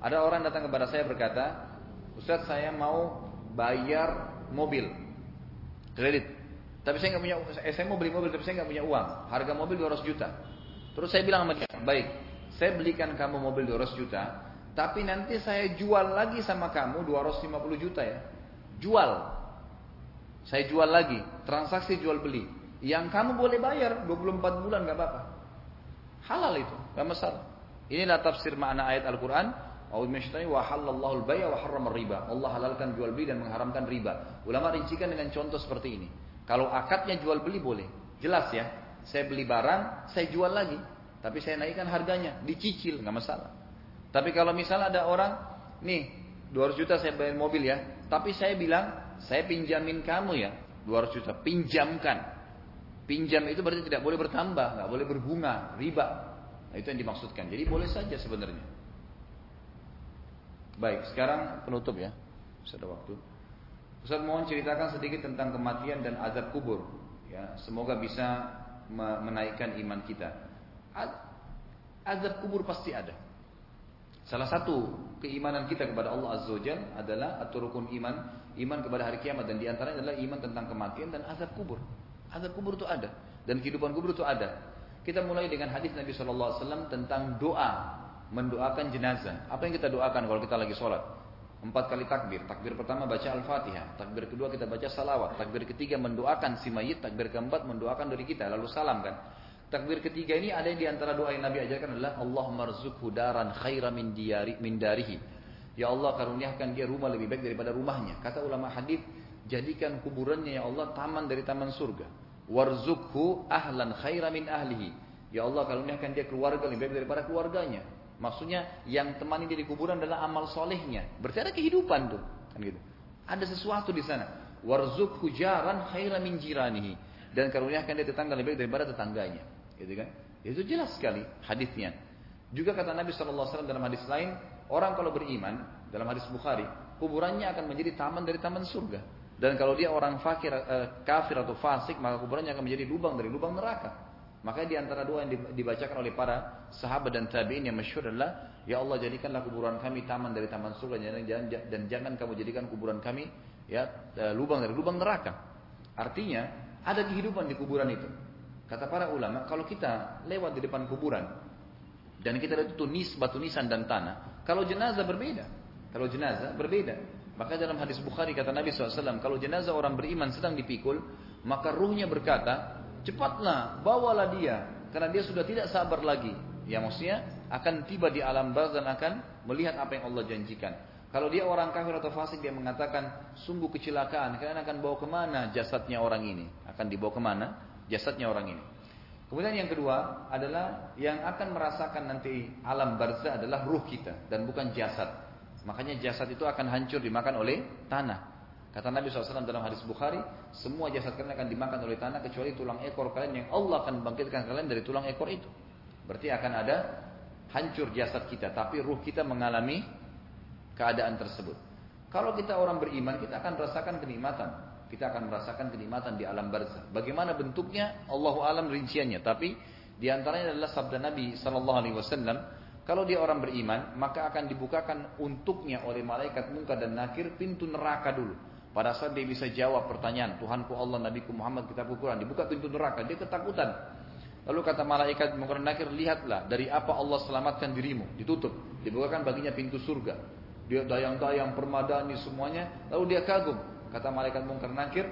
Ada orang datang kepada saya berkata, Ustaz saya mau bayar mobil kredit, tapi saya nggak punya, eh, saya mau beli mobil tapi saya nggak punya uang. Harga mobil dua ratus juta. Terus saya bilang sama dia, baik, saya belikan kamu mobil dua ratus juta, tapi nanti saya jual lagi sama kamu dua ratus lima puluh juta ya. Jual. Saya jual lagi, transaksi jual beli. Yang kamu boleh bayar dua puluh empat bulan nggak apa-apa. Halal itu, nggak masalah. Inilah tafsir makna ayat Al-Quran. Wa halallahu al-bay' wa harrama riba. Allah halalkan jual beli dan mengharamkan riba. Ulama rincikan dengan contoh seperti ini. Kalau akadnya jual beli boleh, jelas ya. Saya beli barang, saya jual lagi, tapi saya naikkan harganya, dicicil, nggak masalah. Tapi kalau misalnya ada orang, nih dua ratus juta saya bayar mobil ya, tapi saya bilang saya pinjamin kamu ya dua ratus juta, pinjamkan. Pinjam itu berarti tidak boleh bertambah, nggak boleh berbunga, riba. Nah, itu yang dimaksudkan. Jadi boleh saja sebenarnya. Baik, sekarang penutup ya. Sudah ada waktu. Ustaz mohon ceritakan sedikit tentang kematian dan azab kubur. Ya, semoga bisa menaikkan iman kita. Azab kubur pasti ada. Salah satu keimanan kita kepada Allah Azza wa Jalla adalah atau rukun iman, iman kepada hari kiamat, dan diantaranya adalah iman tentang kematian dan azab kubur. Azab kubur itu ada dan kehidupan kubur itu ada. Kita mulai dengan hadis Nabi shallallahu alaihi wasallam tentang doa mendoakan jenazah. Apa yang kita doakan kalau kita lagi sholat? Empat kali takbir. Takbir pertama baca Al-Fatihah. Takbir kedua kita baca salawat. Takbir ketiga mendoakan si mayit. Takbir keempat mendoakan dari kita. Lalu salam kan. Takbir ketiga ini ada yang diantara doa yang Nabi ajarkan adalah Allahumma rzuqhu daran khaira min diyari min darihi. Ya Allah karuniakan dia rumah lebih baik daripada rumahnya. Kata ulama hadis, jadikan kuburannya ya Allah taman dari taman surga. Warzuqhu ahlan khaira min ahlihi. Ya Allah karuniakan dia keluarga lebih baik daripada keluarganya. Maksudnya yang temani dia di kuburan adalah amal solehnya. Berarti ada kehidupan tuh, kan gitu. Ada sesuatu di sana. Warzuqhu jaran khaira min jiranihi. Dan karuniakan dia tetangga lebih baik daripada tetangganya, gitu kan? Itu jelas sekali hadisnya. Juga kata Nabi shallallahu alaihi wasallam dalam hadis lain, orang kalau beriman dalam hadis Bukhari, kuburannya akan menjadi taman dari taman surga. Dan kalau dia orang fakir, eh, kafir atau fasik, maka kuburannya akan menjadi lubang dari lubang neraka. Makanya di antara doa yang dibacakan oleh para sahabat dan tabi'in yang masyhur adalah, ya Allah jadikanlah kuburan kami taman dari taman surga dan jangan kamu jadikan kuburan kami ya lubang dari lubang neraka. Artinya ada kehidupan di kuburan itu. Kata para ulama, kalau kita lewat di depan kuburan dan kita lihat itu nis, batu nisan dan tanah, kalau jenazah berbeda. Kalau jenazah berbeda. Maka dalam hadis Bukhari kata Nabi shallallahu alaihi wasallam, kalau jenazah orang beriman sedang dipikul, maka ruhnya berkata, cepatlah bawalah dia, karena dia sudah tidak sabar lagi. Ya maksudnya akan tiba di alam barzah dan akan melihat apa yang Allah janjikan. Kalau dia orang kafir atau fasik, dia mengatakan sungguh kecelakaan, kalian akan bawa kemana jasadnya orang ini? Akan dibawa kemana jasadnya orang ini? Kemudian yang kedua adalah yang akan merasakan nanti alam barzah adalah ruh kita dan bukan jasad. Makanya jasad itu akan hancur dimakan oleh tanah. Kata Nabi shallallahu alaihi wasallam dalam hadis Bukhari, semua jasad kalian akan dimakan oleh tanah kecuali tulang ekor kalian yang Allah akan bangkitkan kalian dari tulang ekor itu. Berarti akan ada hancur jasad kita, tapi ruh kita mengalami keadaan tersebut. Kalau kita orang beriman, kita akan merasakan kenikmatan. Kita akan merasakan kenikmatan di alam barzah. Bagaimana bentuknya? Allahu alam rinciannya. Tapi diantaranya adalah sabda Nabi shallallahu alaihi wasallam, kalau dia orang beriman, maka akan dibukakan untuknya oleh malaikat Munkar dan Nakir pintu neraka dulu. Pada saat dia bisa jawab pertanyaan, Tuhanku Allah, Nabiku Muhammad, kitabku Quran, dibuka pintu neraka, dia ketakutan. Lalu kata malaikat Munkar dan Nakir, lihatlah dari apa Allah selamatkan dirimu. Ditutup, dibukakan baginya pintu surga. Dia dayang-dayang, permadani semuanya. Lalu dia kagum. Kata malaikat Munkar dan Nakir,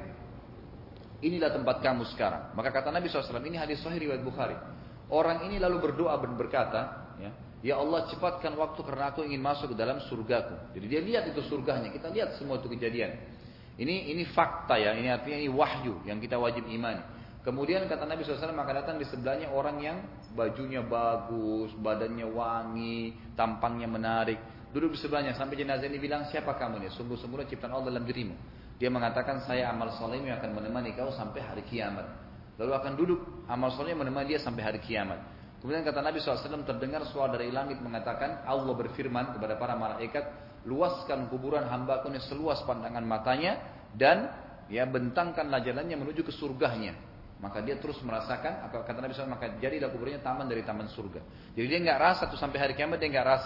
inilah tempat kamu sekarang. Maka kata Nabi shallallahu alaihi wasallam, ini hadis sahih riwayat Bukhari. Orang ini lalu berdoa dan berkata, ya, ya Allah cepatkan waktu karena aku ingin masuk ke dalam surgaku. Jadi dia lihat itu surganya. Kita lihat semua itu kejadian. Ini ini fakta ya, ini artinya ini wahyu yang kita wajib imani. Kemudian kata Nabi shallallahu alaihi wasallam, maka datang di sebelahnya orang yang bajunya bagus, badannya wangi, tampangnya menarik. Duduk di sebelahnya sampai jenazah ini bilang, siapa kamu ini? Sungguh-sungguhnya ciptaan Allah dalam dirimu. Dia mengatakan, saya amal solehmu yang akan menemani kau sampai hari kiamat. Lalu akan duduk amal soleh menemani dia sampai hari kiamat. Kemudian kata Nabi shallallahu alaihi wasallam, terdengar suara dari langit mengatakan, Allah berfirman kepada para malaikat, luaskan kuburan hambaku ini seluas pandangan matanya dan ya bentangkanlah jalannya menuju ke surganya. Maka dia terus merasakan, kata Nabi shallallahu alaihi wasallam, maka jadilah kuburannya taman dari taman surga. Jadi dia nggak rasa tuh sampai hari kiamat, dia nggak rasa.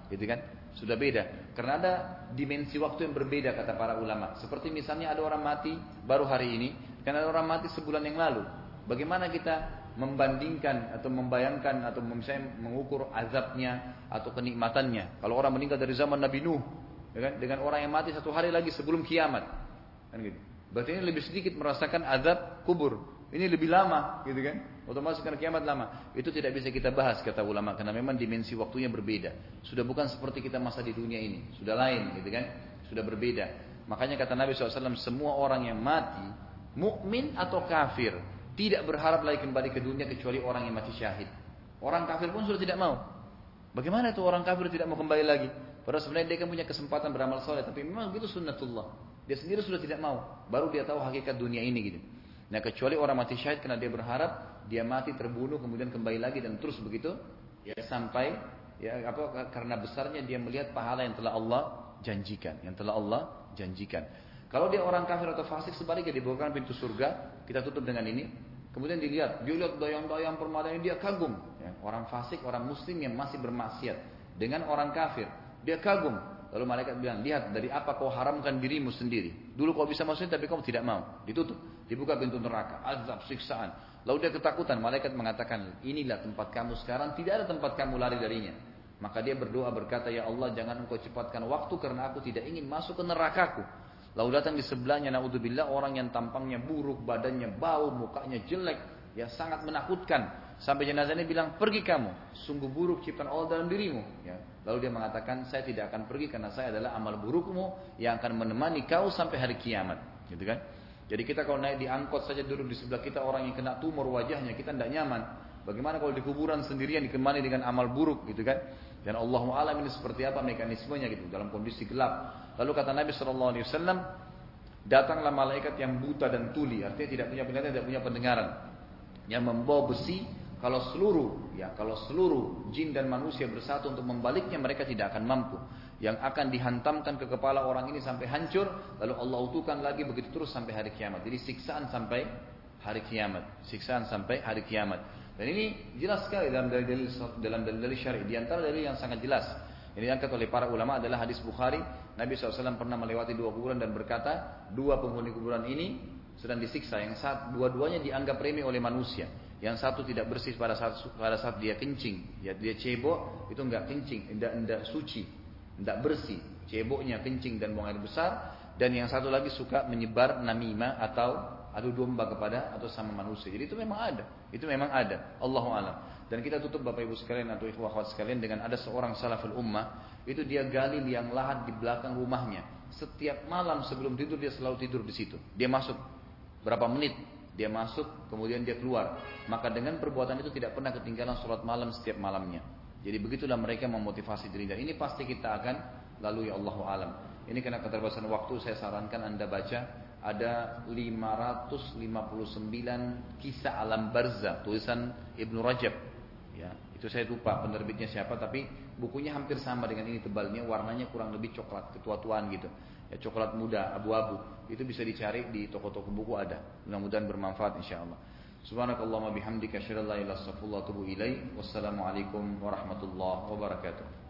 gitu kan? Sudah beda. Karena ada dimensi waktu yang berbeda kata para ulama. Seperti misalnya ada orang mati baru hari ini, kan ada orang mati sebulan yang lalu. Bagaimana kita membandingkan atau membayangkan atau misalnya mengukur azabnya atau kenikmatannya? Kalau orang meninggal dari zaman Nabi Nuh, ya kan? Dengan orang yang mati satu hari lagi sebelum kiamat, kan gitu. Berarti ini lebih sedikit merasakan azab kubur. Ini lebih lama, gitu kan? Otomatis karena kiamat lama. Itu tidak bisa kita bahas kata ulama, karena memang dimensi waktunya berbeda. Sudah bukan seperti kita masa di dunia ini, sudah lain, gitu kan? Sudah berbeda. Makanya kata Nabi shallallahu alaihi wasallam, semua orang yang mati, mukmin atau kafir, tidak berharap lagi kembali ke dunia kecuali orang yang mati syahid. Orang kafir pun sudah tidak mau. Bagaimana itu orang kafir tidak mau kembali lagi? Padahal sebenarnya dia kan punya kesempatan beramal soleh, tapi memang begitu sunnatullah. Dia sendiri sudah tidak mau, baru dia tahu hakikat dunia ini gitu. Nah kecuali orang mati syahid karena dia berharap dia mati terbunuh kemudian kembali lagi dan terus begitu ya sampai ya apa karena besarnya dia melihat pahala yang telah Allah janjikan, yang telah Allah janjikan. Kalau dia orang kafir atau fasik sebaliknya dibukakan pintu surga, kita tutup dengan ini. Kemudian dilihat, dia lihat dayang-dayang permata ini dia kagum. Ya, orang fasik, orang muslim yang masih bermaksiat dengan orang kafir, dia kagum. Lalu malaikat bilang, lihat dari apa kau haramkan dirimu sendiri. Dulu kau bisa masukin tapi kau tidak mau. Ditutup, dibuka pintu neraka, azab, siksaan. Lalu dia ketakutan, malaikat mengatakan, inilah tempat kamu sekarang, tidak ada tempat kamu lari darinya. Maka dia berdoa berkata, ya Allah jangan engkau cepatkan waktu karena aku tidak ingin masuk ke nerakaku. Lalu datang di sebelahnya, naudzubillah, orang yang tampangnya buruk, badannya bau, mukanya jelek, ya sangat menakutkan. Sampai jenazahnya bilang, pergi kamu, sungguh buruk ciptaan Allah dalam dirimu. Ya. Lalu dia mengatakan, saya tidak akan pergi karena saya adalah amal burukmu yang akan menemani kau sampai hari kiamat. Gitu kan? Jadi kita kalau naik di angkot saja duduk di sebelah kita orang yang kena tumor wajahnya, kita tidak nyaman. Bagaimana kalau di kuburan sendirian ditemani dengan amal buruk, gitu kan? Dan Allahu a'lam ini seperti apa mekanismenya gitu dalam kondisi gelap. Lalu kata Nabi shallallahu alaihi wasallam, datanglah malaikat yang buta dan tuli, artinya tidak punya penglihatan, tidak punya pendengaran, yang membawa besi. Kalau seluruh, ya kalau seluruh jin dan manusia bersatu untuk membaliknya, mereka tidak akan mampu. Yang akan dihantamkan ke kepala orang ini sampai hancur, lalu Allah utuhkan lagi begitu terus sampai hari kiamat. Jadi siksaan sampai hari kiamat, siksaan sampai hari kiamat. Dan ini jelas sekali dalam dalil dalam dalil syar'i. Di antara dalil yang sangat jelas ini diangkat oleh para ulama adalah hadis Bukhari. Nabi shallallahu alaihi wasallam pernah melewati dua kuburan dan berkata, dua penghuni kuburan ini sedang disiksa. Yang saat dua-duanya dianggap remeh oleh manusia. Yang satu tidak bersih pada saat pada saat dia kencing, ya dia cebok itu enggak kencing, enggak enggak suci, enggak bersih, ceboknya kencing dan buang air besar. Dan yang satu lagi suka menyebar namimah atau adu domba kepada atau sama manusia. Jadi itu memang ada, itu memang ada. Allahu a'lam. Dan kita tutup Bapak Ibu sekalian atau ikhwah akhwat sekalian dengan ada seorang salaful ummah, itu dia gali liang lahat di belakang rumahnya. Setiap malam sebelum tidur dia selalu tidur di situ. Dia masuk berapa menit, dia masuk kemudian dia keluar. Maka dengan perbuatan itu tidak pernah ketinggalan sholat malam setiap malamnya. Jadi begitulah mereka memotivasi diri. Dan ini pasti kita akan lalui, Allahu a'lam. Ini karena keterbatasan waktu saya sarankan Anda baca ada lima ratus lima puluh sembilan kisah alam barzah tulisan Ibnu Rajab. Ya, itu saya lupa penerbitnya siapa, tapi bukunya hampir sama dengan ini tebalnya, warnanya kurang lebih coklat ketua-tuaan gitu. Ya, coklat muda, abu-abu. Itu bisa dicari di toko-toko buku ada. Mudah-mudahan bermanfaat insyaallah. Subhanakallahumma bihamdika asyhadu an la ilaha illa anta astaghfiruka wa atubu ilaik. Wassalamualaikum warahmatullahi wabarakatuh.